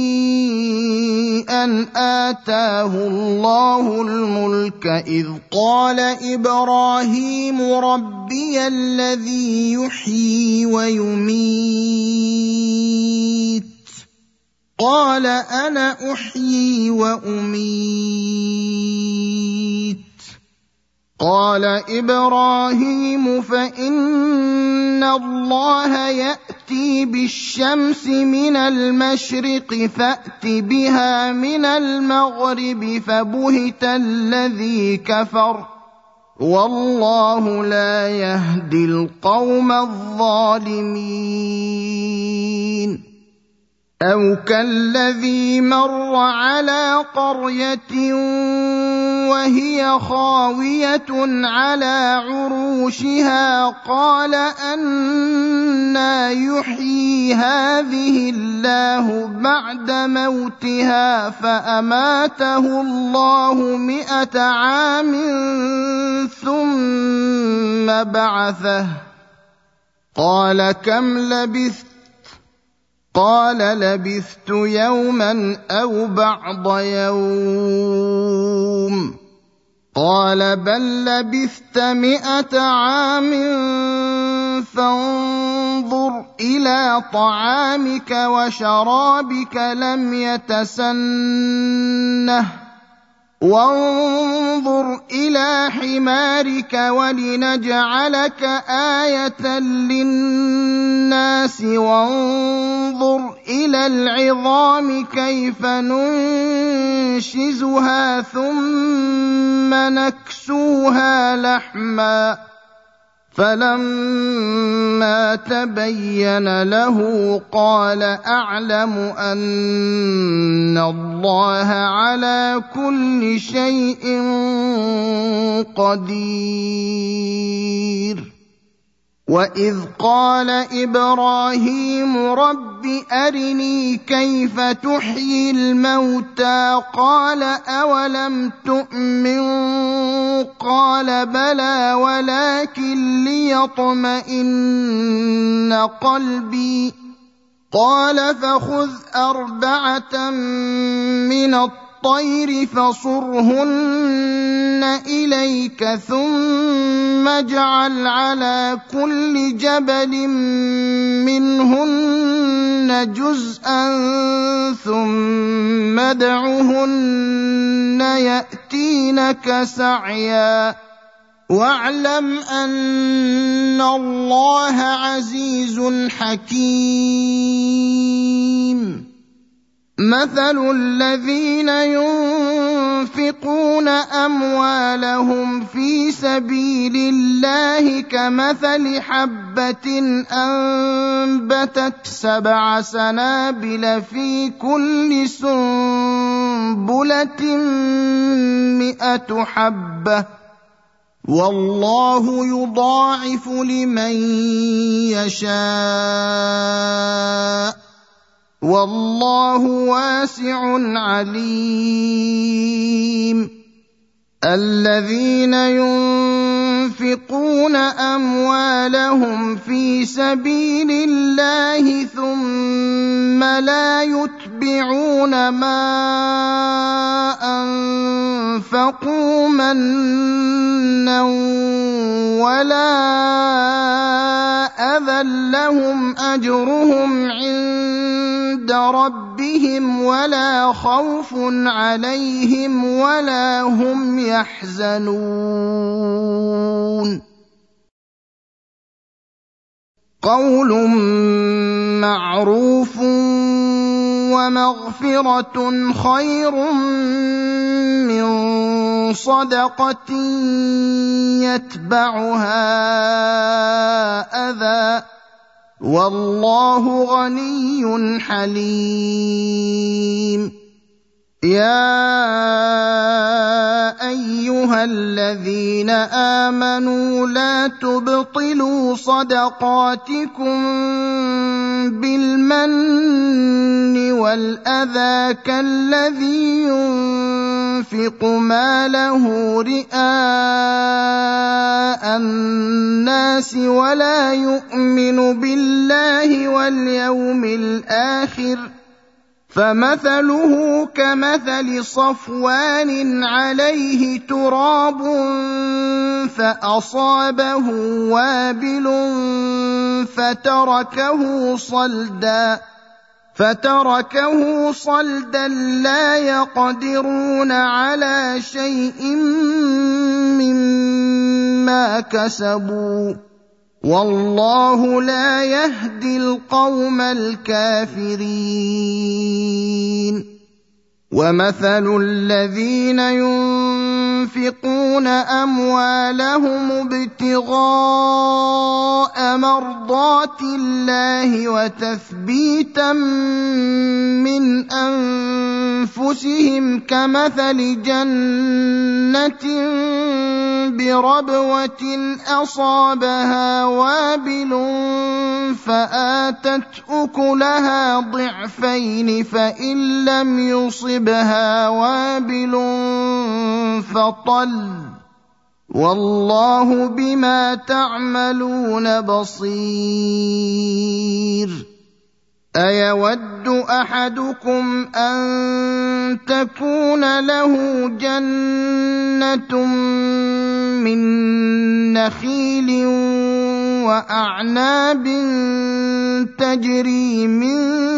أن آتاه الله الملك إذ قال إبراهيم ربي الذي يحيي ويميت قال أنا أحيي وأميت قال إبراهيم فإن الله يأتي بالشمس من المشرق فأت بها من المغرب فبهت الذي كفر والله لا يهدي القوم الظالمين. أو كالذي مر على قرية وهي خاوية على عروشها قال أنى يحيي هذه الله بعد موتها فأماته الله مئة عام ثم بعثه قال كم لبثت قال لبثت يوما أو بعض يوم قال بل لبثت مئة عام فانظر إلى طعامك وشرابك لم يتسنه وانظر إلى حمارك ولنجعلك آية للناس وانظر إلى العظام كيف ننشزها ثم نكسوها لحما فلما تبين له قال أعلم أن الله على كل شيء قدير. وإذ قال إبراهيم رب أرني كيف تحيي الموتى قال أولم تؤمن قال بلى ولكن ليطمئن قلبي قال فخذ أربعة من الطير فصرهن إليك ثم اجعل على كل جبل منهن جزءا ثم ادعهن يأتينك سعيا واعلم أن الله عزيز حكيم. مثل الذين ينفقون أموالهم في سبيل الله كمثل حبة أنبتت سبع سنابل في كل سنبلة مئة حبة والله يضاعف لمن يشاء والله واسع عليم. الذين ينفقون أموالهم في سبيل الله ثم لا يتبعون ما أنفقوا منا ولا أذى لهم أجرهم عند ربهم ولا خوف عليهم ولا هم يحزنون. قول معروف ومغفرة خير من صدقة يتبعها أذى والله غني حليم. يا أيها الذين آمنوا لا تبطلوا صدقاتكم بالمن والأذى كالذي ينفق ماله رئاء الناس ولا يؤمن بالله واليوم الآخر فمثله كمثل صفوان عليه تراب فأصابه وابل فتركه صلدا فتركه صلدا لا يقدرون على شيء مما كسبوا والله لا يهدي القوم الكافرين. ومثل الذين ينفقون أموالهم ابتغاء مرضات الله وتثبيتا من أنفسهم كمثل جنة بربوة أصابها وابل فآتت أكلها ضعفين فإن لم يصبها وابل فطل والله بما تعملون بصير. أيود أحدكم أن تكون له جنة من نخيل وأعناب تجري من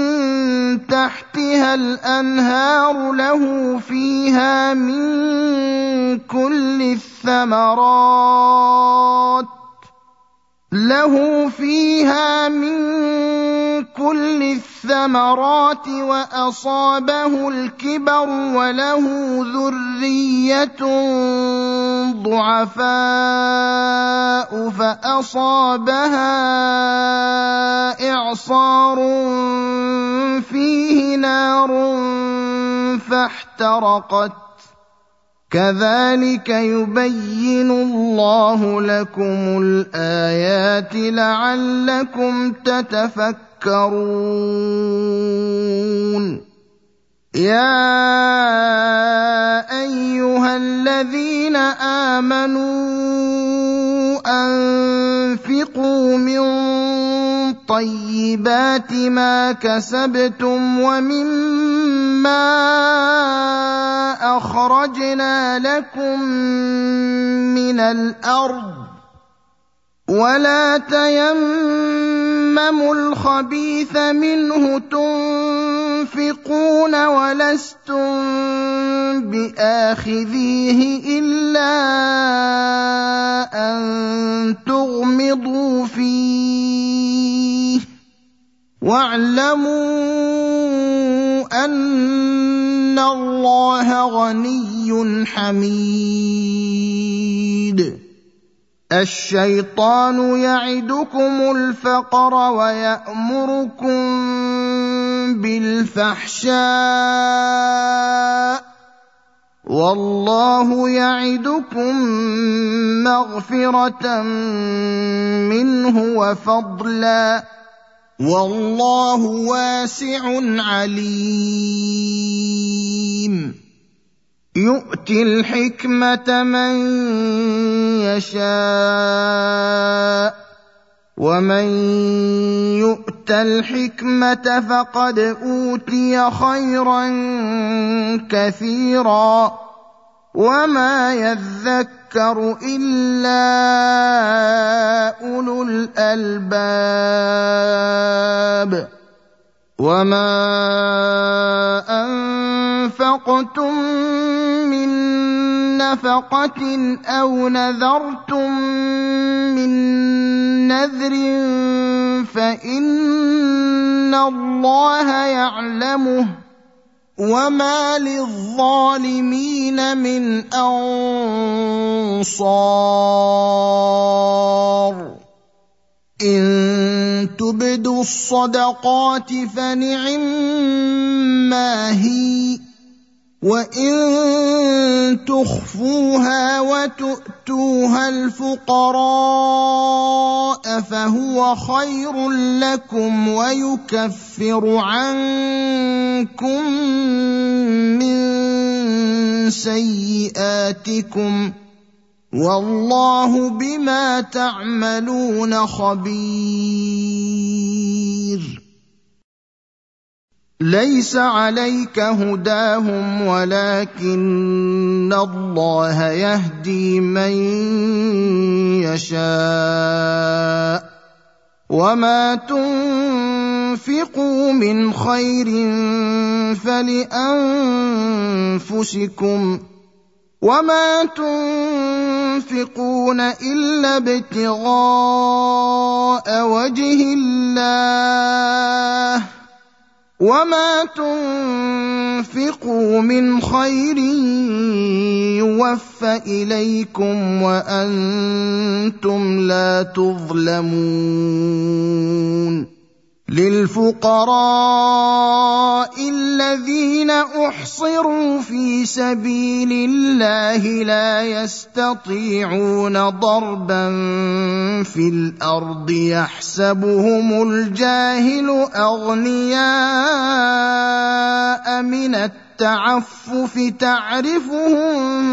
تحتها الأنهار له فيها من كل الثمرات له فيها من كل الثمرات وأصابه الكبر وله ذرية ضعفاء فأصابها إعصار فيه نار فاحترقت كذلك يبين الله لكم الآيات لعلكم تتفكرون يا أيها الذين آمنوا أنفقوا من طيبات ما كسبتم ومما أخرجنا لكم من الأرض ولا تيمموا الخبيث منه تنفقون ولستم بآخذيه إلا أن تغمضوا فيه واعلموا أن الله غني حميد الشيطان يعدكم الفقر ويأمركم بالفحشاء والله يعدكم مغفرة منه وفضلا والله واسع عليم يؤتي الحكمة من يشاء ومن يؤت الحكمة فقد أوتي خيرا كثيرا وما يذكر إلا أولو الألباب وما أنفقتم من نفقة أو نذرتم من نذر فإن الله يعلمه وما للظالمين من أنصار إن تبدوا الصدقات فنعما هي وإن تخفوها وتؤتوها الفقراء فهو خير لكم ويكفر عنكم من سيئاتكم والله بما تعملون خبير ليس عليك هداهم ولكن الله يهدي من يشاء وما تنفقوا من خير فلأنفسكم وما تنفقون إلا ابتغاء وجه الله وما تنفقوا من خير يوفى إليكم وأنتم لا تظلمون للفقراء الذين أحصروا في سبيل الله لا يستطيعون ضربا في الأرض يحسبهم الجاهل أغنياء من التعفف تعرفهم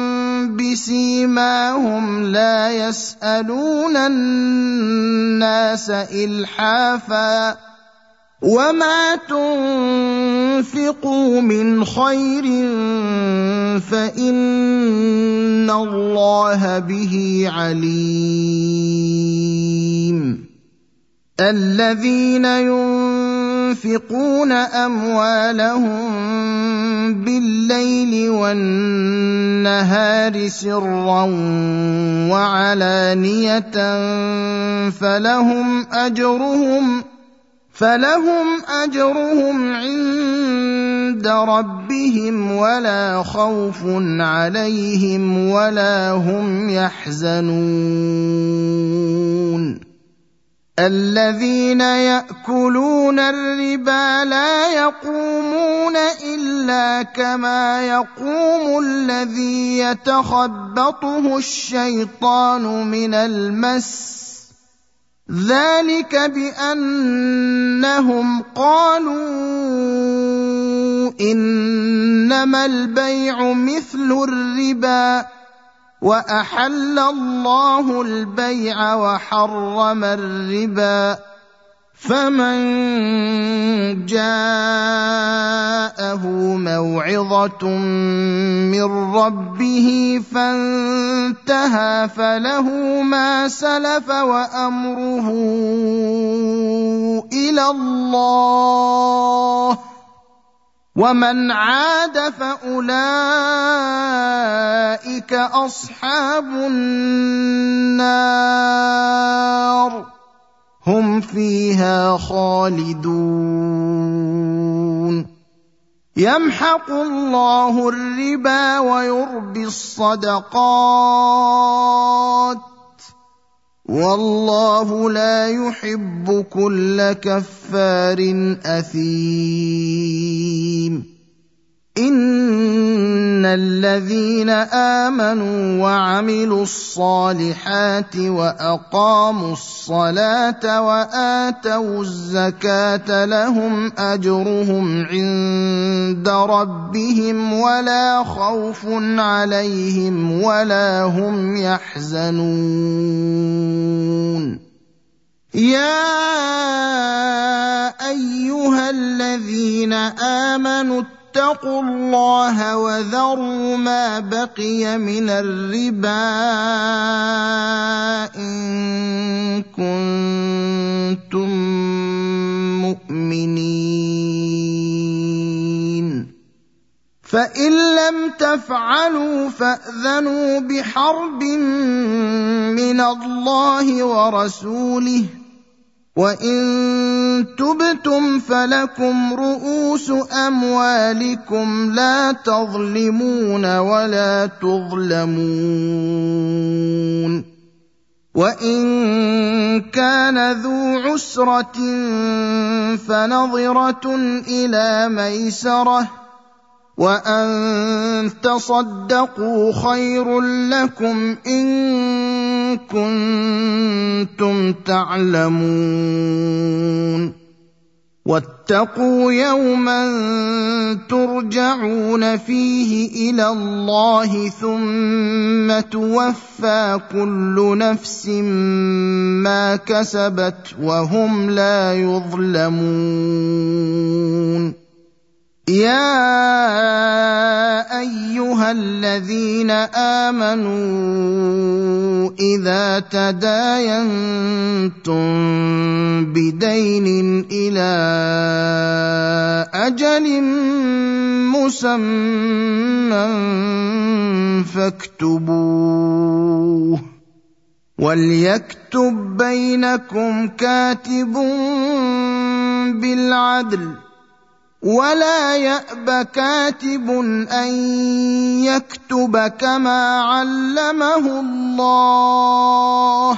بسيماهم لا يسألون الناس إلحافا وما تنفقوا من خير فإن الله به عليم الذين ينفقون ينفقون أموالهم بالليل والنهار سرا وعلانية فلهم أجرهم فلهم أجرهم عند ربهم ولا خوف عليهم ولا هم يحزنون الذين يأكلون الربا لا يقومون إلا كما يقوم الذي يتخبطه الشيطان من المس ذلك بأنهم قالوا إنما البيع مثل الربا وأحل الله البيع وحرم الربا فمن جاءه موعظة من ربه فانتهى فله ما سلف وأمره إلى الله ومن عاد فأولئك أصحاب النار هم فيها خالدون يمحق الله الربا ويربي الصدقات والله لا يحب كل كفار أثيم إن الذين آمنوا وعملوا الصالحات وأقاموا الصلاة وآتوا الزكاة لهم أجرهم عند ربهم ولا خوف عليهم ولا هم يحزنون يا أيها الذين آمنوا اتقوا الله وذروا ما بقي من الربا إن كنتم مؤمنين فإن لم تفعلوا فأذنوا بحرب من الله ورسوله وإن تبتم فلكم رؤوس أموالكم لا تظلمون ولا تظلمون وإن كان ذو عسرة فنظرة إلى ميسرة وأن تصدقوا خير لكم إن كنتم تعلمون واتقوا يوما ترجعون فيه إلى الله ثم توفى كل نفس ما كسبت وهم لا يظلمون يا أيها الذين آمنوا إذا تداينتم بدين إلى أجل مسمى فاكتبوه وليكتب بينكم كاتب بالعدل ولا يأب كاتب أن يكتب كما علمه الله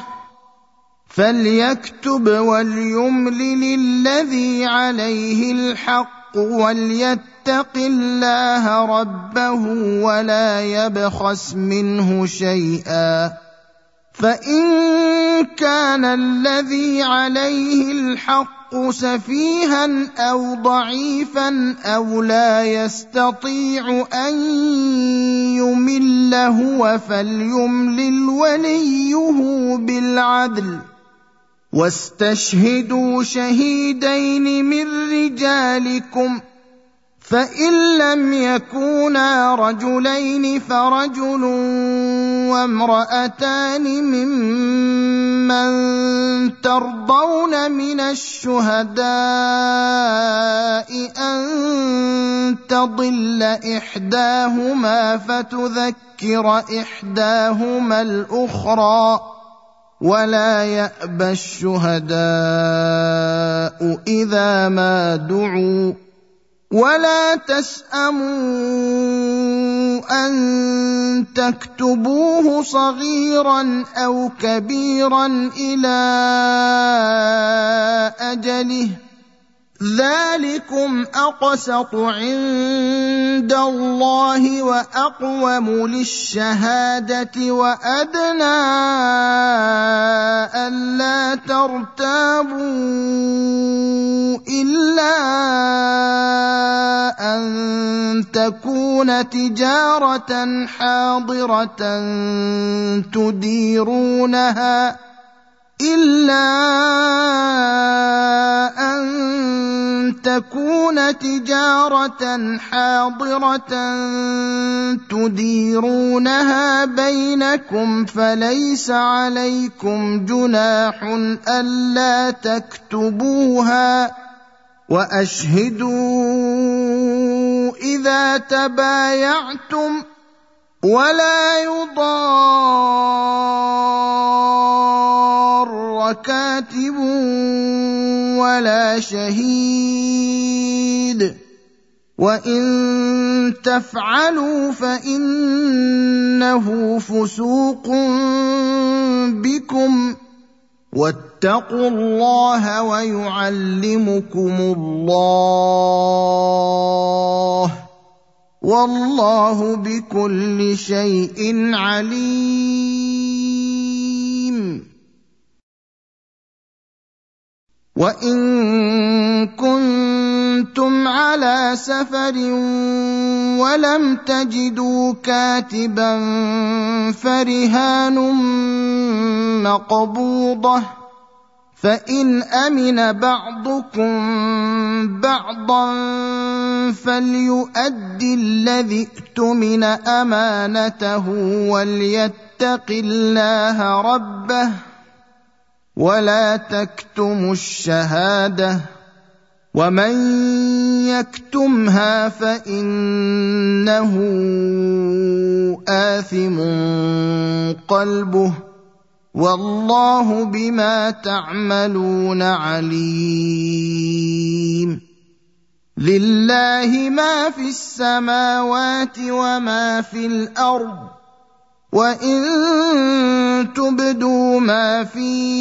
فليكتب وليملل الذي عليه الحق وليتق الله ربه ولا يبخس منه شيئا فإن كان الذي عليه الحق سفيها أو ضعيفا أو لا يستطيع أن يمل هو فليملل وليه بالعدل واستشهدوا شهيدين من رجالكم فإن لم يكونا رجلين فرجل وامرأتان ممن ترضون من الشهداء أن تضل إحداهما فتذكر إحداهما الأخرى ولا يأبى الشهداء إذا ما دعوا ولا تسأموا أن تكتبوه صغيرا أو كبيرا إلى أجله ذلكم أقسط عند الله وأقوم للشهادة وأدنى ألا ترتابوا إلا أن تكون تجارة حاضرة تديرونها إلا أن تكون تجارة حاضرة تديرونها بينكم فليس عليكم جناح ألا تكتبوها وأشهدوا إذا تبايعتم ولا يضار كاتب ولا شهيد وإن تفعلوا فإنه فسوق بكم واتقوا الله ويعلمكم الله والله بكل شيء عليم. وإن كنتم على سفر ولم تجدوا كاتبا فرهان مقبوضة فإن أمن بعضكم بعضا فليؤد الذي اؤتمن أمانته وليتق الله ربه ولا تكتموا الشهادة ومن يكتمها فإنه آثم قلبه والله بما تعملون عليم. لله ما في السماوات وما في الأرض وإن تبدوا ما في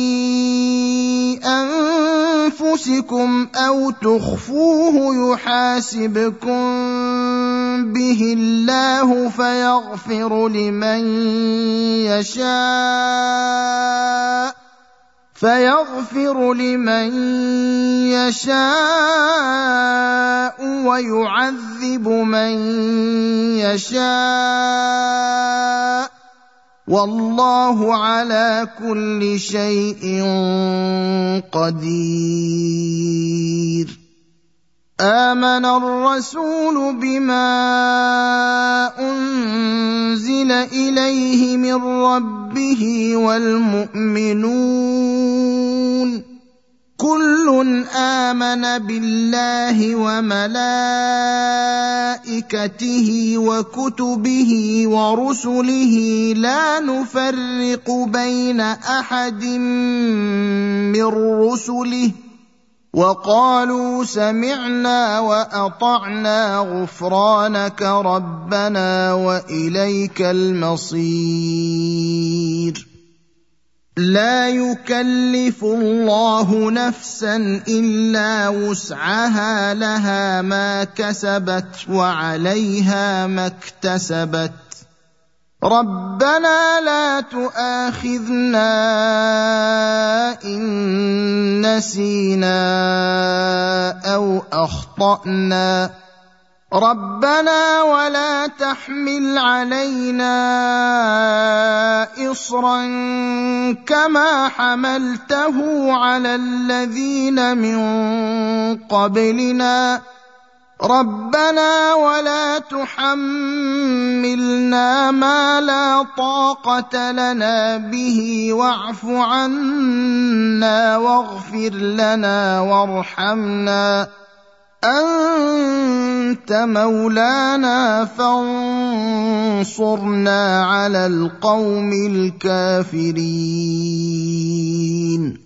أنفسكم أو تخفوه يحاسبكم به الله فيغفر لمن يشاء فيغفر لمن يشاء ويعذب من يشاء والله على كل شيء قدير. آمن الرسول بما أنزل إليه من ربه والمؤمنون كل آمن بالله وملائكته وكتبه ورسله لا نفرق بين أحد من رسله وقالوا سمعنا وأطعنا غفرانك ربنا وإليك المصير. لا يكلف الله نفسا إلا وسعها لها ما كسبت وعليها ما اكتسبت ربنا لا تؤاخذنا إن نسينا أو أخطأنا ربنا ولا تحمل علينا إصرا كما حملته على الذين من قبلنا ربنا ولا تحملنا ما لا طاقة لنا به واعف عنا واغفر لنا وارحمنا أنت مولانا فانصرنا على القوم الكافرين